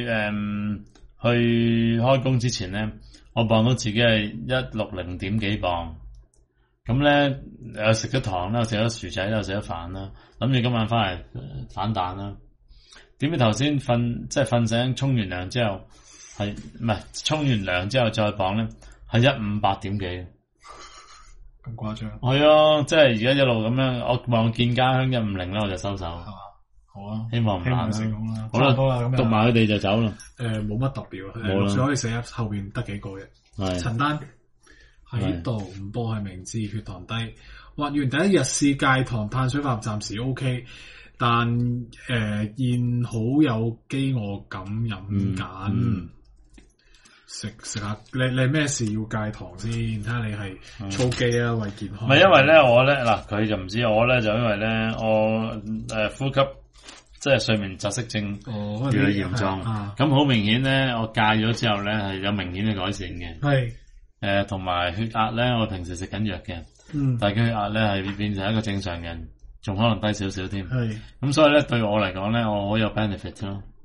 去開工之前咧。我磅到自己係160點幾磅，咁咧又食咗糖啦，又食咗薯仔啦，又食咗飯啦，諗住今晚翻嚟反彈啦。點知頭先瞓醒沖完涼之後係唔係沖完涼之後再磅咧係158點幾， 咁誇張？ 係啊，即係而家一路咁樣，我望見家鄉150啦，我就收手。 好啊， 希望唔難成功啦。 好啦，咁讀埋佢哋就走啦。 冇乜特別啊，仲可以寫後邊得幾個嘅。係陳丹喺度唔播係明知血糖低，畫完第一日試戒糖碳水化合暫時 OK， 但現好有飢餓感飲緊。食下你咩事要戒糖先？睇下你係操肌啊，為健康。 唔係因為咧，我咧嗱佢就唔知我咧，就因為咧我呼吸。即係睡眠窒息症越嚟越嚴重，咁好明顯咧，我戒咗之後咧係有明顯嘅改善嘅。係同埋血壓咧，我平時食緊藥嘅，但係血壓咧係變成一個正常人，仲可能低少少添。係咁，所以咧對我嚟講咧，我好有 benefit 咯。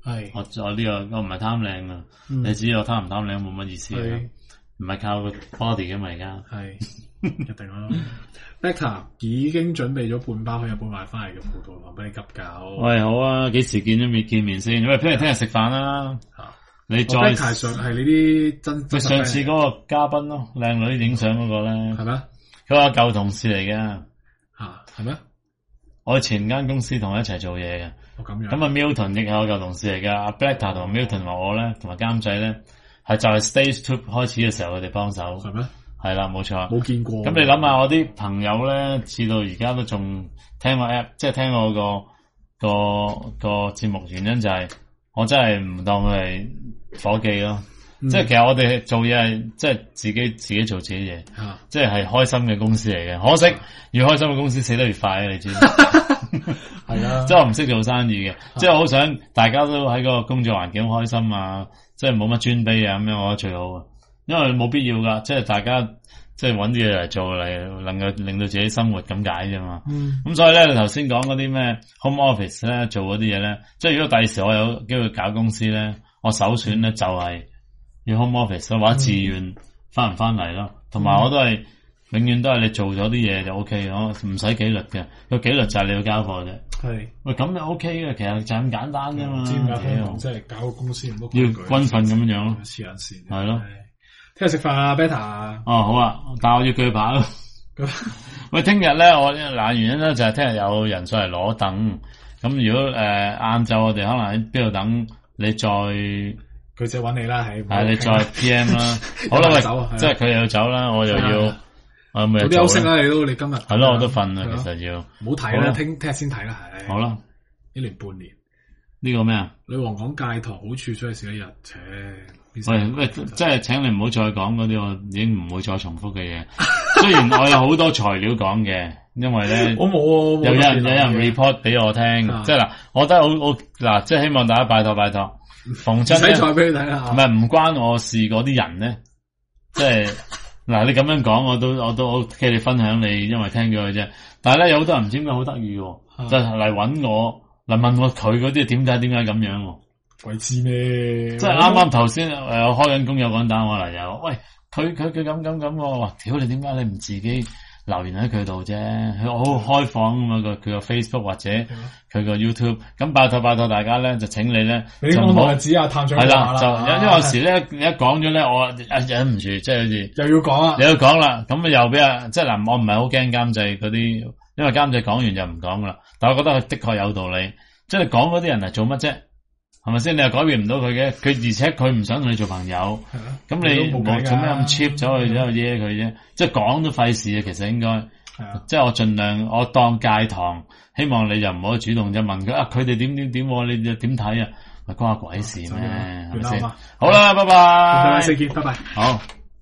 係我呢個我唔係貪靚啊，你知我貪唔貪靚冇乜意思啊，唔係靠個 body 嘅嘛而家。 係一定啦。Beta 已經準備咗半包去日本買翻嚟嘅葡萄糖俾你急搞。 喂，好啊，幾時見面先？喂，聽日食飯啦。你再 Beta 上係你啲真上次嗰個嘉賓咯，靚女影相嗰個咧， 係咩？ 佢話舊同事嚟嘅。 係咩？ 我前間公司同佢一齊做嘢嘅。 咁樣。 咁啊 Milton 亦係我舊同事嚟嘅。阿 Beta 同 Milton 話我咧，同埋監製咧，係就係 Stage 2開始嘅時候佢哋幫手。係咩？係啦，冇錯。 冇見過。 咁你諗下，我啲朋友咧，至到而家都仲聽我 app， 即係聽我個節目，原因就係我真係唔當佢係伙計咯。即係其實我哋做嘢係即係自己做自己嘢，即係開心嘅公司嚟嘅。可惜越開心嘅公司死得越快，你知。 係啊。 即係我唔識做生意嘅，即係好想大家都喺個工作環境好開心啊，即係冇乜尊卑啊咁樣，我覺得最好啊。因為冇必要噶，即係大家即係搵啲嘢嚟做嚟，能夠令到自己生活咁解啫嘛。咁所以咧，你頭先講嗰啲咩 home office 咧，做嗰啲嘢咧，即係如果第時我有機會搞公司咧，我首選咧就係要 home office 或者自願翻唔翻嚟咯。同埋我都係永遠都係你做咗啲嘢就 OK，我唔使紀律嘅。個紀律就係你要交貨啫。係喂，咁就 OK 嘅，其實就咁簡單啫嘛。知唔知即係搞個公司咁多要軍訓咁樣咯， 黐緊線。 係咯。 聽日食飯啊 Beta。哦， 好啊，但係我要鋸扒咯。喂，聽日咧，我原因咧就係聽日有人上嚟攞凳。咁如果晏晝我哋可能喺邊度等，你再佢就揾你啦， 係你再 PM 啦。好啦，喂，即係佢又要走啦，我又要我咪休息啦，你今日係咯，我都瞓啦，其實要唔好睇啦，聽日先睇啦，係。 好啦 ，1年半年呢個咩啊？ 女王講戒糖好處，所以少一日， 喂，即係請你唔好再講嗰啲我已經唔會再重複嘅嘢。雖然我有好多材料講嘅，因為咧我冇有人 report 俾我聽，即係嗱，我覺得好嗱，即係希望大家拜託，逢親咧， 唔使再俾你睇啦， 唔關我事嗰啲人咧，即係嗱，你咁樣講我都 OK，你分享你因為聽咗佢啫。但係咧有好多人唔知點解好得意嘅，就係嚟搵我嚟問我佢嗰啲點解咁樣。 鬼知咩？ 即係啱啱頭先我開緊工有個人打我嚟又，喂佢咁，我話屌你點解你唔自己留言喺佢度啫？佢好開放咁嘛，佢個 Facebook 或者佢個 YouTube， 咁拜託大家咧就請你咧就唔好指下探長係啦，就因為有時咧你一講咗咧我忍唔住，即係好似又要講啊， 你要講啦，咁又俾即係嗱，我唔係好驚監製嗰啲，因為監製講完就唔講噶啦，但我覺得佢的確有道理，即係講嗰啲人嚟做乜啫？係咪先？你又改變唔到佢嘅，佢而且佢唔想同你做朋友，咁你做咩咁 cheap 走去噎佢啫？即係講都費事啊！其實應該，即係我盡量我當戒糖，希望你就唔好主動就問佢啊，佢哋點，你又點睇啊？咪關我鬼事咩？係咪先？好啦，拜拜， 再見，拜拜。 好，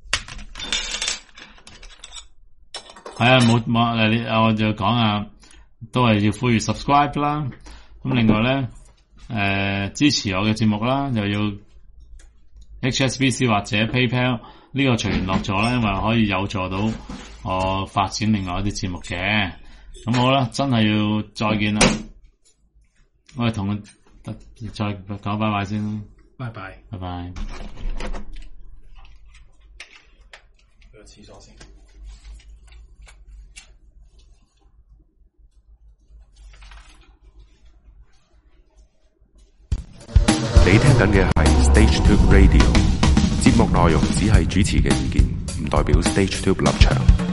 係啊，冇我就講啊，都係要呼籲 subscribe 啦。咁另外咧。支持我嘅節目啦，又要 HSBC 或者 PayPal 呢個隨緣落座啦，因為可以有助到我發展另外一啲節目嘅。咁好啦，真係要再見啦，我哋同再講拜拜先啦， 拜拜。去個廁所先。 你聽緊嘅係 Stage Tube Radio， 節目內容只係主持嘅意見，唔代表 Stage Tube 立場。